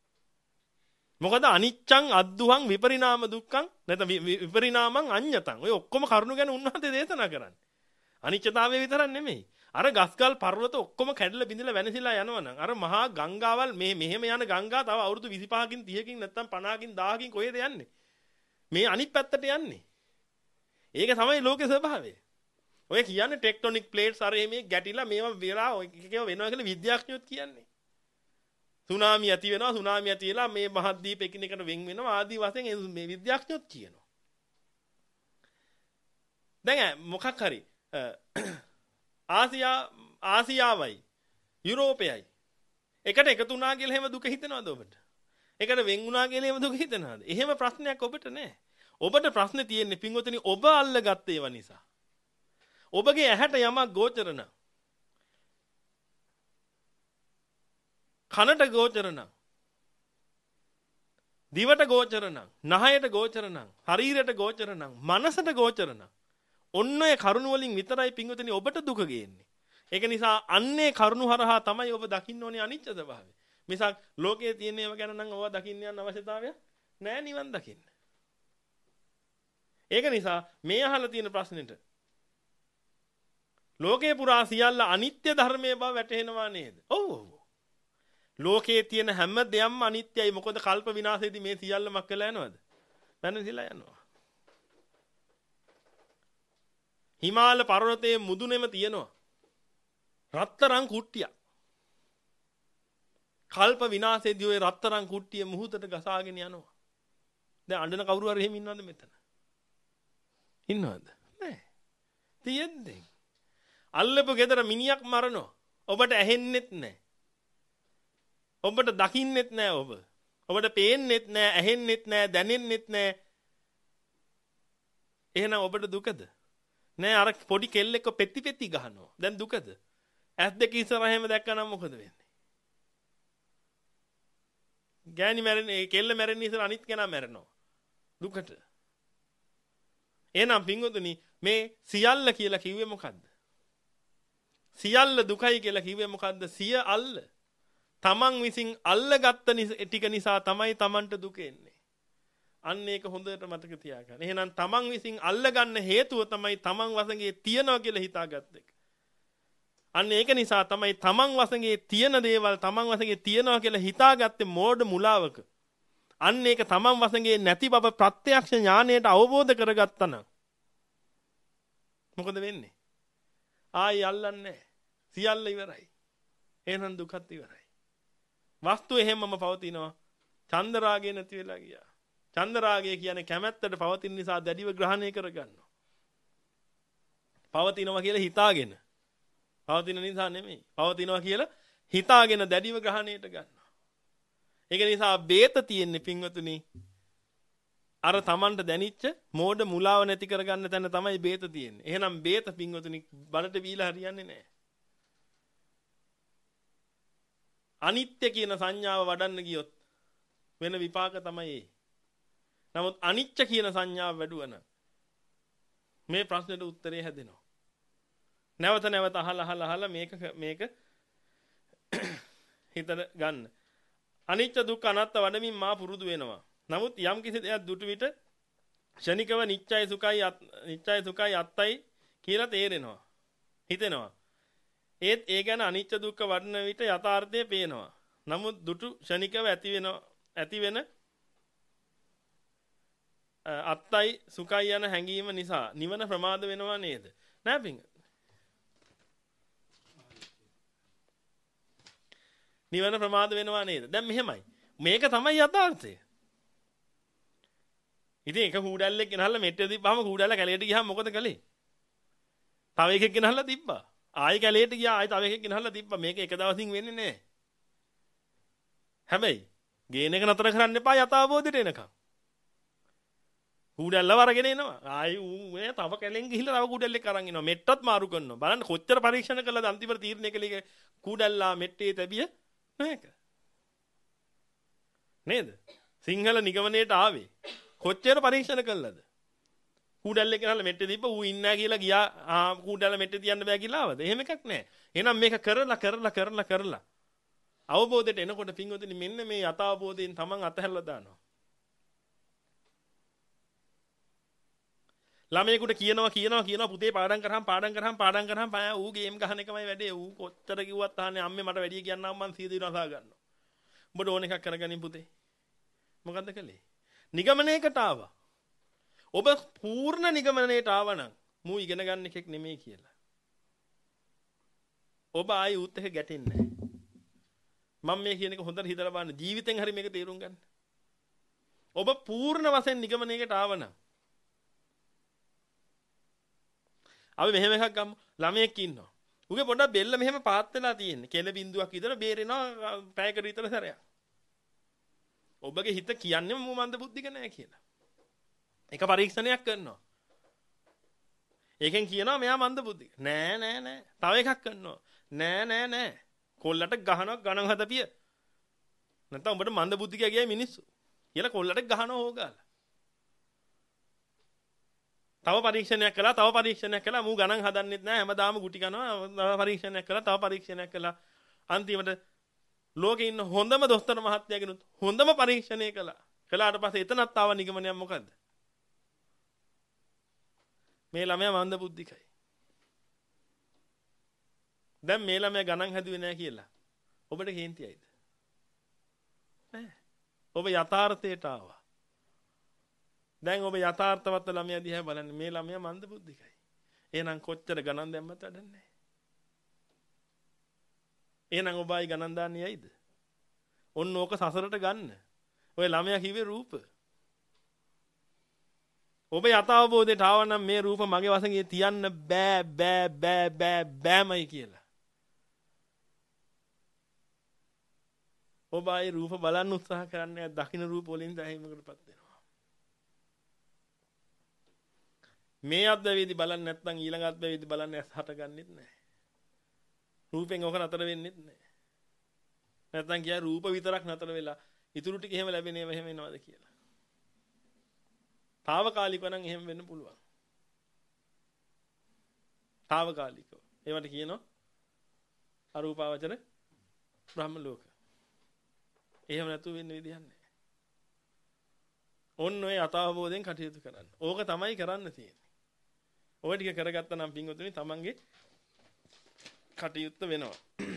මොකද අනිච්චං අද්දුහං විපරිණාම දුක්ඛං නැත්නම් විපරිණාමං අඤ්ඤතං. ඔය ඔක්කොම කරුණු ගැන උන්වහන්සේ දේශනා කරන්නේ. අනිච්චතාවය විතරක් නෙමෙයි. අර ගස්ගල් පර්වත ඔක්කොම කැඩලා බිඳලා වෙනසිලා යනවා නම් අර මහා ගංගාවල් මේ මෙහෙම යන ගංගා තව අවුරුදු විසිපහකින් තිහකින් නැත්නම් පනහකින් දහහකින් කොහෙද යන්නේ? මේ අනිත් පැත්තට යන්නේ. ඒක තමයි ලෝකේ ස්වභාවය. ඔය කියන්නේ ටෙක්ටොනික් ප්ලේට්ස් අර මේ ගැටිලා මේවා වෙලා ඔය එකේව වෙනවා කියලා විද්‍යාඥයෝත් කියන්නේ. සුනාමි ඇති වෙනවා සුනාමි ඇති වෙලා මේ මහද්වීප එකිනෙකට වෙන් වෙනවා ආදී වශයෙන් මේ විද්‍යාඥයෝත් කියනවා. දැන් මොකක් හරි ආසියා ආසියාවයි යුරෝපයයි එකට එකතු වුණා කියලා එහෙම දුක හිතෙනවද ඔබට? එකට වෙන් වුණා කියලා එහෙම දුක හිතෙනවද? එහෙම ප්‍රශ්නයක් ඔබට නැහැ. ඔබට ප්‍රශ්නේ තියෙන්නේ පින්වතුනි ඔබ අල්ලගත්ත ඒවා නිසා. ඔබගේ ඇහැට යමක් ගෝචර නම් කනට ගෝචර නම් දිවට ගෝචර නම් නහයට ගෝචර නම් ශරීරයට ගෝචර නම් මනසට ගෝචර නම් ඔන්න ඔය කරුණ වලින් විතරයි පින්වතුනි ඔබට දුක ගේන්නේ. ඒක නිසා අන්නේ කරුණ හරහා තමයි ඔබ දකින්න ඕනේ අනිච්ච ස්වභාවය. මිසක් ලෝකයේ තියෙන ඒවා ගැන නම් ඔබ දකින්න යන අවශ්‍යතාවයක් නැහැ නිවන් දකින්න. ඒක නිසා මේ අහලා තියෙන ප්‍රශ්නෙට ලෝකේ පුරා සියල්ල අනිත්‍ය ධර්මයේ බව වැටහෙනවා නේද? ඔව් ඔව්. ලෝකයේ තියෙන හැම දෙයක්ම අනිත්‍යයි. මොකද කල්ප විනාශයේදී මේ සියල්ලම කළා යනවද? වෙනසිලා යනවා. හිමාල පර්වතයේ මුදුනේම තියෙනවා රත්තරන් කුට්ටිය. කල්ප විනාශයේදී ওই රත්තරන් කුට්ටිය මුහුදට ගසාගෙන යනවා. දැන් අඬන කවුරු හරි එහෙම ඉන්නවද මෙතන? ඉන්නවද? නැහැ. තියෙන්නේ. අල්ලපු ගෙදර මිනිහක් මරනවා. ඔබට ඇහෙන්නෙත් නැහැ. ඔබට දකින්නෙත් නැහැ ඔබ. ඔබට පේන්නෙත් නැහැ, ඇහෙන්නෙත් නැහැ, දැනෙන්නෙත් නැහැ. එහෙනම් ඔබට දුකද? නෑ අර පොඩි කෙල්ලෙක්ව පෙත්ති පෙත්ති ගහනවා. දැන් දුකද? ඇස් දෙක ඉස්සරහෙම දැක්කනම් මොකද වෙන්නේ? ගෑණි මැරෙන්නේ කෙල්ල මැරෙන්නේ ඉස්සර අනිත් කෙනා මැරෙනවා. දුකට. එහෙනම් පින්වතුනි මේ සියල්ල කියලා කිව්වේ මොකද්ද? සියල්ල දුකයි කියලා කිව්වේ මොකද්ද? සිය අල්ල. තමන් විසින් අල්ලගත්ත ටික නිසා තමයි තමන්ට දුක එන්නේ. අන්න ඒක හොඳට මතක තියාගන්න. එහෙනම් තමන් විසින් අල්ලගන්න හේතුව තමයි තමන් වශයෙන් තියනවා කියලා හිතාගත්ත එක. අන්න ඒක නිසා තමයි තමන් වශයෙන් තියෙන දේවල් තමන් වශයෙන් තියනවා කියලා හිතාගත්තේ මෝඩ මුලාවක. අන්න ඒක තමන් වශයෙන් නැති බව ප්‍රත්‍යක්ෂ ඥාණයට අවබෝධ කරගත්තා නම් මොකද වෙන්නේ? ආයි අල්ලන්නේ නැහැ. සියල්ල ඉවරයි. එහෙනම් දුකත් ඉවරයි. වස්තු එහෙමම පවතිනවා. චන්ද රාගය නැති වෙලා ගියා. චන්ද රාගය කියන්නේ කැමැත්තට පවතින නිසා දැඩිව ග්‍රහණය කරගන්නවා. පවතිනවා කියලා හිතාගෙන. පවතින නිසා නෙමෙයි. පවතිනවා කියලා හිතාගෙන දැඩිව ග්‍රහණයට ගන්නවා. ඒක නිසා බේත තියෙන්නේ පින්වතුනි. අර Tamanට දැනිච්ච මෝඩ මුලාව නැති කරගන්න තැන තමයි බේත තියෙන්නේ. එහෙනම් බේත පින්වතුනි බලට බීලා හරියන්නේ නැහැ. අනිත්‍ය කියන සංඥාව වඩන්න ගියොත් වෙන විපාක තමයි ඒ. නමුත් අනිච්ච කියන සංඥාව වැඩුවන මේ ප්‍රශ්නෙට උත්තරේ හැදෙනවා. නැවත නැවත අහලා අහලා අහලා මේක මේක හිතට ගන්න. අනිච්ච දුක්ඛ අනාත්ම වඩමින් මා පුරුදු වෙනවා. නමුත් යම් කිසි දෙයක් දුටු විට ෂණිකව නිච්චයි සුඛයි නිච්චයි සුඛයි අත්තයි කියලා තේරෙනවා. හිතෙනවා. ඒත් ඒ ගැන අනිච්ච දුක්ඛ වඩන විට යථාර්ථය පේනවා. නමුත් දුටු ෂණිකව ඇති වෙන ඇති වෙන අත්තයි සුඛයි යන හැඟීම නිසා නිවන ප්‍රමාද වෙනවා නේද? නෑ පිංග. නිවන ප්‍රමාද වෙනවා නේද? දැන් මෙහෙමයි. මේක තමයි යථාර්ථය. ඉතින් එක කූඩැල්ලෙක් ගෙනහල්ලා මෙට්ටේ තිබ්බාම කූඩැල්ල කැලේට ගියාම මොකද කළේ? තව එකෙක් ගෙනහල්ලා තිබ්බා. ආයෙ කැලේට ගියා ආයෙ තව එකෙක් ගෙනහල්ලා තිබ්බා. මේක එක දවසින් වෙන්නේ නැහැ. හැබැයි ගේන එක නතර කරන්න එපා යථාබෝධයට එනකම්. කූඩැල්ල වරගෙන එනවා. ආයෙ ඌ මේ තව කැලෙන් ගිහිල්ලා තව කූඩැල්ලෙක් අරන් එනවා. මෙට්ටත් මාරු කරනවා. බලන්න කොච්චර පරීක්ෂණ කළාද අන්තිමට තීරණය කළේ කූඩැල්ලා මෙට්ටේ තැබිය නැක. නේද? සිංහල නිගමනයේට ආවේ කොච්චර පරීක්ෂණ කළාද? කූඩැල්ලෙක් ගෙනල්ලා මෙට්ටේ දීප ඌ ඉන්නා කියලා ගියා. ආ කූඩැල්ල මෙට්ටේ තියන්න බෑ කියලා ආවද? එහෙම එකක් නැහැ. එහෙනම් මේක කරලා කරලා කරලා කරලා අවබෝධයට එනකොට පින්වතුනි මෙන්න මේ යථාබෝධයෙන් Taman අතහැරලා දානවා. ළමයෙකුට කියනවා කියනවා කියනවා පුතේ පාඩම් කරාම පාඩම් කරාම පාඩම් කරාම ඌ ගේම් ගහන එකමයි වැඩේ. ඌ කොච්චර කිව්වත් අහන්නේ අම්මේ මට වැඩි කියන්නම් මං සිය දින අසා ගන්නවා. උඹට ඕන එකක් කරගනින් පුතේ. මොකද්ද කළේ? නිගමනයකට ආවා. ඔබ පූර්ණ නිගමනයට ආවනම් මූ ඉගෙන ගන්න එකෙක් නෙමෙයි කියලා. ඔබ ආයි උත් එක ගැටෙන්නේ නැහැ. මම මේ කියන එක හොඳට හිතලා බලන්න. ජීවිතෙන් හරි මේක තේරුම් ගන්න. ඔබ පූර්ණ වශයෙන් නිගමනයකට ආවනම් අපි මෙහෙම එකක් ගමු. ළමයෙක් ඉන්නවා. උගේ පොඩක් බෙල්ල මෙහෙම පාත් වෙලා තියෙන්නේ. කෙල බින්දුවක් විතර බේරෙනවා පැයකට විතර සැරයක්. ඔබගේ හිත කියන්නේ මම මන්ද බුද්ධික නැහැ කියලා. එක පරීක්ෂණයක් කරනවා. ඒකෙන් කියනවා මෙයා මන්ද බුද්ධික. නෑ නෑ නෑ. තව එකක් කරනවා. නෑ නෑ නෑ. කොල්ලට ගහනවා ගණන් හදපිය. නැත්නම් උඹට මන්ද බුද්ධික කියයි මිනිස්සු. කියලා කොල්ලට ගහනවා ඕගාලා. තව පරීක්ෂණයක් කළා තව පරීක්ෂණයක් කළා මූ ගණන් හදන්නෙත් නෑ හැමදාම ගුටි කනවා. තව පරීක්ෂණයක් කළා තව පරීක්ෂණයක් කළා. අන්තිමට ලෝකේ ඉන්න හොඳම දොස්තර මහත්තයාගෙනුත් හොඳම පරීක්ෂණය කළා. කළාට පස්සේ එතනත් ආව නිගමනයක් මොකද්ද? මේ ළමයා මන්ද බුද්ධිකයි. දැන් මේ ළමයා ගණන් හැදුවේ නැහැ කියලා. ඔබට කේන්තියයිද? නෑ. ඔබ යථාර්ථයට ආවා. දැන් ඔබ යථාර්ථවත් ළමයා දිහා බලන්න මේ ළමයා මන්ද බුද්ධිකයි. එහෙනම් කොච්චර ගණන් දැම්මත් වැඩක් නැහැ. එහෙනම් ඔබ ආයි ගණන් දාන්නේ ඇයිද? ඔන්න ඕක සසරට ගන්න. ඔය ළමයා කිව්වේ රූප. ඔබ යථාබෝධයට ආවනම් මේ රූප මගේ වශයෙන් තියන්න බෑ බෑ බෑ බෑ බෑමයි කියලා. ඔබ ආයි රූප බලන්න උත්සාහ කරන්නේ දකින්න රූප වලින් දැහැීමකටපත් වෙනවා. මේ අද්දවේදී බලන්නේ නැත්නම් ඊළඟ අද්දවේදී බලන්නේ ඇස් හටගන්නෙත් නැහැ. රූපෙන් ඔක නතර වෙන්නෙත් නැහැ. නැත්නම් කිය රූප විතරක් නතර වෙලා ඉතුරු ටික එහෙම ලැබෙනේව එහෙම එනවද කියලා. తాවකාලිකව නම් එහෙම වෙන්න පුළුවන්. తాවකාලිකව. ඒවට කියනවා අරූපාවචර බ්‍රහ්ම ලෝක. එහෙම නැතුව වෙන්න විදියක් නැහැ. ඔන්න ඔය අතාවබෝධයෙන් කටයුතු කරන්න. ඕක තමයි කරන්න තියෙන්නේ. ඔය ටික කරගත්තා නම් පින්වතුනි තමන්ගේ කටයුත්ත වෙනවා.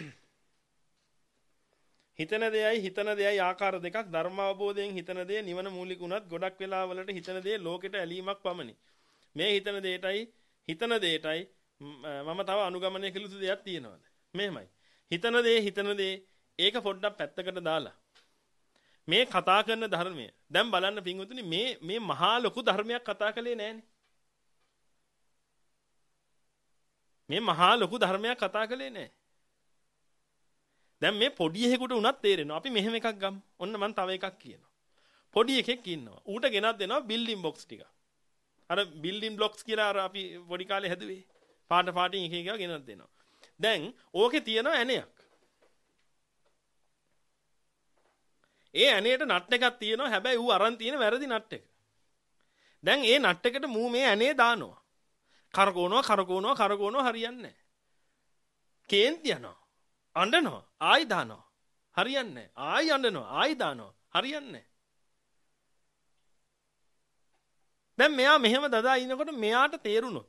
හිතන දෙයයි හිතන දෙයයි ආකාර දෙකක් ධර්ම අවබෝධයෙන් හිතන දේ නිවන මූලික උනත් ගොඩක් වෙලාවලට හිතන දේ ලෝකෙට ඇලීමක් පමණි. මේ හිතන දෙයටයි හිතන දෙයටයි මම තව අනුගමනය කළ යුතු දෙයක් තියෙනවාද? මෙහෙමයි. හිතන දේ හිතන දේ ඒක පොඩ්ඩක් පැත්තකට දාලා මේ කතා කරන ධර්මය දැන් බලන්න පින්වතුනි මේ මේ මහා ලොකු ධර්මයක් කතා කළේ නෑනේ. මේ මහා ලොකු ධර්මයක් කතා කළේ නෑ. දැන් මේ පොඩි එකෙකුට උනත් තේරෙනවා. අපි මෙහෙම එකක් ගමු. ඔන්න මම තව එකක් කියනවා. පොඩි එකෙක් ඉන්නවා. ඌට ගෙනත් දෙනවා බිල්ඩින් බොක්ස් ටික. අර බිල්ඩින් බ්ලොක්ස් කියලා අර අපි පොඩි කාලේ හැදුවේ. පාට පාටින් එක එක ගෙනත් දෙනවා. දැන් ඕකේ තියෙන ඇණයක්. ඒ ඇණේට නට් එකක් තියෙනවා. හැබැයි ඌ අරන් තියෙන වැරදි නට් එක. දැන් ඒ නට් එකට මූ මේ ඇණේ දානවා. කරකවනවා කරකවනවා කරකවනවා හරියන්නේ නැහැ. කේන්ති යනවා. අඬනවා ආයි දානවා හරියන්නේ නැහැ. ආයි අඬනවා ආයි දානවා හරියන්නේ නැහැ. දැන් මෙයා මෙහෙම දදා ඉනකොට මෙයාට තේරුණොත්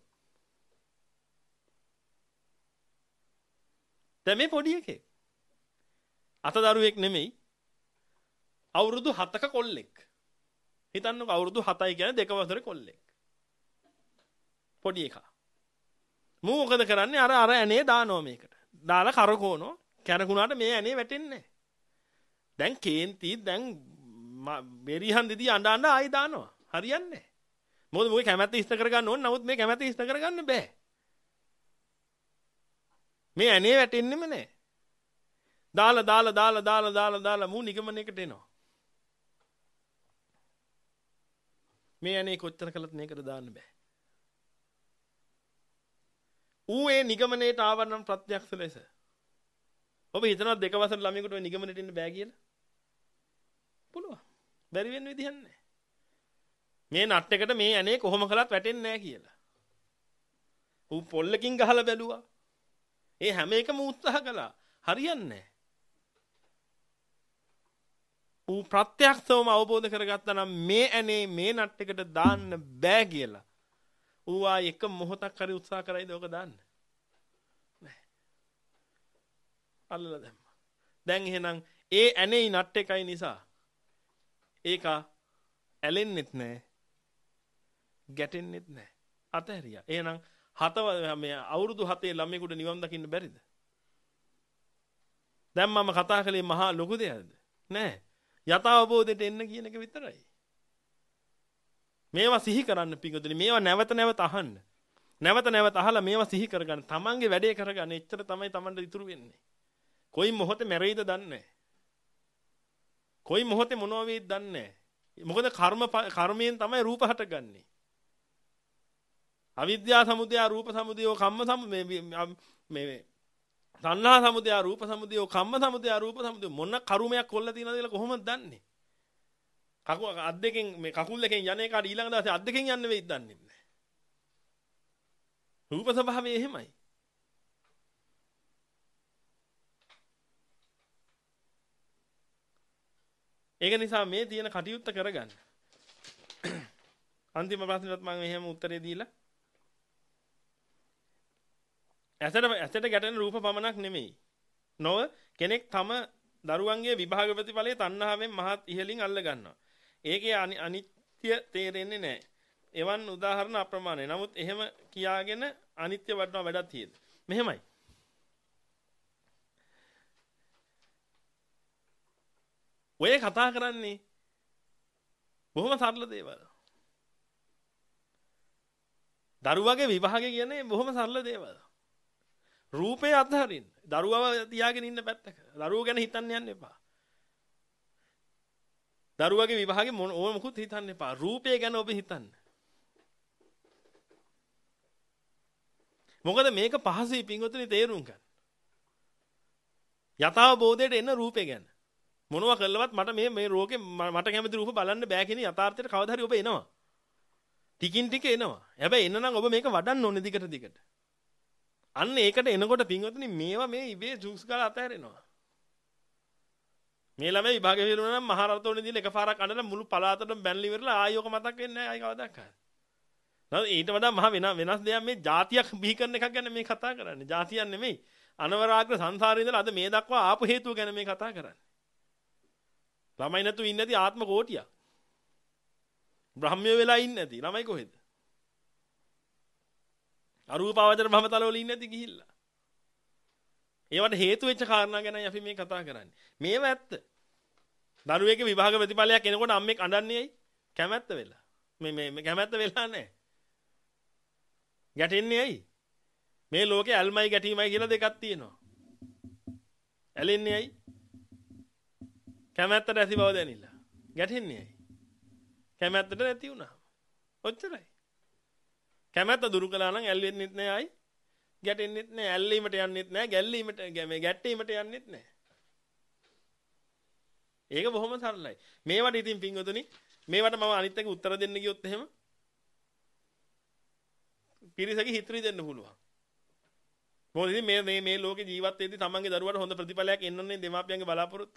දැන් මේ පොඩි එකේ අතදරුවෙක් නෙමෙයි අවුරුදු හතක කොල්ලෙක්. හිතන්නකෝ අවුරුදු හතයි කියන්නේ දෙක වසරේ කොල්ලෙක්. පොඩි එකා. මූ මොකද කරන්නේ අර අර ඇනේ දානවා මේකට. දාලා කරකවනවා. කැරකුණාට මේ ඇනේ වැටෙන්නේ නැහැ. දැන් කේන්ති දැන් බෙරිහන් දිදී අඬ අඬ ආයි දානවා. හරියන්නේ නැහැ. මොකද මොකේ කැමැත්ත ඉස්ත කරගන්න ඕන. නමුත් මේ කැමැත්ත ඉස්ත කරගන්න බෑ. මේ ඇනේ වැටෙන්නෙම නැහැ. දාලා දාලා දාලා දාලා දාලා දාලා මූ නිගමනයකට එනවා. මේ ඇනේ කොච්චර කළත් මේකට දාන්න බෑ. ඌ ඒ නිගමනයේට ආවනම් ප්‍රත්‍යක්ෂ ලෙස. ඔබ හිතනවා දෙක වසර ළමයෙකුට ඔය නිගමනයට එන්න බෑ කියලා? පුළුවන්. බැරි වෙන්න විදිහක් නැහැ. මේ නට් එකට මේ ඇනේ කොහොම කළත් වැටෙන්නේ නැහැ කියලා. ඌ පොල්ලකින් ගහලා බැලුවා. ඒ හැම එකම උත්සාහ කළා. හරියන්නේ නැහැ. ඌ ප්‍රත්‍යක්ෂවම අවබෝධ කරගත්තා නම් මේ ඇනේ මේ නට් එකට දාන්න බෑ කියලා. ඌ ආ එක මොහොතක් හරි උත්සාහ කරයිද ඔක දාන්න? නැහැ. අල්ලලා දැම්මා. දැන් එහෙනම් ඒ ඇනේ නට් එකයි නිසා ඒක ඇලෙන්නෙත් නැහැ. ගැටෙන්නෙත් නැහැ. අතහැරියා. එහෙනම් හත මේ අවුරුදු හතේ ළමයෙකුට නිවන් දකින්න බැරිද? දැන් මම කතා කළේ මහා ලොකු දෙයක්ද? නැහැ. යථාබෝධයට එන්න කියන එක විතරයි. මේවා සිහි කරන්න පිඟුතුනි. මේවා නැවත නැවත අහන්න. නැවත නැවත අහලා මේවා සිහි කරගන්න. තමන්ගේ වැඩේ කරගන්න. එච්චර තමයි තමන්ට ඉතුරු වෙන්නේ. කොයි මොහොතේ මැරෙයිද දන්නේ නැහැ. කොයි මොහොතේ මොනවා වෙයිද දන්නේ නැහැ. මොකද කර්ම කර්මයෙන් තමයි රූප හටගන්නේ. අවිද්‍යා සමුදය රූප සමුදය කම්ම සමු මේ මේ තණ්හා සමුදය රූප සමුදය කම්ම සමුදය රූප සමුදය මොන කර්මයක් කොල්ල තියනද කියලා කොහොමද දන්නේ? කකුල අත් දෙකෙන් මේ කකුල් දෙකෙන් යන එකට ඊළඟ දවසේ අත් දෙකෙන් යන්න වෙයිද දන්නේ නැහැ. රූප ස්වභාවය එහෙමයි. ඒක නිසා මේ තියෙන කටයුත්ත කරගන්න. අන්තිම ප්‍රශ්නෙට මම එහෙම උත්තරේ දීලා ඇසට ඇසට ගැටෙන රූප පමණක් නෙමෙයි. නොව කෙනෙක් තම දරුවන්ගේ විභාග ප්‍රතිඵලයේ තණ්හාවෙන් මහත් ඉහළින් අල්ල ගන්නවා. ඒකේ අනිත්‍ය තේරෙන්නේ නැහැ. එවන් උදාහරණ අප්‍රමාණයි. නමුත් එහෙම කියාගෙන අනිත්‍ය වඩනවා වැඩක් තියෙද? මෙහෙමයි. ඔය කතා කරන්නේ බොහොම සරල දේවල්. දරුවගේ විභාගය කියන්නේ බොහොම සරල දේවල්. රූපේ අත්හරින්න. දරුවව තියාගෙන ඉන්න පැත්තක. දරුවෝ ගැන හිතන්න යන්න එපා. දරුවගේ විභාගේ මොන ඕන මොකුත් හිතන්න එපා. රූපය ගැන ඔබ හිතන්න. මොකද මේක පහසුයි පින්වතුනි තේරුම් ගන්න. යථාබෝධයට එන රූපය ගැන. මොනවා කළවත් මට මේ මේ රෝගේ මට කැමති රූප බලන්න බෑ කියන යථාර්ථයට කවදා හරි ඔබ එනවා. ටිකින් ටික එනවා. හැබැයි එන්න නම් ඔබ මේක වඩන්න ඕනේ දිගට දිගට. අන්න ඒකට එනකොට පින්වතුනි මේවා මේ ඉබේ ජූස් ගාලා අතහැරෙනවා. මේ ළමයි විභාගෙ විරුණා නම් මහරතෝනේ දීලා එකපාරක් අඬලා මුළු පළාතටම බැනලි ඉවරලා ආයෙ ඔක මතක් වෙන්නේ නැහැ. ආයෙ කවදාවත්. නේද? ඊට වඩා මහ වෙන වෙනස් දෙයක් මේ જાතියක් බිහි කරන එකක් ගැන මේ කතා කරන්නේ. જાතියක් නෙමෙයි. අනවරාග්‍ර සංසාරේ ඉඳලා අද මේ දක්වා ආපු හේතුව ගැන මේ කතා කරන්නේ. ළමයි නැතු ඉන්නේ නැති ආත්ම කෝටියක්. බ්‍රහ්මයෝ වෙලා ඉන්නේ නැති. ළමයි කොහෙද? අරූපාවචර භවතල වල ඉන්නේ නැති ගිහිල්ලා. ඒවට හේතු වෙච්ච කාරණා ගැනයි අපි මේ කතා කරන්නේ. මේව ඇත්ත. දරුවෙක්ගේ විභාග ප්‍රතිඵලයක් එනකොට අම්මෙක් අඬන්නේ ඇයි? කැමැත්ත වෙලා. මේ මේ කැමැත්ත වෙලා නැහැ. ගැටෙන්නේ ඇයි? මේ ලෝකේ ඇල්මයි ගැටීමයි කියලා දෙකක් තියෙනවා. ඇලෙන්නේ ඇයි? කැමැත්තට ඇති බව දැනෙලා. ගැටෙන්නේ ඇයි? කැමැත්තට නැති වුණා. ඔච්චරයි. කැමැත්ත දුරු කළා නම් ඇල්වෙන්නෙත් නෑ ආයි. ගැටෙන්නෙත් නෑ. ඇල්ලීමට යන්නෙත් නෑ. ගැල්ලීමට මේ ගැටීමට යන්නෙත් නෑ. ඒක බොහොම සරලයි. මේවට ඉතින් පින්වතුනි මේවට මම අනිත් එක උත්තර දෙන්න ගියොත් එහෙම පිරිසගේ හිතරි දෙන්න පුළුවන්. මොකද ඉතින් මේ මේ මේ ලෝකේ ජීවත් වෙද්දී තමන්ගේ දරුවාට හොඳ ප්‍රතිඵලයක් එන්නනේ දෙමාපියන්ගේ බලාපොරොත්තු.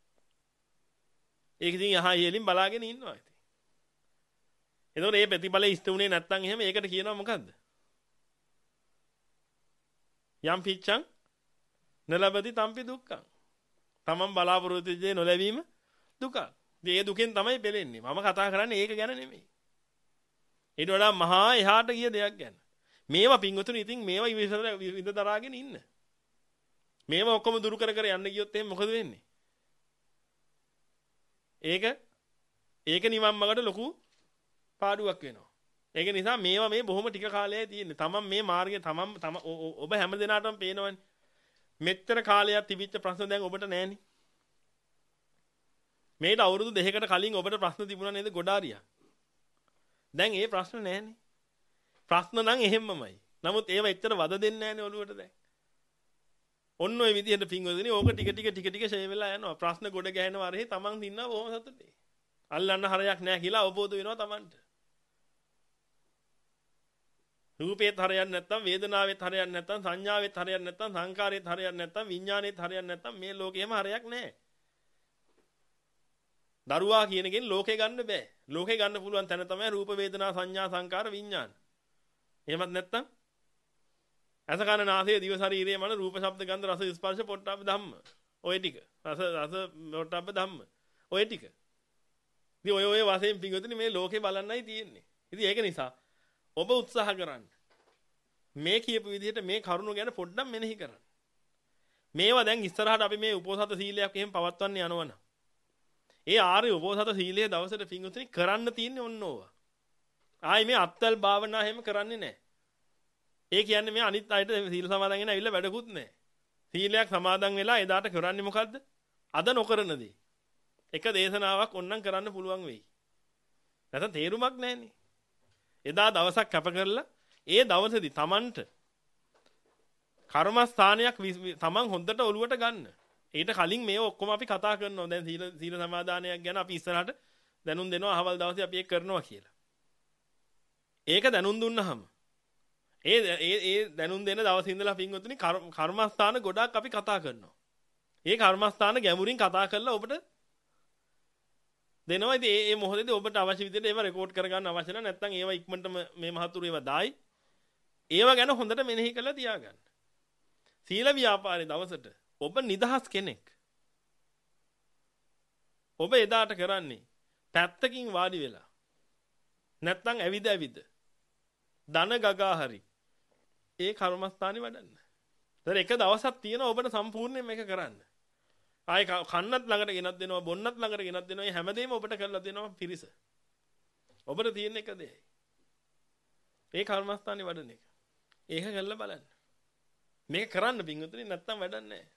ඒක ඉතින් යහා ඉහලින් බලාගෙන ඉන්නවා ඉතින්. එතකොට මේ ප්‍රතිඵලෙ ඉෂ්ට උනේ නැත්නම් එහෙම ඒකට කියනවා මොකද්ද? යම් පිච්ඡං නලබති තම්පි දුක්ඛං. තමන් බලාපොරොත්තු වෙන්නේ නොලැබීම දුක. මේ දුකෙන් තමයි පෙළෙන්නේ. මම කතා කරන්නේ ඒක ගැන නෙමෙයි. ඊට වඩා මහා එහාට ගිය දෙයක් ගැන. මේවා පින්වතුනි ඉතින් මේවා ඉවිසර විඳ දරාගෙන ඉන්න. මේවා ඔක්කොම දුරු කර කර යන්න ගියොත් එහෙනම් මොකද වෙන්නේ? ඒක ඒක නිවන් මාර්ගට ලොකු පාඩුවක් වෙනවා. ඒක නිසා මේවා මේ බොහොම ටික කාලයයි තියෙන්නේ. තමන් මේ මාර්ගයේ තමන් තම ඔබ හැම දිනාටම පේනවනේ. මෙච්චර කාලයක් තිබිච්ච ප්‍රශ්න දැන් ඔබට නැහෙනි. මේට අවුරුදු දෙකකට කලින් ඔබට ප්‍රශ්න තිබුණා නේද ගොඩාරියක්. දැන් ඒ ප්‍රශ්න නැහෙනි. ප්‍රශ්න නම් එහෙම්මමයි. නමුත් ඒව එච්චර වද දෙන්නේ නැහැනේ ඔළුවට දැන්. ඔන්න ඔය විදිහට පින්වදිනේ ඕක ටික ටික ටික ටික ෂේ වෙලා යනවා. ප්‍රශ්න ගොඩ ගැහෙනවා අරහේ තමන් ඉන්නවා බොහොම සතුටේ. අල්ලන්න හරයක් නැහැ කියලා අවබෝධ වෙනවා තමන්ට. රූපේත් හරියන්නේ නැත්නම් වේදනාවෙත් හරියන්නේ නැත්නම් සංඥාවෙත් හරියන්නේ නැත්නම් සංකාරෙත් හරියන්නේ නැත්නම් විඥානෙත් හරියන්නේ නැත්නම් මේ ලෝකෙම හරයක් නැහැ. දරුවා කියන එකෙන් ලෝකේ ගන්න බෑ. ලෝකේ ගන්න පුළුවන් තැන තමයි රූප වේදනා සංඥා සංකාර විඥාන. එහෙමත් නැත්නම් අස කන නාසය දිව ශරීරයේ මන රූප ශබ්ද ගන්ධ රස ස්පර්ශ පොට්ටබ්බ ධම්ම. ඔය ටික. රස රස පොට්ටබ්බ ධම්ම. ඔය ටික. ඉතින් ඔය ඔය වශයෙන් පිටුතුනේ මේ ලෝකේ බලන්නයි තියෙන්නේ. ඉතින් ඒක නිසා ඔබ උත්සාහ කරන්න. මේ කියපු විදිහට මේ කරුණ ගැන පොඩ්ඩක් මෙනෙහි කරන්න. මේවා දැන් ඉස්සරහට අපි මේ උපෝසත සීලයක් එහෙම පවත්වන්න යනවනම්. ඒ ආර්ය උපෝසත සීලයේ දවසට පිටුතුනේ කරන්න තියෙන්නේ ඔන්න ඕවා. ආයි මේ අත්තල් භාවනා එහෙම කරන්නේ නැහැ. ඒ කියන්නේ මේ අනිත් අයට සීල සමාදන් වෙන ඇවිල්ලා වැඩකුත් නැහැ. සීලයක් සමාදන් වෙලා එදාට කරන්නේ මොකද්ද? අද නොකරන දේ. එක දේශනාවක් ඕනනම් කරන්න පුළුවන් වෙයි. නැත්නම් තේරුමක් නැහැනේ. එදා දවසක් කැප කරලා ඒ දවසේදී Tamanට කර්මස්ථානයක් Taman හොඳට ඔලුවට ගන්න. ඊට කලින් මේ ඔක්කොම අපි කතා කරනවා. දැන් සීල සීල සමාදානයක් ගැන අපි ඉස්සරහට දැනුම් දෙනවා. අහවල් දවසේ අපි ඒක කරනවා කියලා. ඒක දැනුම් දුන්නාම ඒ ඒ ඒ දැනුම් දෙන දවසේ ඉඳලා පින්වතුනි කර්මස්ථාන ගොඩක් අපි කතා කරනවා. ඒ කර්මස්ථාන ගැඹුරින් කතා කරලා ඔබට දෙනවා. ඉතින් මේ මොහොතේදී ඔබට අවශ්‍ය විදිහට ඒවා රෙකෝඩ් කරගන්න අවශ්‍ය නැහැ. නැත්නම් ඒවා ඉක්මනටම මේ මහතුරු ඒවා දායි. ඒවා ගැන හොඳට මෙනෙහි කරලා තියාගන්න. සීල ව්‍යාපාරේ දවසට ඔබ නිදහස් කෙනෙක්. ඔබ එදාට කරන්නේ පැත්තකින් වාඩි වෙලා. නැත්නම් ඇවිද ඇවිද. දන ගගා හරි. ඒ කර්මස්ථානේ වඩන්න. ඒතර එක දවසක් තියෙනවා ඔබට සම්පූර්ණයෙන් මේක කරන්න. ආයි කන්නත් ළඟට ගෙනත් දෙනවා බොන්නත් ළඟට ගෙනත් දෙනවා. මේ හැමදේම ඔබට කරලා දෙනවා පිරිස. ඔබට තියෙන එක දෙයයි. ඒ කර්මස්ථානේ වඩන එක. ඒක කරලා බලන්න. මේක කරන්න පින්වතුනි නැත්තම් වැඩක් නැහැ.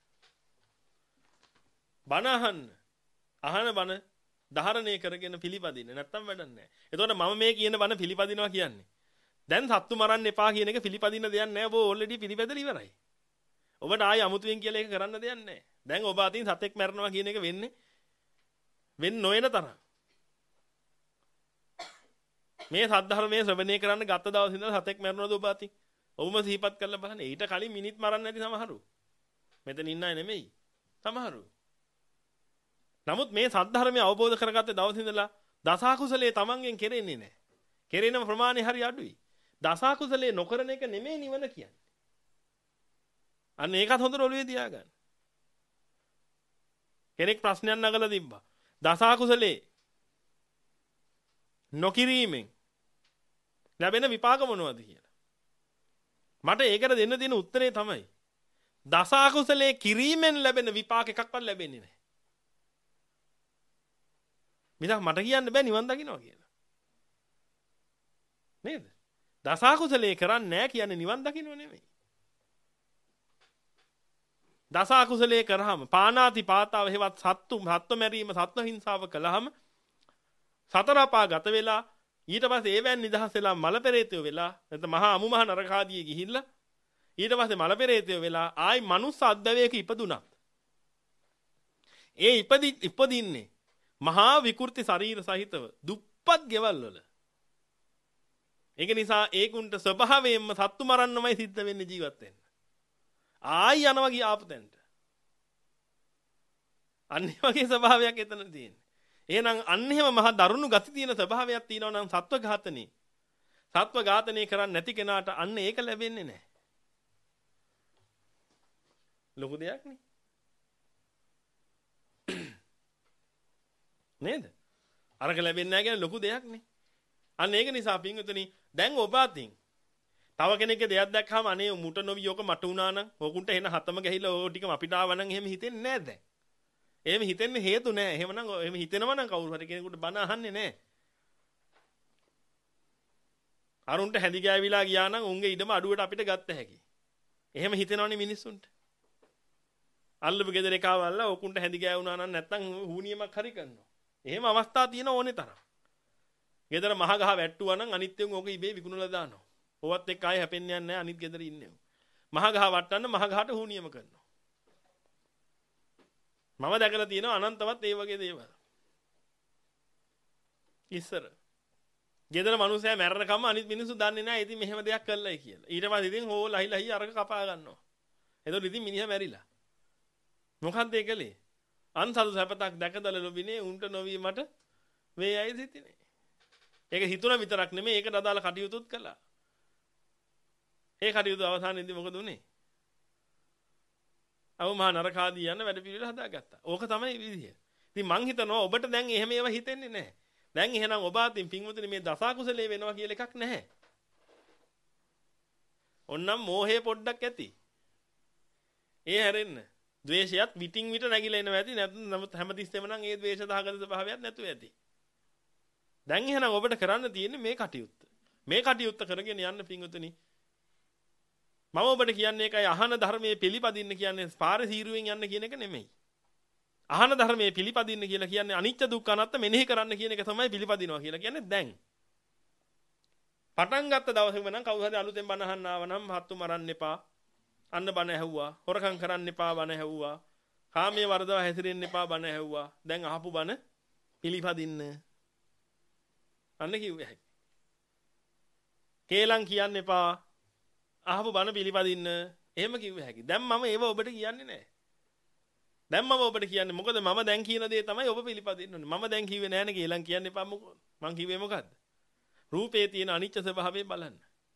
බණ අහන්න. අහන බණ ධාරණය කරගෙන පිළිපදින්න නැත්තම් වැඩක් නැහැ. එතකොට මම මේ කියන බණ පිළිපදිනවා කියන්නේ දැන් සත්තු මරන්න එපා කියන එක පිළිපදින්න දෙයක් නැහැ. ඔබ ඕල්රෙඩි පිළිපැදලා ඉවරයි. ඔබට ආයි අමුතුවෙන් කියලා ඒක කරන්න දෙයක් නැහැ. දැන් ඔබ අතින් සතෙක් මරනවා කියන එක වෙන්නේ වෙන්න නොයන තරම්. මේ සද්ධර්මයේ ශ්‍රවණය කරන්න ගත්ත දවස් ඉඳලා සතෙක් මරනවද ඔබ අතින්? ඔබම සිහිපත් කරලා බලන්න. ඊට කලින් මිනිත් මරන්න නැති සමහරු. මෙතන ඉන්න අය නෙමෙයි. සමහරු. නමුත් මේ සද්ධර්මය අවබෝධ කරගත්තේ දවස් ඉඳලා දස අකුසලයේ තමන්ගෙන් කෙරෙන්නේ නැහැ. කෙරෙන ප්‍රමාණය හරි අඩුයි. දස අකුසලයේ නොකරන එක නෙමෙයි නිවන කියන්නේ. අන්න ඒකත් හොඳට ඔළුවේ තියාගන්න. කෙනෙක් ප්‍රශ්නයක් නගලා තිබ්බා. දස අකුසලයේ නොකිරීමෙන් ලැබෙන විපාක මොනවද කියලා. මට ඒකට දෙන්න දෙන උත්තරේ තමයි දස අකුසලයේ කිරීමෙන් ලැබෙන විපාක එකක්වත් ලැබෙන්නේ නැහැ. මිසක් මට කියන්න බෑ නිවන් දකින්නවා කියලා. නේද? දස අකුසලයේ කරන්නේ නැහැ කියන්නේ නිවන් දකින්නව නෙමෙයි. දස අකුසලයේ කරාම පානාති පාතාව හේවත් සත්තු සත්ව මැරීම සත්ව හිංසාව කළාම සතර අපා ගත වෙලා ඊට පස්සේ ඒවෙන් නිදහස් වෙලා මල පෙරේතයෝ වෙලා නැත්නම් මහා අමු මහ නරකාදියේ ගිහිල්ලා ඊට පස්සේ මල පෙරේතයෝ වෙලා ආයි මනුස්ස අද්දවයක ඉපදුණා. ඒ ඉපදි ඉපදින්නේ මහා විකෘති ශරීර සහිතව දුප්පත් ගෙවල් වල. ඒක නිසා ඒකුන්ට ස්වභාවයෙන්ම සත්තු මරන්නමයි සිද්ධ වෙන්නේ ජීවත් වෙන්න. ආයි යනවා ගිය ආපතෙන්ට. අන්න ඒ වගේ ස්වභාවයක් එතන තියෙන්නේ. එහෙනම් අන්න එහෙම මහා දරුණු ගති තියෙන ස්වභාවයක් තියෙනවා නම් සත්ව ඝාතනේ. සත්ව ඝාතනේ කරන්නේ නැති කෙනාට අන්න ඒක ලැබෙන්නේ නැහැ. ලොකු දෙයක් නේ. නේද? අරක ලැබෙන්නේ නැහැ කියන්නේ ලොකු දෙයක් නේ. අන්න ඒක නිසා පින්වතුනි දැන් ඔබ අතින් තව කෙනෙක්ගේ දෙයක් දැක්කම අනේ මුට නොවි යෝක මට උනා නම් ඕකුන්ට එන හතම ගහිලා ඕ ටික අපිට ආව නම් එහෙම හිතෙන්නේ නැහැ දැන්. එහෙම හිතෙන්නේ හේතු නැහැ. එහෙමනම් එහෙම හිතෙනවා නම් කවුරු හරි කෙනෙකුට බන අහන්නේ නැහැ. අරුන්ට හැදි ගෑවිලා ගියා නම් උන්ගේ ඉඩම අඩුවට අපිට ගත්ත හැකි. එහෙම හිතෙනවනේ මිනිස්සුන්ට. අල්ලපු ගෙදර එකවල්ලා ඕකුන්ට හැදි ගෑවුනා නම් නැත්තම් හුනියමක් හරි කරනවා. එහෙම අවස්ථා තියෙන ඕනේ තරම්. ගෙදර මහ ගහ වැට්ටුවා නම් අනිත්යෙන් ඕක ඉබේ විකුණලා දානවා. ඕවත් එක්ක ආයෙ හැපෙන්නේ නැහැ අනිත් ගෙදර ඉන්නේ. මහ ගහ වට්ටන්න මහ ගහට හුනියම කරනවා. මම දැකලා තියෙනවා අනන්තවත් ඒ වගේ දේවල්. ඉස්සර. ගෙදර මිනිස්සයා මැරෙනකම් අනිත් මිනිස්සු දන්නේ නැහැ ඉතින් මෙහෙම දෙයක් කළයි කියලා. ඊට පස්සේ ඉතින් හෝ ලහි ලහි අරක කපා ගන්නවා. එතකොට ඉතින් මිනිහා මැරිලා. මොකක්ද ඒ කලේ? අන්සතු සැපතක් දැකදල නොබිනේ උන්ට නොවි මට මේ අය සිටිනේ. ඒක හිතුණ විතරක් නෙමෙයි ඒකට අදාළ කටයුතුත් කළා. ඒ කටයුතු අවසානයේදී මොකද උනේ? අව මහා නරකාදී යන වැඩ පිළිවෙල හදාගත්තා. ඕක තමයි විදිය. ඉතින් මං හිතනවා ඔබට දැන් එහෙම ඒවා හිතෙන්නේ නැහැ. දැන් එහෙනම් ඔබ අතින් පින්වතුනි මේ දස කුසලයේ වෙනවා කියලා එකක් නැහැ. ඔන්නම් මෝහය පොඩ්ඩක් ඇති. ඒ හැරෙන්න. ද්වේෂයත් විටින් විට නැగిලා එනවා ඇති. නමුත් හැමතිස්සෙම නම් ඒ ද්වේෂ දහගත ස්වභාවයක් නැතුව ඇති. දැන් එහෙනම් ඔබට කරන්න තියෙන්නේ මේ කටයුත්ත. මේ කටයුත්ත කරගෙන යන්න පින්වතුනි. මම ඔබට කියන්නේ ඒකයි අහන ධර්මයේ පිළිපදින්න කියන්නේ පාරේ සීරුවෙන් යන්න කියන එක නෙමෙයි. අහන ධර්මයේ පිළිපදින්න කියලා කියන්නේ අනිත්‍ය දුක්ඛ අනාත්ම මෙනෙහි කරන්න කියන එක තමයි පිළිපදිනවා කියලා කියන්නේ දැන්. පටන් ගත්ත දවසේම නම් කවුරු හරි අලුතෙන් බණ අහන්න ආව නම් හත්තු මරන්න එපා. අන්න බණ ඇහුවා. හොරකම් කරන්න එපා බණ ඇහුවා. කාමයේ වර්ධව හැසිරෙන්න එපා බණ ඇහුවා. දැන් අහපු බණ පිළිපදින්න. අන්න කිව්වේ. කේලම් කියන්න එපා. අහපු බණ පිළිපදින්න. එහෙම කිව්වේ හැකි. දැන් මම ඒව ඔබට කියන්නේ නැහැ. දැන් මම ඔබට කියන්නේ මොකද මම දැන් කියන දේ තමයි ඔබ පිළිපදින්න ඕනේ. මම දැන් කිව්වේ නැහැ නේ කේලම් කියන්න එපා මොකද? මං කිව්වේ මොකද්ද? රූපේ තියෙන අනිත්‍ය ස්වභාවය බලන්න.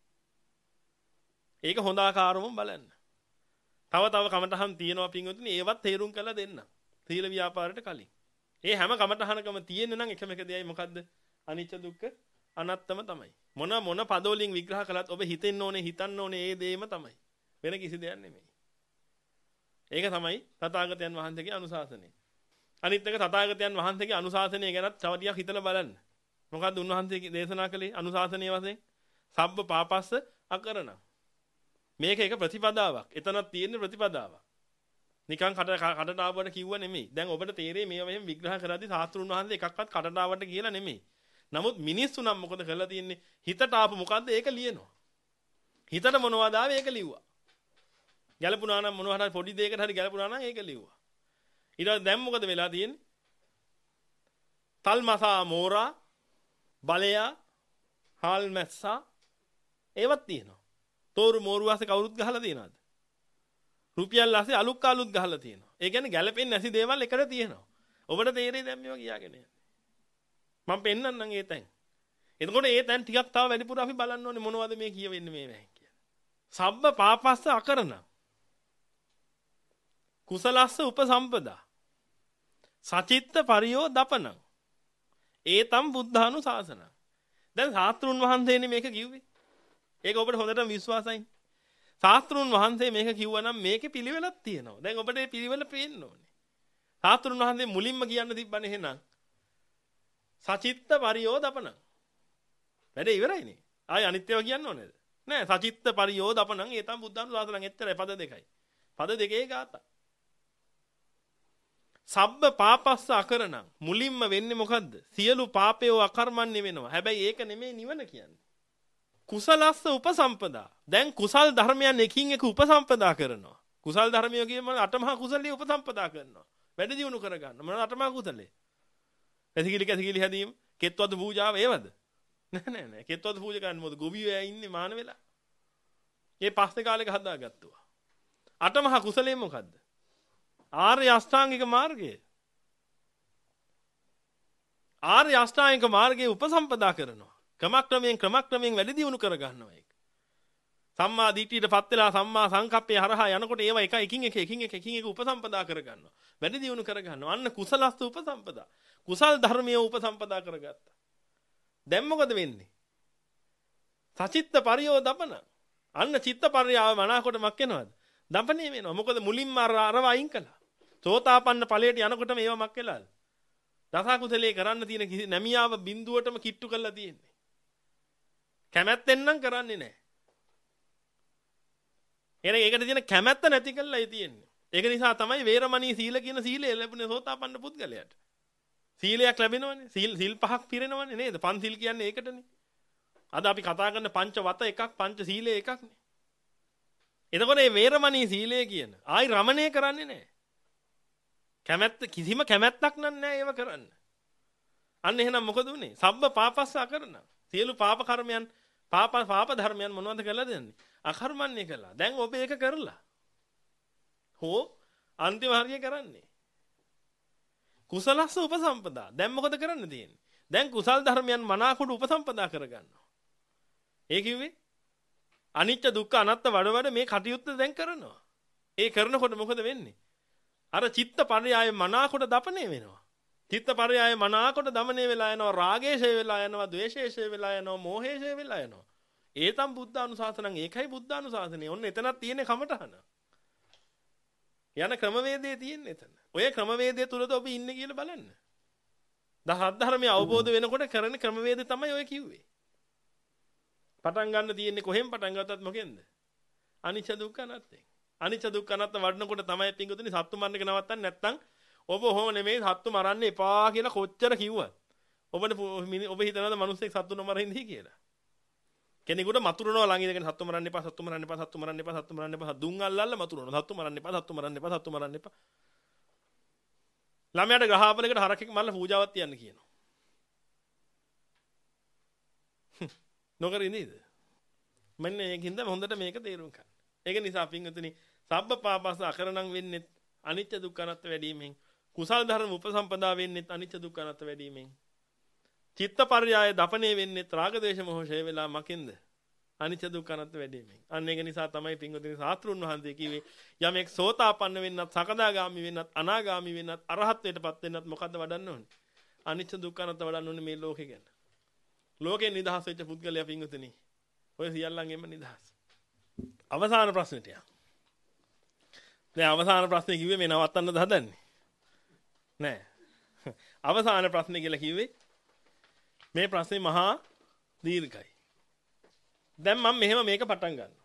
ඒක හොඳ ආකාරවම බලන්න. තව තව කමටහන් තියෙනවා පින්වතුනි ඒවත් තේරුම් කරලා දෙන්න. සීල ව්‍යාපාරයට කලින්. ඒ හැම කමටහනකම තියෙන නම් එකම එක දෙයයි මොකද්ද? අනිත්‍ය දුක්ඛ අනාත්ම තමයි. මොන මොන පදවලින් විග්‍රහ කළත් ඔබ හිතෙන්න ඕනේ හිතන්න ඕනේ ඒ දෙයම තමයි. වෙන කිසි දෙයක් නෙමෙයි. ඒක තමයි තථාගතයන් වහන්සේගේ අනුශාසනය. අනිත් එක තථාගතයන් වහන්සේගේ අනුශාසනය ගැනත් තව ටිකක් හිතලා බලන්න. මොකද්ද උන්වහන්සේ දේශනා කළේ අනුශාසනීය වශයෙන්? සබ්බ පාපස්ස අකරණ. මේක එක ප්‍රතිපදාවක්. එතනක් තියෙන ප්‍රතිපදාවක්. නිකන් කට කටට ආවට කිව්ව නෙමෙයි. දැන් ඔබට තේරෙයි මේවා මෙහෙම විග්‍රහ කරද්දී සාස්ත්‍රුන් වහන්සේ එකක්වත් කටට ආවට කියලා නෙමෙයි. නමුත් මිනිස්සු නම් මොකද කරලා තියෙන්නේ? හිතට ආපු මොකද්ද ඒක ලියනවා. හිතට මොනවද ආවේ ඒක ලිව්වා. ගැලපුණා නම් මොනවා හරි පොඩි දෙයකට හරි ගැලපුණා නම් ඒක ලිව්වා. ඊට පස්සේ දැන් මොකද වෙලා තියෙන්නේ? තල්මසා මෝරා බලයා හාල් මැස්සා ඒවත් තියෙනවා. තෝරු මෝරු වාසේ කවුරුත් ගහලා තියනවාද? රුපියල් වාසේ අලුත් කාලුත් ගහලා තියෙනවා. ඒ කියන්නේ ගැලපෙන්නේ නැති දේවල් එකට තියෙනවා. ඔබට තේරෙයි දැන් මේවා කියාගෙන යන්නේ. මම පෙන්නන්නම් ඒ තැන්. එතකොට ඒ තැන් ටිකක් තව වැඩිපුර අපි බලන්න ඕනේ මොනවද මේ කියවෙන්නේ මේ වෙයි කියලා. සබ්බ පාපස්ස අකරණ. කුසලස්ස උපසම්පදා. සචිත්ත පරියෝ දපනං. ඒතම් බුද්ධානුශාසනං. දැන් ශාස්ත්‍රුන් වහන්සේනේ මේක කිව්වේ. ඒක ඔබට හොඳටම විශ්වාසයි. ශාස්ත්‍රුන් වහන්සේ මේක කිව්වනම් මේකේ පිළිවෙලක් තියෙනවා. දැන් ඔබට මේ පිළිවෙල පේන්න ඕනේ. ශාස්ත්‍රුන් වහන්සේ මුලින්ම කියන්න තිබ්බනේ එහෙනම් සචිත්ත පරියෝ දපනං. වැඩේ ඉවරයිනේ. ආයි අනිත්‍යව කියන්න ඕනේද? නෑ සචිත්ත පරියෝ දපනං ඒතම් බුද්ධානුශාසනං එච්චරයි පද දෙකයි. පද දෙකේ ගාථා. සබ්බ පාපස්ස අකරණං මුලින්ම වෙන්නේ මොකද්ද? සියලු පාපයෝ අකර්මණ්‍ය වෙනවා. හැබැයි ඒක නෙමෙයි නිවන කියන්නේ. කුසලස්ස උපසම්පදා. දැන් කුසල් ධර්මයන් එකින් එක උපසම්පදා කරනවා. කුසල් ධර්මය කියන්නේ අටමහා කුසලිය උපසම්පදා කරනවා. වැඩි දියුණු කර ගන්න. මොනවාද අටමහා කුසලේ? ඇසිකිලි කැසිකිලි හැදීම, කෙත්වද පූජාව ඒවද? නෑ නෑ නෑ. කෙත්වද පූජා කරන්නේ මොකද? ගොවියෝ ඇය ඉන්නේ මාන වෙලා. මේ පස්සේ කාලෙක හදාගත්තා. අටමහා කුසලේ මොකද්ද? ආර්ය අෂ්ටාංගික මාර්ගය. ආර්ය අෂ්ටාංගික මාර්ගයේ උපසම්පදා කරනවා. ක්‍රමක්‍රමයෙන් ක්‍රමක්‍රමයෙන් වැඩි දියුණු කර ගන්නවා ඒක. සම්මා දිට්ඨියටපත් වෙලා සම්මා සංකප්පේ හරහා යනකොට ඒවා එක එකින් එක එකින් එක එකින් එක උපසම්පදා කර ගන්නවා. වැඩි දියුණු කර ගන්නවා. අන්න කුසලස්ස උපසම්පදා. කුසල් ධර්මයේ උපසම්පදා කරගත්තා. දැන් මොකද වෙන්නේ? සචිත්ත පරියෝ දපන. අන්න චිත්ත පරියාව මනාකොට මක් වෙනවද? දපණේ වෙනවා. මොකද මුලින්ම අරව අයින් කළා. සෝතාපන්න ඵලයට යනකොටම ඒව මක් වෙලාද? දස කුසලයේ කරන්න තියෙන කිසි නැමියාව බිඳුවටම කිට්ටු කරලා තියෙන්නේ. කැමැත්තෙන් නම් කරන්නේ නැහැ. එහෙනම් ඒකට තියෙන කැමැත්ත නැති කරලායි තියෙන්නේ. ඒක නිසා තමයි වේරමණී සීල කියන සීලය ලැබුණේ සෝතාපන්න පුද්ගලයාට. සීලයක් ලැබෙනවනේ. සීල් සීල් පහක් පිරෙනවනේ නේද? පන්සිල් කියන්නේ ඒකටනේ. අද අපි කතා කරන පංච වත එකක් පංච සීලය එකක්නේ. එතකොට මේ වේරමණී සීලය කියන ආයි රමණය කරන්නේ නැහැ. කැමැත්ත කිසිම කැමැත්තක් නැහැ ඒව කරන්න. අන්න එහෙනම් මොකද උනේ? සබ්බ පාපස්ස අකරණ. සියලු පාප කර්මයන් පාප පාප ධර්මයන් මොනවද කළාද දෙන්නේ? අකර්මණ්‍ය කළා. දැන් ඔබ ඒක කරලා. හෝ අන්තිම හරිය කරන්නේ. කුසලස්ස උපසම්පදා. දැන් මොකද කරන්න තියෙන්නේ? දැන් කුසල් ධර්මයන් මනාකොට උපසම්පදා කරගන්නවා. ඒ කිව්වේ අනිත්‍ය දුක්ඛ අනාත්ම වඩ වඩ මේ කටයුත්ත දැන් කරනවා. ඒ කරනකොට මොකද වෙන්නේ? අර චිත්ත පරයය මනාකොට දපණය වෙනවා. චිත්ත පරයය මනාකොට දමණය වෙලා යනවා. රාගය ෂේ වෙලා යනවා. ද්වේෂය ෂේ වෙලා යනවා. මෝහය ෂේ වෙලා යනවා. ඒතම් බුද්ධානුශාසනං ඒකයි බුද්ධානුශාසනය. ඔන්න එතනක් තියෙන්නේ කමටහන. යන ක්‍රමවේදයේ තියෙන්නේ එතන. ඔය ක්‍රමවේදයේ තුලද ඔබ ඉන්නේ කියලා බලන්න. දහස් ධර්මයේ අවබෝධ වෙනකොට කරන ක්‍රමවේදය තමයි ඔය කිව්වේ. පටන් ගන්න තියෙන්නේ කොහෙන් පටන් ගත්තත් මොකෙන්ද? අනිච්ච දුක්ඛ අනාත්තෙන්. අනිච්ච දුක්ඛ අනාත්ත වඩනකොට තමයි පිංගුතුනි සත්තු මරණ එක නවත්තන්නේ නැත්නම් ඔබ ඔහොම නෙමෙයි සත්තු මරන්න එපා කියලා කොච්චර කිව්වත් ඔබට ඔබ හිතනවාද මිනිස්සෙක් සත්තු නොමරින්දී කියලා? කෙනෙකුට මතුරුනවා ළඟ ඉඳගෙන සත්තු මරන්න එපා සත්තු මරන්න එපා සත්තු මරන්න එපා සත්තු මරන්න එපා දුන් අල්ලල්ලා මතුරුනවා සත්තු මරන්න එපා සත්තු මරන්න එපා සත්තු මරන්න එපා. ළමයාට ග්‍රහාපලයකට හරකෙක් මරලා පූජාවක් තියන්න කියනවා. නොකර ඉඳීද? මෙන්න ඒකින්ද හොඳට මේක තේරුම් ගන්න. ඒක නිසා පින්වතුනි සබ්බ පාපස්ස අකරණම් වෙන්නේ අනිත්‍ය දුක්ඛ අනාත්ම වැඩිමෙන්. කුසල් ධර්ම උපසම්පදා වෙන්නේ අනිත්‍ය දුක්ඛ අනාත්ම වැඩිමෙන්. චිත්ත පරයය දපණේ වෙන්නේ රාග දේශ මොහ ෂේ වෙලා මකින්ද? අනිත්‍ය දුක්ඛ අනාත්ම වැඩිමෙන්. අන්න ඒක නිසා තමයි පින්වතුනි ශාස්ත්‍රුන් වහන්සේ කිව්වේ යමෙක් සෝතාපන්න වෙන්නත් සකදාගාමි වෙන්නත් අනාගාමි වෙන්නත් අරහත්ත්වයටපත් වෙන්නත් මොකද්ද වඩන්න ඕනේ? අනිත්‍ය දුක්ඛ අනාත්ම වඩන්න ඕනේ මේ ලෝකේ ගැන. ලෝකේ නිදහස් වෙච්ච පුද්ගලයා පින්වතුනි ඔය සියල්ලංගෙම නිදහස්. අවසාන ප්‍රශ්නෙට යන්න. දැන් අවසාන ප්‍රශ්නේ කිව්වේ මේ නවත්තන්නද හදන්නේ? නෑ. අවසාන ප්‍රශ්නේ කියලා කිව්වේ මේ ප්‍රශ්නේ මහා දීර්ඝයි. දැන් මම මෙහෙම මේක පටන් ගන්නවා.